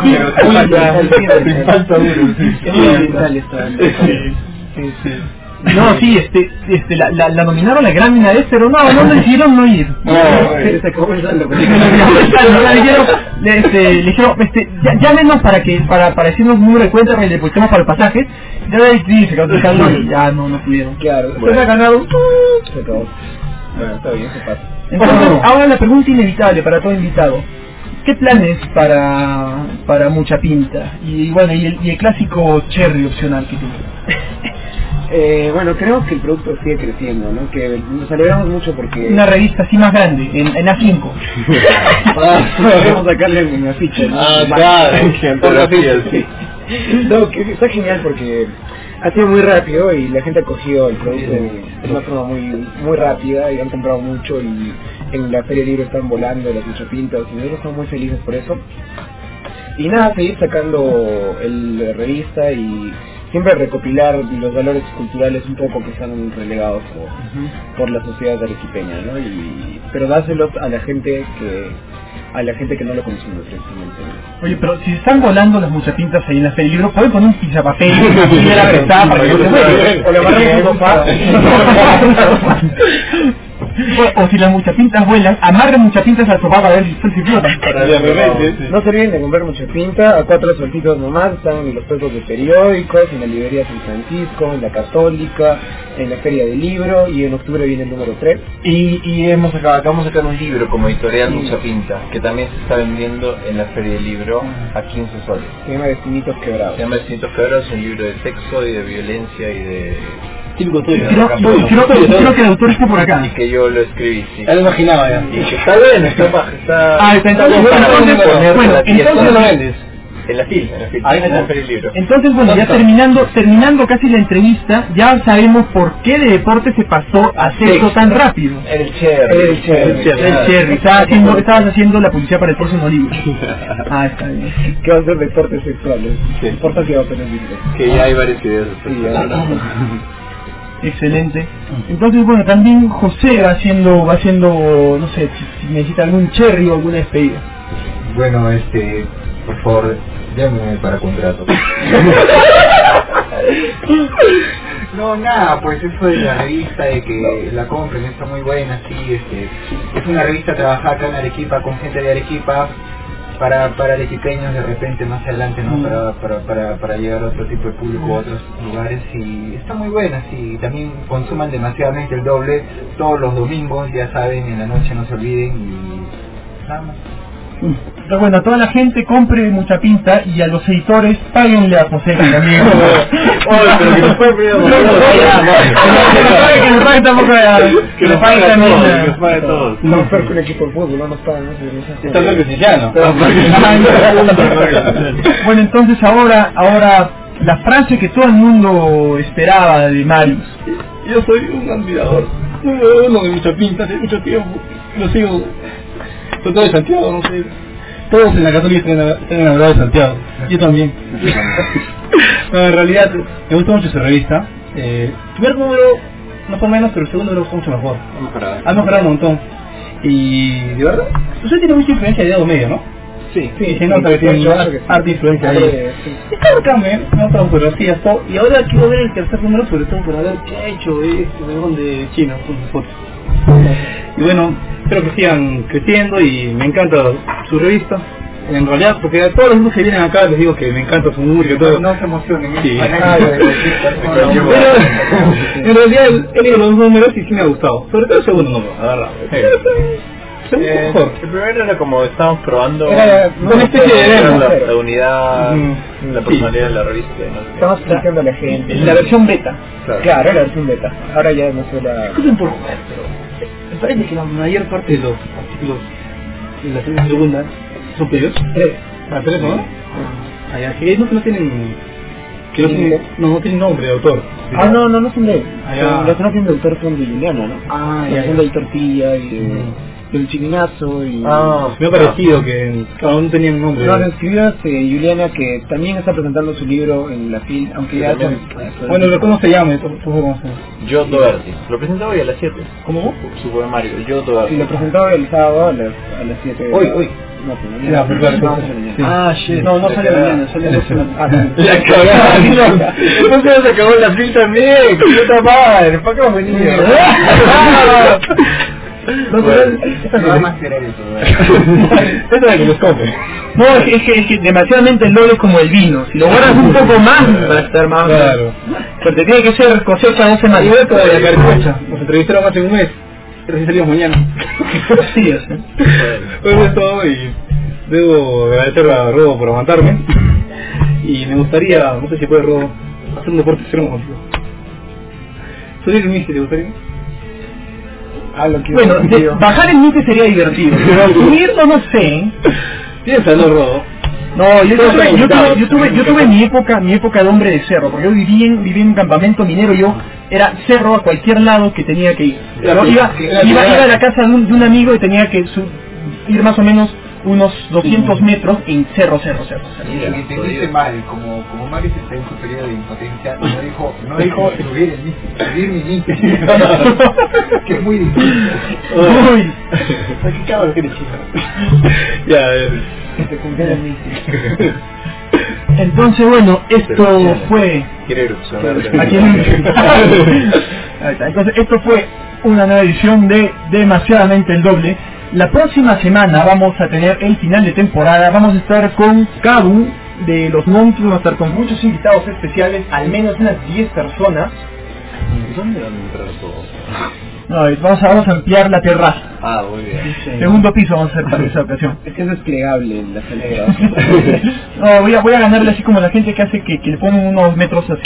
falta duro, sí. No, sí, la nominaron a la Grammy una vez, pero no decidieron no ir. Se acabó el saldo. Le dijeron, llámenos para decirnos un número de cuenta que le depositemos para el pasaje. Ya decidí, se quedó buscando y ya no pudieron. Claro. Después ha ganado. Se acabó. Bueno, está bien, se pasa. Entonces, ahora la pregunta inevitable para todo invitado. ¿Qué planes para Mucha Pinta? Y bueno, y el clásico cherry opcional que tuvo. Bueno, creo que el producto sigue creciendo, ¿no? Que nos alegramos mucho porque... Una revista así más grande, en A5. Vamos a sacarle en la ficha, ¿no? Claro, sí. No, que está genial porque ha sido muy rápido y la gente ha cogido el producto de una forma muy rápida y han comprado mucho y en la Feria del Libro están volando las muchapintas y nosotros estamos muy felices por eso. Y nada, seguir sacando la revista y siempre recopilar los valores culturales un poco que están relegados por la sociedad arequipeña, ¿no? Pero dárselos a la gente que no lo consume precisamente. Oye, pero si están volando las muchapintas ahí en la Feria del Libro, ¿pueden poner un pizapapel y de la verdad para que no se mueva? O le amarramos un sofá. O si las muchapintas vuelan, amarren muchapintas al sofá para ver si flotan. No se olviden de comprar muchapinta a 4 soltitos nomás. Están en los puestos de periódicos, en la librería San Francisco, en la Católica, en la Feria del Libro, y en octubre viene el número 3. Y acabamos de sacar un libro como editorial Muchapinta, que también se está vendiendo en la Feria del Libro a 15 soles. Se llama Destinitos Quebrados. Se llama Destinitos Quebrados, es un libro de sexo y de violencia y de... Típico tuyo. Creo que el autor está por acá. Y que yo lo escribí, sí. Ya lo imaginaba ya. Y que está bien, está... Entonces, ¿dónde lo vendes? En la FIL. Ahí en la está. Feria del Libro. Entonces, bueno, ya terminando casi la entrevista, ya sabemos por qué de deporte se pasó a sexo tan rápido. El Cherry. Estabas haciendo la publicidad para el próximo libro. Ah, está bien. ¿Qué va a ser deportes sexuales? Sí. Importa que va a tener libro. Que ya hay varias ideas. Excelente. Entonces, bueno, también José va haciendo, no sé, si necesita algún cherry o alguna despedida. Bueno, por favor, llámeme para contrato. No, nada, pues eso de la revista, de que la compren, está muy buena, sí, es una revista trabajada acá en Arequipa, con gente de Arequipa, para arequipeños de repente más adelante, ¿no? Para llegar a otro tipo de público, a otros lugares, y está muy buena, sí, también consuman demasiadamente el doble, todos los domingos, ya saben, en la noche no se olviden, y nada más. Pero bueno, a toda la gente compre mucha pinta y a los editores páguenle a José también. Pero que nos pague primero. Que nos pague tampoco que nos pague también. Que nos pague todos. No, pero con el equipo de fútbol no nos pagan. Está claro que Siciliano. Bueno, entonces ahora la frase que todo el mundo esperaba de Marius. Yo soy un admirador de mucha pinta hace mucho tiempo. Lo sigo. Sobre todo de Santiago, no sé. Todos en la Católica están enamorados de Santiago. Yo también. No, en realidad me gusta mucho esa revista. El primer número, más o menos, pero el segundo me gustó mucho mejor. Ha mejorado un montón. Y de verdad, usted tiene mucha influencia de Dedo Medio, ¿no? Sí, Se nota que tiene arte influencia ahí. Y claro, cambia, ¿no? Otras fotografías, todo. Y ahora quiero ver el tercer número, sobre todo para ver qué ha hecho de China con sus fotos. Y bueno, espero que sigan creciendo y me encanta su revista. En realidad, porque a todos los grupos que vienen acá les digo que me encanta su música y todo. No se emocionen, sí. Pero en realidad he leído los dos números y sí me ha gustado. Sobre todo el segundo número, la verdad. El primero era como estábamos probando una especie de demo, la unidad, la personalidad de la revista. No Estamos planteando a la gente. La versión beta. Claro, era la versión beta. Ahora ya no sé la... Discuten por joder, pero me parece que la mayor parte de los artículos de la segunda son pedidos. Tres, ¿no? Allá, que no tienen... Que no tienen nombre de autor. Ah, no son de él. Los que no tienen de autor son de Juliana, ¿no? Ah, ya. Son de Tortilla y del Chignazo y... me ha parecido que cada uno tenía un nombre. No, lo escribió Juliana, que también está presentando su libro en la FIL, aunque ya... Bueno, ¿cómo se llama? Yo Doherty. Lo presentó hoy a las 7. ¿Cómo? Su poemario, Yo Doherty. Sí, lo presentó el sábado a las 7. Hoy. No, pero Ya, pues claro. sí. Ah, shit. No sale mañana, sale la semana. La cagada. Entonces se acabó la FIL también. ¡Qué puta madre! ¿Para qué hemos venido? No, pero va más serio Eso es la que nos compre. No, es que demasiadamente el doble es como el vino. Si lo guardas un poco más, va a estar más. Claro. Pero te tiene que ser cosecha 2 semanas. Y ver toda la carcocha. Nos entrevistaron hace un mes. Pero si salimos mañana. Sí, eso. Pues es todo y debo agradecerle a Rodo por aguantarme. Y me gustaría, no sé si puede Rodo, hacer un deporte extremo contigo. Subir el Misti, ¿te gustaría? Bueno, bajar el Misti sería divertido. Pero subirlo no sé. Piénsalo, Rodo. No, yo tuve mi época de hombre de cerro, porque yo viví en un campamento minero. Yo era cerro a cualquier lado que tenía que ir. Pero iba a la casa de un amigo y tenía que ir más o menos unos 200 metros en cerro. Y te dice mal, como Mario está en su periodo de impotencia, no dijo subir el Misti, subir mi Misti. Que es muy difícil. Uy, ¿Qué cabrón que eres chico? Ya, se cumple el Misti. entonces bueno, esto fue... Quiere erupcionar. Ahí está. Entonces esto fue una nueva edición de Demasiadamente el Doble. La próxima semana vamos a tener el final de temporada. Vamos a estar con Cabu de los Monkeys, vamos a estar con muchos invitados especiales, al menos unas 10 personas. ¿Dónde van a entrar todos? No, vamos a ampliar la terraza. Ah, muy bien. Segundo piso vamos a hacer para esa ocasión. Es que es desplegable en la sala. No, voy a ganarle así como la gente que hace que le ponen unos metros así.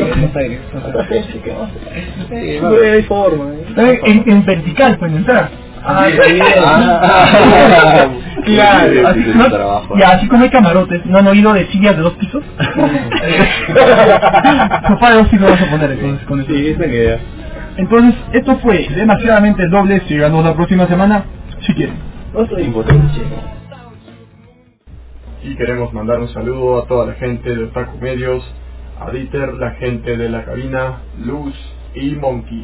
Hay forma. En vertical pueden entrar. Claro, así como hay camarotes, ¿no han oído de sillas de 2 pisos? Sofá de 2 pisos vamos a poner entonces con eso. Sí, esa idea. Entonces, esto fue demasiadamente el doble. Síganos la próxima semana, si quieren. No soy impotente. Y queremos mandar un saludo a toda la gente de Otaku Medios, a Dieter, la gente de la cabina, Luz y Monkey.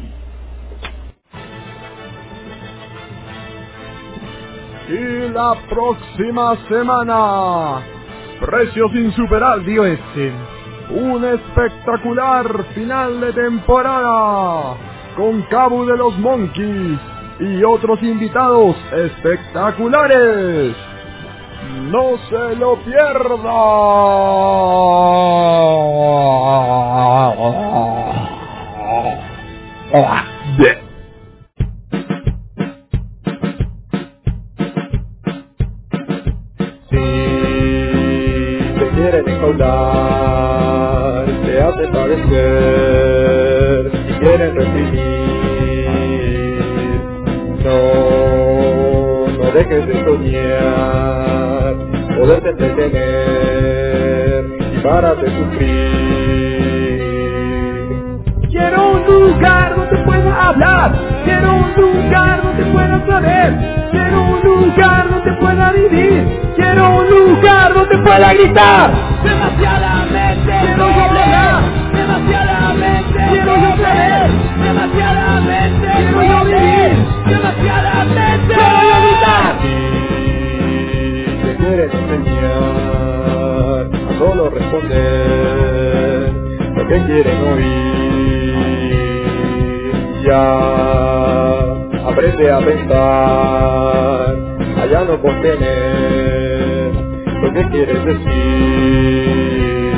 Y la próxima semana, precios insuperables, un espectacular final de temporada con Cabu de los Monkeys y otros invitados espectaculares. ¡No se lo pierda! Si te quieren encontrar, te hacen padecer, si quieren reprimir, no dejes de soñar, poderte entretener y párate de sufrir. Quiero un lugar donde pueda hablar, quiero un lugar donde pueda saber, quiero un lugar donde pueda vivir, quiero un lugar donde pueda gritar. Demasiadamente quiero yo hablar, demasiadamente quiero yo saber, demasiadamente quiero yo vivir, demasiadamente quiero yo gritar. Te quieren enseñar a solo responder lo que quieren oír. Ya aprende a pensar, allá no contener lo que quieres decir.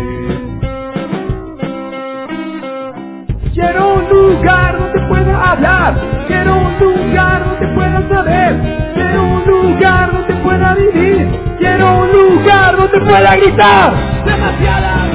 Quiero un lugar donde pueda hablar, quiero un lugar donde pueda saber, quiero un lugar donde pueda vivir, quiero un lugar donde pueda gritar. Demasiada